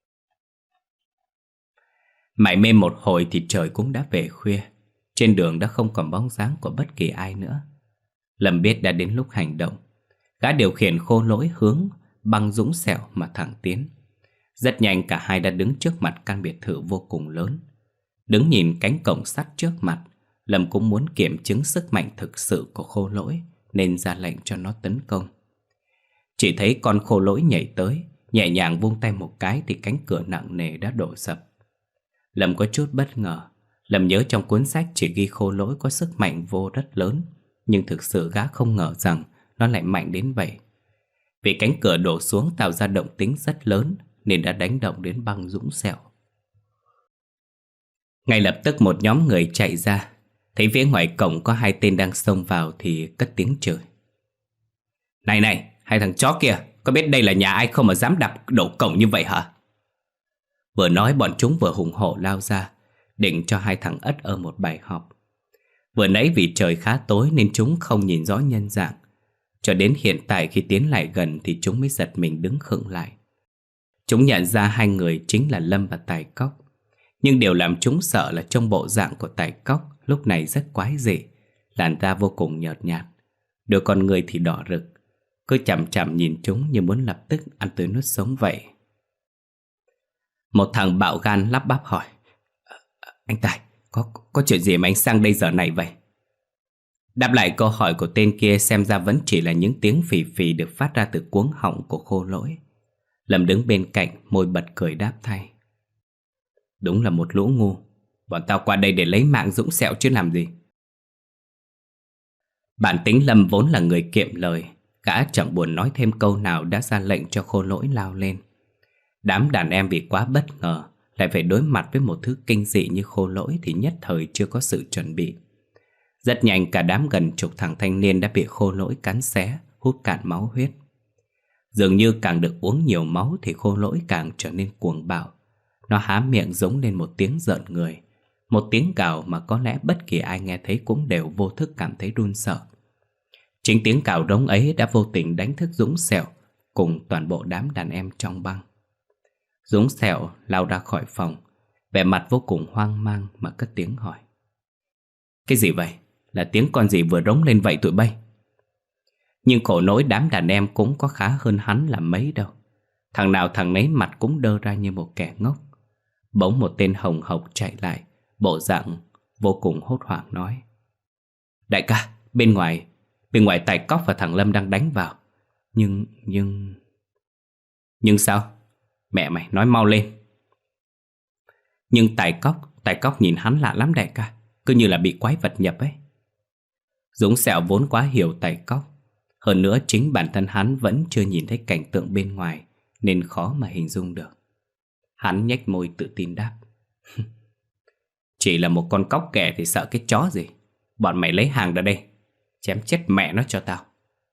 Mải mê một hồi thì trời cũng đã về khuya. Trên đường đã không còn bóng dáng của bất kỳ ai nữa. Lâm biết đã đến lúc hành động. Gã điều khiển Khô Lỗi hướng băng dũng sẹo mà thẳng tiến. Rất nhanh cả hai đã đứng trước mặt căn biệt thự vô cùng lớn. Đứng nhìn cánh cổng sắt trước mặt, Lâm cũng muốn kiểm chứng sức mạnh thực sự của Khô Lỗi, nên ra lệnh cho nó tấn công. Chỉ thấy con Khô Lỗi nhảy tới, Nhẹ nhàng vung tay một cái thì cánh cửa nặng nề đã đổ sập. Lâm có chút bất ngờ. Lâm nhớ trong cuốn sách chỉ ghi Khô Lỗi có sức mạnh vô rất lớn, nhưng thực sự gã không ngờ rằng nó lại mạnh đến vậy. Vì cánh cửa đổ xuống tạo ra động tĩnh rất lớn nên đã đánh động đến băng Dũng Sẹo. Ngay lập tức một nhóm người chạy ra, thấy phía ngoài cổng có hai tên đang xông vào thì cất tiếng chửi. Này này, hai thằng chó kia, có biết đây là nhà ai không mà dám đập đổ cổng như vậy hả? Vừa nói bọn chúng vừa hùng hổ lao ra, định cho hai thằng ất ơ một bài học. Vừa nãy vì trời khá tối nên chúng không nhìn rõ nhân dạng. Cho đến hiện tại khi tiến lại gần thì chúng mới giật mình đứng khựng lại. Chúng nhận ra hai người chính là Lâm và Tài Cóc. Nhưng điều làm chúng sợ là trong bộ dạng của Tài Cóc lúc này rất quái dị, làn da vô cùng nhợt nhạt, đôi con người thì đỏ rực, cứ chằm chằm nhìn chúng như muốn lập tức ăn tươi nuốt sống vậy. Một thằng bạo gan lắp bắp hỏi: Anh Tài, có, có chuyện gì mà anh sang đây giờ này vậy? Đáp lại câu hỏi của tên kia xem ra vẫn chỉ là những tiếng phì phì được phát ra từ cuống họng của Khô Lỗi. Lâm đứng bên cạnh, môi bật cười đáp thay: Đúng là một lũ ngu. Bọn tao qua đây để lấy mạng Dũng Sẹo chứ làm gì. Bản tính Lâm vốn là người kiệm lời, gã chẳng buồn nói thêm câu nào đã ra lệnh cho Khô Lỗi lao lên. Đám đàn em vì quá bất ngờ lại phải đối mặt với một thứ kinh dị như Khô Lỗi thì nhất thời chưa có sự chuẩn bị. Rất nhanh cả đám gần chục thằng thanh niên đã bị Khô Lỗi cắn xé, hút cạn máu huyết. Dường như càng được uống nhiều máu thì Khô Lỗi càng trở nên cuồng bạo. Nó há miệng giống lên một tiếng rợn người, một tiếng gào mà có lẽ bất kỳ ai nghe thấy cũng đều vô thức cảm thấy run sợ. Chính tiếng cào rống ấy đã vô tình đánh thức Dũng Sẹo cùng toàn bộ đám đàn em trong băng. Dũng Sẹo lao ra khỏi phòng, vẻ mặt vô cùng hoang mang mà cất tiếng hỏi: Cái gì vậy? Là tiếng con gì vừa rống lên vậy tụi bay? Nhưng khổ nỗi đám đàn em cũng có khá hơn hắn là mấy đâu. Thằng nào thằng nấy mặt cũng đơ ra như một kẻ ngốc. Bỗng một tên hồng hộc chạy lại, bộ dạng vô cùng hốt hoảng nói: Đại ca, bên ngoài Bên ngoài Tài Cóc và thằng Lâm đang đánh vào. Nhưng, nhưng... Nhưng sao? Mẹ mày, nói mau lên. Nhưng Tài Cóc, Tài Cóc nhìn hắn lạ lắm đại ca, cứ như là bị quái vật nhập ấy. Dũng Sẹo vốn quá hiểu Tài Cóc. Hơn nữa chính bản thân hắn vẫn chưa nhìn thấy cảnh tượng bên ngoài, nên khó mà hình dung được. Hắn nhếch môi tự tin đáp: Chỉ là một con cóc kẻ thì sợ cái chó gì. Bọn mày lấy hàng ra đây, chém chết mẹ nó cho tao.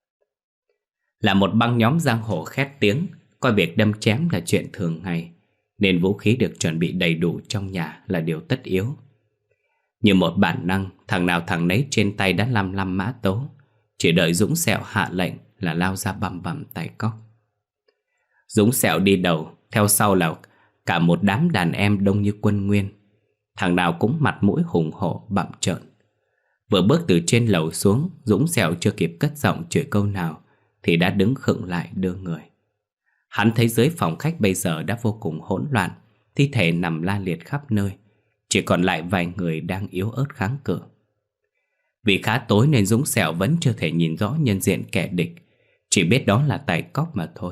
Là một băng nhóm giang hồ khét tiếng, coi việc đâm chém là chuyện thường ngày, nên vũ khí được chuẩn bị đầy đủ trong nhà là điều tất yếu. Như một bản năng, thằng nào thằng nấy trên tay đã lăm lăm mã tấu, chỉ đợi Dũng Sẹo hạ lệnh là lao ra băm băm Tài Cóc. Dũng Sẹo đi đầu, theo sau là cả một đám đàn em đông như quân nguyên. Thằng nào cũng mặt mũi hùng hổ bặm trợn. Vừa bước từ trên lầu xuống, Dũng Sẹo chưa kịp cất giọng chửi câu nào thì đã đứng khựng lại đưa người. Hắn thấy dưới phòng khách bây giờ đã vô cùng hỗn loạn, thi thể nằm la liệt khắp nơi, chỉ còn lại vài người đang yếu ớt kháng cự. Vì khá tối nên Dũng Sẹo vẫn chưa thể nhìn rõ nhân diện kẻ địch, chỉ biết đó là Tài Cóc mà thôi.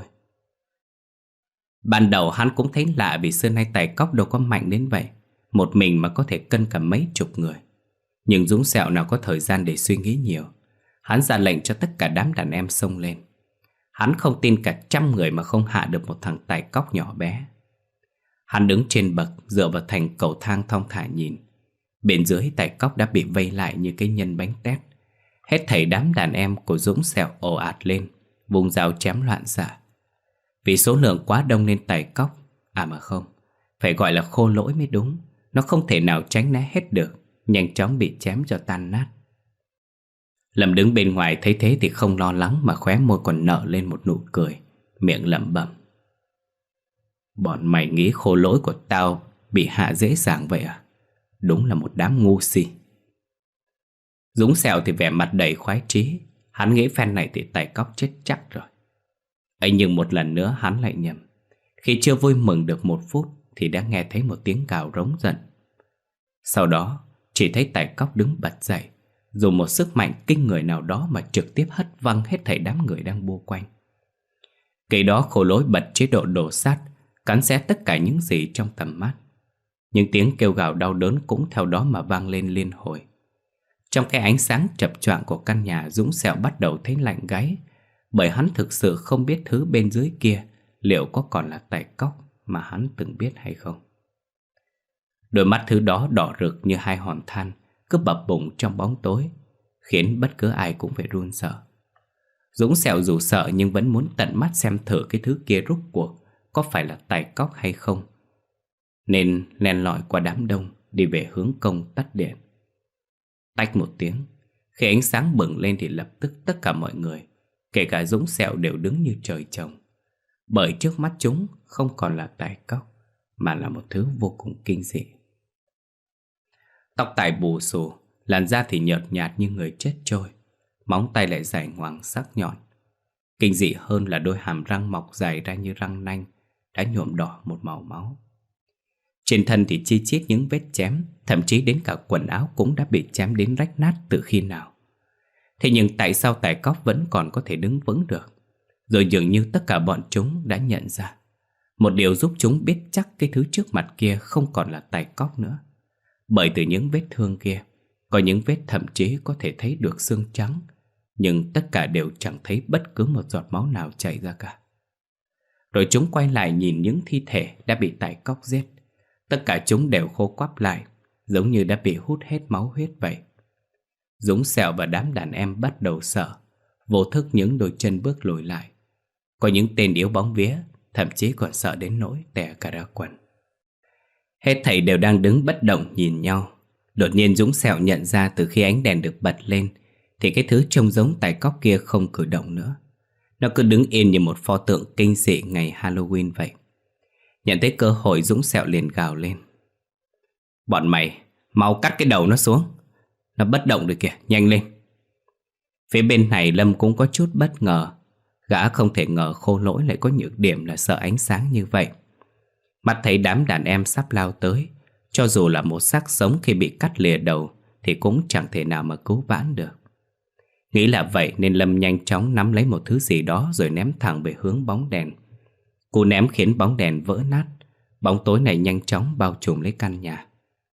Ban đầu hắn cũng thấy lạ vì xưa nay Tài Cóc đâu có mạnh đến vậy, một mình mà có thể cân cả mấy chục người. Nhưng Dũng Sẹo nào có thời gian để suy nghĩ nhiều. Hắn ra lệnh cho tất cả đám đàn em xông lên. Hắn không tin cả trăm người mà không hạ được một thằng Tài Cóc nhỏ bé. Hắn đứng trên bậc dựa vào thành cầu thang thong thả nhìn. Bên dưới Tài Cóc đã bị vây lại như cái nhân bánh tét. Hết thảy đám đàn em của Dũng Sẹo ồ ạt lên, vùng dao chém loạn xạ. Vì số lượng quá đông nên Tài Cóc, à mà không, phải gọi là Khô Lỗi mới đúng, nó không thể nào tránh né hết được, nhanh chóng bị chém cho tan nát. Lâm đứng bên ngoài thấy thế thì không lo lắng mà khóe môi còn nở lên một nụ cười, miệng lẩm bẩm: Bọn mày nghĩ Khô Lỗi của tao bị hạ dễ dàng vậy à? Đúng là một đám ngu si. Dũng Sẹo thì vẻ mặt đầy khoái chí. Hắn nghĩ phen này thì Tài Cóc chết chắc rồi. ấy nhưng một lần nữa hắn lại nhầm. Khi chưa vui mừng được một phút thì đã nghe thấy một tiếng gào rống giận. Sau đó chỉ thấy Tài Cóc đứng bật dậy, dùng một sức mạnh kinh người nào đó mà trực tiếp hất văng hết thảy đám người đang bu quanh. Cây đó Khô Lỗi bật chế độ đổ sát, cắn xé tất cả những gì trong tầm mắt. Những tiếng kêu gào đau đớn cũng theo đó mà vang lên liên hồi. Trong cái ánh sáng chập choạng của căn nhà, Dũng Sẹo bắt đầu thấy lạnh gáy, bởi hắn thực sự không biết thứ bên dưới kia liệu có còn là tài cóc mà hắn từng biết hay không. Đôi mắt thứ đó đỏ rực như hai hòn than, cứ bập bùng trong bóng tối, khiến bất cứ ai cũng phải run sợ. Dũng Sẹo dù sợ nhưng vẫn muốn tận mắt xem thử cái thứ kia rốt cuộc có phải là tài cóc hay không, nên len lỏi qua đám đông đi về hướng công tắt điện. Tách một tiếng, khi ánh sáng bừng lên thì lập tức tất cả mọi người, kể cả Dũng Sẹo, đều đứng như trời trồng, bởi trước mắt chúng không còn là tài cóc mà là một thứ vô cùng kinh dị. Tóc tai bù xù, làn da thì nhợt nhạt như người chết trôi, móng tay lại dài ngoằng sắc nhọn. Kinh dị hơn là đôi hàm răng mọc dài ra như răng nanh đã nhuộm đỏ một màu máu. Trên thân thì chi chít những vết chém, thậm chí đến cả quần áo cũng đã bị chém đến rách nát từ khi nào. Thế nhưng tại sao tài cóc vẫn còn có thể đứng vững được? Rồi dường như tất cả bọn chúng đã nhận ra một điều giúp chúng biết chắc cái thứ trước mặt kia không còn là tài cóc nữa. Bởi từ những vết thương kia, có những vết thậm chí có thể thấy được xương trắng, nhưng tất cả đều chẳng thấy bất cứ một giọt máu nào chảy ra cả. Rồi chúng quay lại nhìn những thi thể đã bị tài cóc giết. Tất cả chúng đều khô quắp lại, giống như đã bị hút hết máu huyết vậy. Dũng Sẹo và đám đàn em bắt đầu sợ, vô thức những đôi chân bước lùi lại. Có những tên yếu bóng vía, thậm chí còn sợ đến nỗi tè cả ra quần. Hết thảy đều đang đứng bất động nhìn nhau. Đột nhiên Dũng Sẹo nhận ra từ khi ánh đèn được bật lên thì cái thứ trông giống tài cóc kia không cử động nữa. Nó cứ đứng yên như một pho tượng kinh dị ngày Halloween vậy. Nhận thấy cơ hội, Dũng Sẹo liền gào lên: "Bọn mày, mau cắt cái đầu nó xuống. Nó bất động được kìa, nhanh lên." Phía bên này Lâm cũng có chút bất ngờ. Gã không thể ngờ Khô Lỗi lại có nhược điểm là sợ ánh sáng như vậy. Mắt thấy đám đàn em sắp lao tới, cho dù là một xác sống khi bị cắt lìa đầu thì cũng chẳng thể nào mà cứu vãn được. Nghĩ là vậy nên Lâm nhanh chóng nắm lấy một thứ gì đó rồi ném thẳng về hướng bóng đèn. Cú ném khiến bóng đèn vỡ nát. Bóng tối này nhanh chóng bao trùm lấy căn nhà.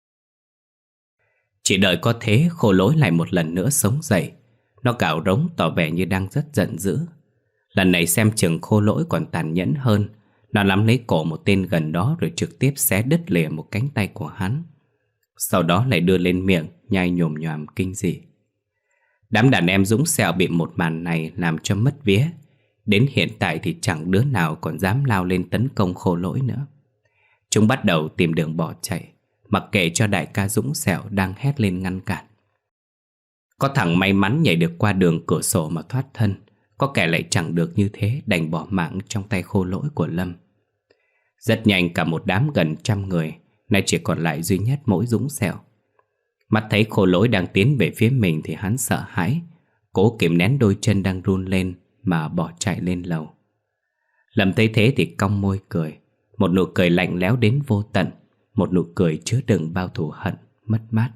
Chỉ đợi có thế, Khô Lỗi lại một lần nữa sống dậy. Nó cào rống tỏ vẻ như đang rất giận dữ. Lần này xem chừng Khô Lỗi còn tàn nhẫn hơn. Nó nắm lấy cổ một tên gần đó rồi trực tiếp xé đứt lìa một cánh tay của hắn. Sau đó lại đưa lên miệng nhai nhồm nhoàm kinh dị. Đám đàn em Dũng Sẹo bị một màn này làm cho mất vía. Đến hiện tại thì chẳng đứa nào còn dám lao lên tấn công Khô Lỗi nữa. Chúng bắt đầu tìm đường bỏ chạy, mặc kệ cho đại ca Dũng Sẹo đang hét lên ngăn cản. Có thằng may mắn nhảy được qua đường cửa sổ mà thoát thân, có kẻ lại chẳng được như thế, đành bỏ mạng trong tay Khô Lỗi của Lâm. Rất nhanh cả một đám gần trăm người nay chỉ còn lại duy nhất mỗi Dũng Sẹo. Mắt thấy Khô Lỗi đang tiến về phía mình thì hắn sợ hãi, cố kìm nén đôi chân đang run lên mà bỏ chạy lên lầu. Lâm thấy thế thì cong môi cười, một nụ cười lạnh lẽo đến vô tận, một nụ cười chứa đựng bao thù hận, mất mát.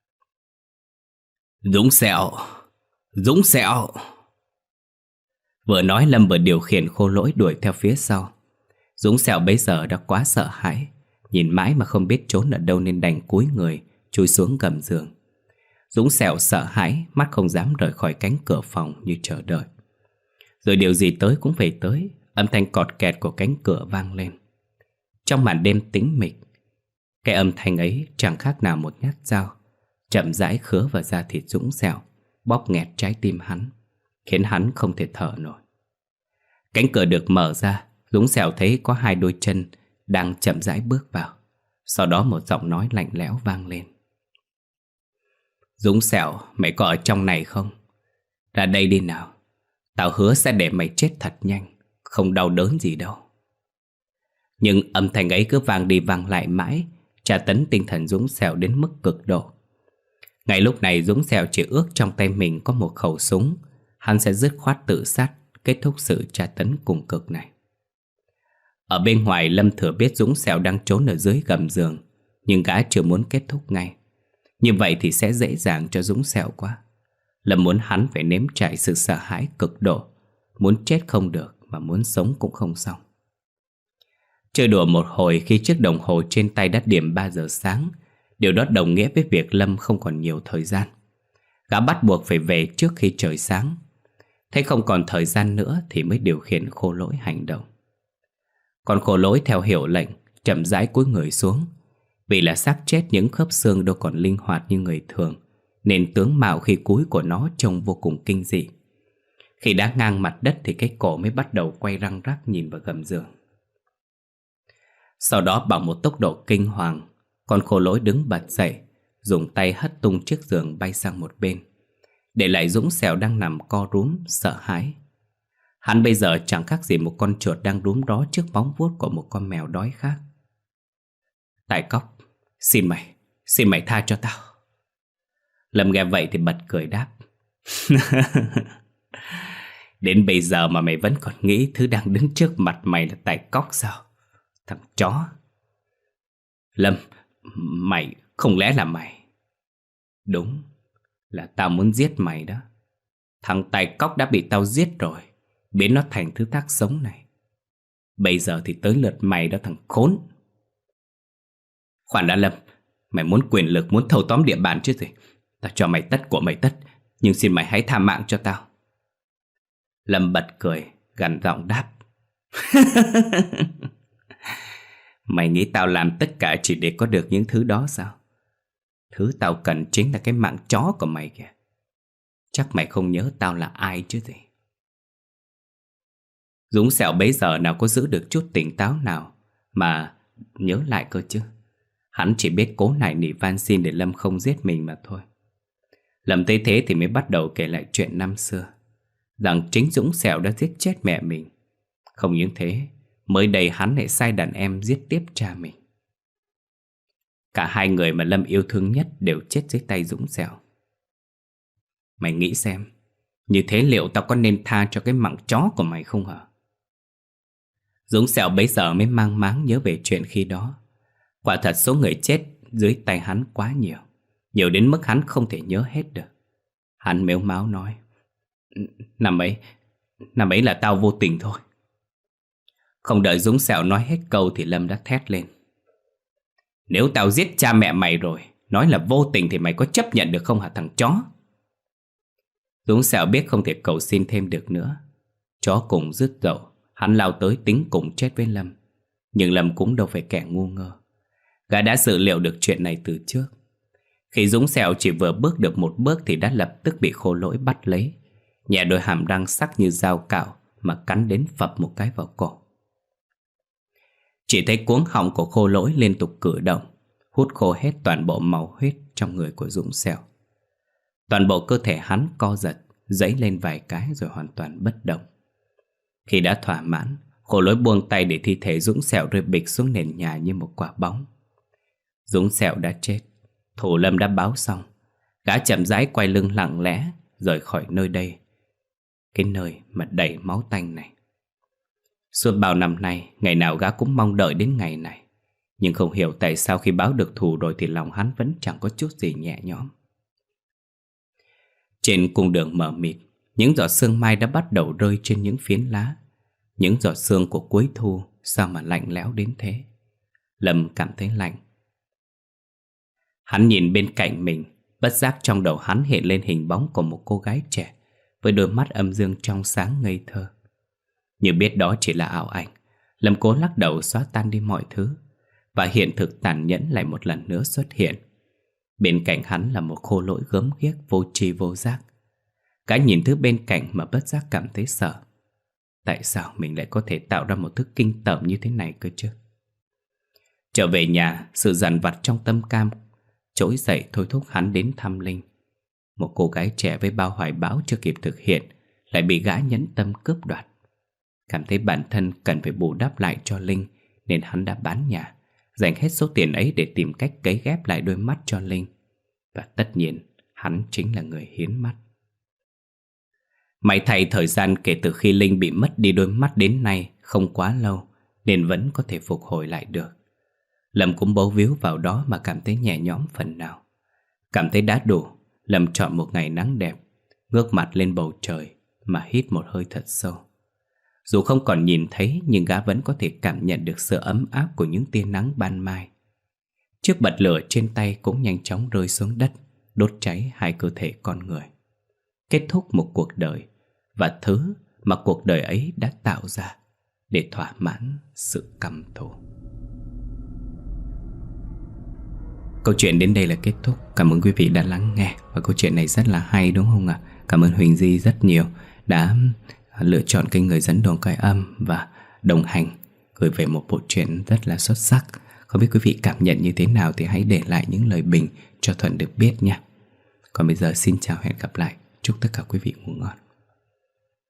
"Dũng Sẹo! Dũng Sẹo!" Vừa nói Lâm vừa điều khiển Khô Lỗi đuổi theo phía sau. Dũng Sẹo bấy giờ đã quá sợ hãi, nhìn mãi mà không biết trốn ở đâu nên đành cúi người chui xuống gầm giường. Dũng Sẹo sợ hãi, mắt không dám rời khỏi cánh cửa phòng như chờ đợi. Rồi điều gì tới cũng phải tới, âm thanh cọt kẹt của cánh cửa vang lên. Trong màn đêm tĩnh mịch, cái âm thanh ấy chẳng khác nào một nhát dao chậm rãi khứa vào da thịt Dũng Sẹo, bóp nghẹt trái tim hắn, khiến hắn không thể thở nổi. Cánh cửa được mở ra, Dũng Sẹo thấy có hai đôi chân đang chậm rãi bước vào. Sau đó một giọng nói lạnh lẽo vang lên: "Dũng Sẹo, mày có ở trong này không? Ra đây đi nào. Tao hứa sẽ để mày chết thật nhanh, không đau đớn gì đâu." Nhưng âm thanh ấy cứ vang đi vang lại mãi, tra tấn tinh thần Dũng Sẹo đến mức cực độ. Ngay lúc này Dũng Sẹo chỉ ước trong tay mình có một khẩu súng, hắn sẽ dứt khoát tự sát, kết thúc sự tra tấn cùng cực này. Ở bên ngoài, Lâm thừa biết Dũng Sẹo đang trốn ở dưới gầm giường, nhưng gã chưa muốn kết thúc ngay. Như vậy thì sẽ dễ dàng cho Dũng Sẹo quá. Lâm muốn hắn phải nếm trải sự sợ hãi cực độ, muốn chết không được mà muốn sống cũng không xong. Chơi đùa một hồi khi chiếc đồng hồ trên tay đã điểm ba giờ sáng, điều đó đồng nghĩa với việc Lâm không còn nhiều thời gian. Gã bắt buộc phải về trước khi trời sáng. Thấy không còn thời gian nữa thì mới điều khiển khô lỗi hành động. Còn khô lỗi theo hiệu lệnh chậm rãi cúi người xuống. Vì là xác chết, những khớp xương đâu còn linh hoạt như người thường, nên tướng mạo khi cúi của nó trông vô cùng kinh dị. Khi đã ngang mặt đất thì cái cổ mới bắt đầu quay răng rắc nhìn vào gầm giường. Sau đó bằng một tốc độ kinh hoàng, con khô lỗi đứng bật dậy, dùng tay hất tung chiếc giường bay sang một bên, để lại Dũng Sẹo đang nằm co rúm sợ hãi. Hắn bây giờ chẳng khác gì một con chuột đang rúm đó trước móng vuốt của một con mèo đói khát. Tài Cóc, xin mày, xin mày tha cho tao. Lâm nghe vậy thì bật cười đáp. Đến bây giờ mà mày vẫn còn nghĩ thứ đang đứng trước mặt mày là Tài Cóc sao? Thằng chó. Lâm, mày, không lẽ là mày? Đúng, là tao muốn giết mày đó. Thằng Tài Cóc đã bị tao giết rồi, biến nó thành thứ thác sống này. Bây giờ thì tới lượt mày đó thằng khốn. Khoan đã Lâm, mày muốn quyền lực, muốn thâu tóm địa bàn chứ gì. Tao cho mày tất của mày tất, nhưng xin mày hãy tha mạng cho tao. Lâm bật cười, gằn giọng đáp. Mày nghĩ tao làm tất cả chỉ để có được những thứ đó sao? Thứ tao cần chính là cái mạng chó của mày kìa. Chắc mày không nhớ tao là ai chứ gì. Dũng Sẹo bấy giờ nào có giữ được chút tỉnh táo nào mà nhớ lại cơ chứ. Hắn chỉ biết cố nài nỉ van xin để Lâm không giết mình mà thôi. Lâm thấy thế thì mới bắt đầu kể lại chuyện năm xưa, rằng chính Dũng Sẹo đã giết chết mẹ mình. Không những thế, mới đây hắn lại sai đàn em giết tiếp cha mình. Cả hai người mà Lâm yêu thương nhất đều chết dưới tay Dũng Sẹo. Mày nghĩ xem, như thế liệu tao có nên tha cho cái mạng chó của mày không hả? Dũng Sẹo bấy giờ mới mang máng nhớ về chuyện khi đó. Quả thật số người chết dưới tay hắn quá nhiều, nhiều đến mức hắn không thể nhớ hết được. Hắn mếu máo nói. Năm ấy, năm ấy là tao vô tình thôi. Không đợi Dũng Sẹo nói hết câu thì Lâm đã thét lên. Nếu tao giết cha mẹ mày rồi, nói là vô tình thì mày có chấp nhận được không hả thằng chó? Dũng Sẹo biết không thể cầu xin thêm được nữa. Chó cùng dứt dậu, hắn lao tới tính cùng chết với Lâm. Nhưng Lâm cũng đâu phải kẻ ngu ngơ. Gã đã dự liệu được chuyện này từ trước. Khi Dũng Sẹo chỉ vừa bước được một bước thì đã lập tức bị khô lỗi bắt lấy, nhẹ đôi hàm răng sắc như dao cạo mà cắn đến phập một cái vào cổ. Chỉ thấy cuống họng của khô lỗi liên tục cử động, hút khô hết toàn bộ máu huyết trong người của Dũng Sẹo. Toàn bộ cơ thể hắn co giật, giãy lên vài cái rồi hoàn toàn bất động. Khi đã thỏa mãn, khô lỗi buông tay để thi thể Dũng Sẹo rơi bịch xuống nền nhà như một quả bóng. Dũng Sẹo đã chết, thủ Lâm đã báo xong. Gã chậm rãi quay lưng lặng lẽ rời khỏi nơi đây, cái nơi mà đầy máu tanh này. Suốt bao năm nay, ngày nào gã cũng mong đợi đến ngày này. Nhưng không hiểu tại sao khi báo được thù rồi thì lòng hắn vẫn chẳng có chút gì nhẹ nhõm. Trên cung đường mờ mịt, những giọt sương mai đã bắt đầu rơi trên những phiến lá. Những giọt sương của cuối thu sao mà lạnh lẽo đến thế. Lâm cảm thấy lạnh. Hắn nhìn bên cạnh mình, bất giác trong đầu hắn hiện lên hình bóng của một cô gái trẻ với đôi mắt âm dương trong sáng ngây thơ. Nhưng biết đó chỉ là ảo ảnh, Lâm cố lắc đầu xóa tan đi mọi thứ. Và hiện thực tàn nhẫn lại một lần nữa xuất hiện. Bên cạnh hắn là một khô lỗi gớm ghiếc vô tri vô giác. Gã nhìn thứ bên cạnh mà bất giác cảm thấy sợ. Tại sao mình lại có thể tạo ra một thứ kinh tởm như thế này cơ chứ? Trở về nhà, sự dằn vặt trong tâm cam trỗi dậy thôi thúc hắn đến thăm Linh. Một cô gái trẻ với bao hoài bão chưa kịp thực hiện lại bị gã nhẫn tâm cướp đoạt. Cảm thấy bản thân cần phải bù đắp lại cho Linh, nên hắn đã bán nhà, dành hết số tiền ấy để tìm cách cấy ghép lại đôi mắt cho Linh. Và tất nhiên hắn chính là người hiến mắt. May thay thời gian kể từ khi Linh bị mất đi đôi mắt đến nay không quá lâu, nên vẫn có thể phục hồi lại được. Lâm cũng bấu víu vào đó mà cảm thấy nhẹ nhõm phần nào. Cảm thấy đã đủ, Lâm chọn một ngày nắng đẹp, ngước mặt lên bầu trời mà hít một hơi thật sâu. Dù không còn nhìn thấy, nhưng gã vẫn có thể cảm nhận được sự ấm áp của những tia nắng ban mai. Chiếc bật lửa trên tay cũng nhanh chóng rơi xuống đất, đốt cháy hai cơ thể con người. Kết thúc một cuộc đời, và thứ mà cuộc đời ấy đã tạo ra để thỏa mãn sự căm thù. Câu chuyện đến đây là kết thúc. Cảm ơn quý vị đã lắng nghe. Và câu chuyện này rất là hay đúng không ạ? Cảm ơn Huỳnh Di rất nhiều đã lựa chọn kênh Người Dẫn Đường Cõi Âm và đồng hành gửi về một bộ truyện rất là xuất sắc. Không biết quý vị cảm nhận như thế nào thì hãy để lại những lời bình cho Thuận được biết nha. Còn bây giờ xin chào, hẹn gặp lại. Chúc tất cả quý vị ngủ ngon.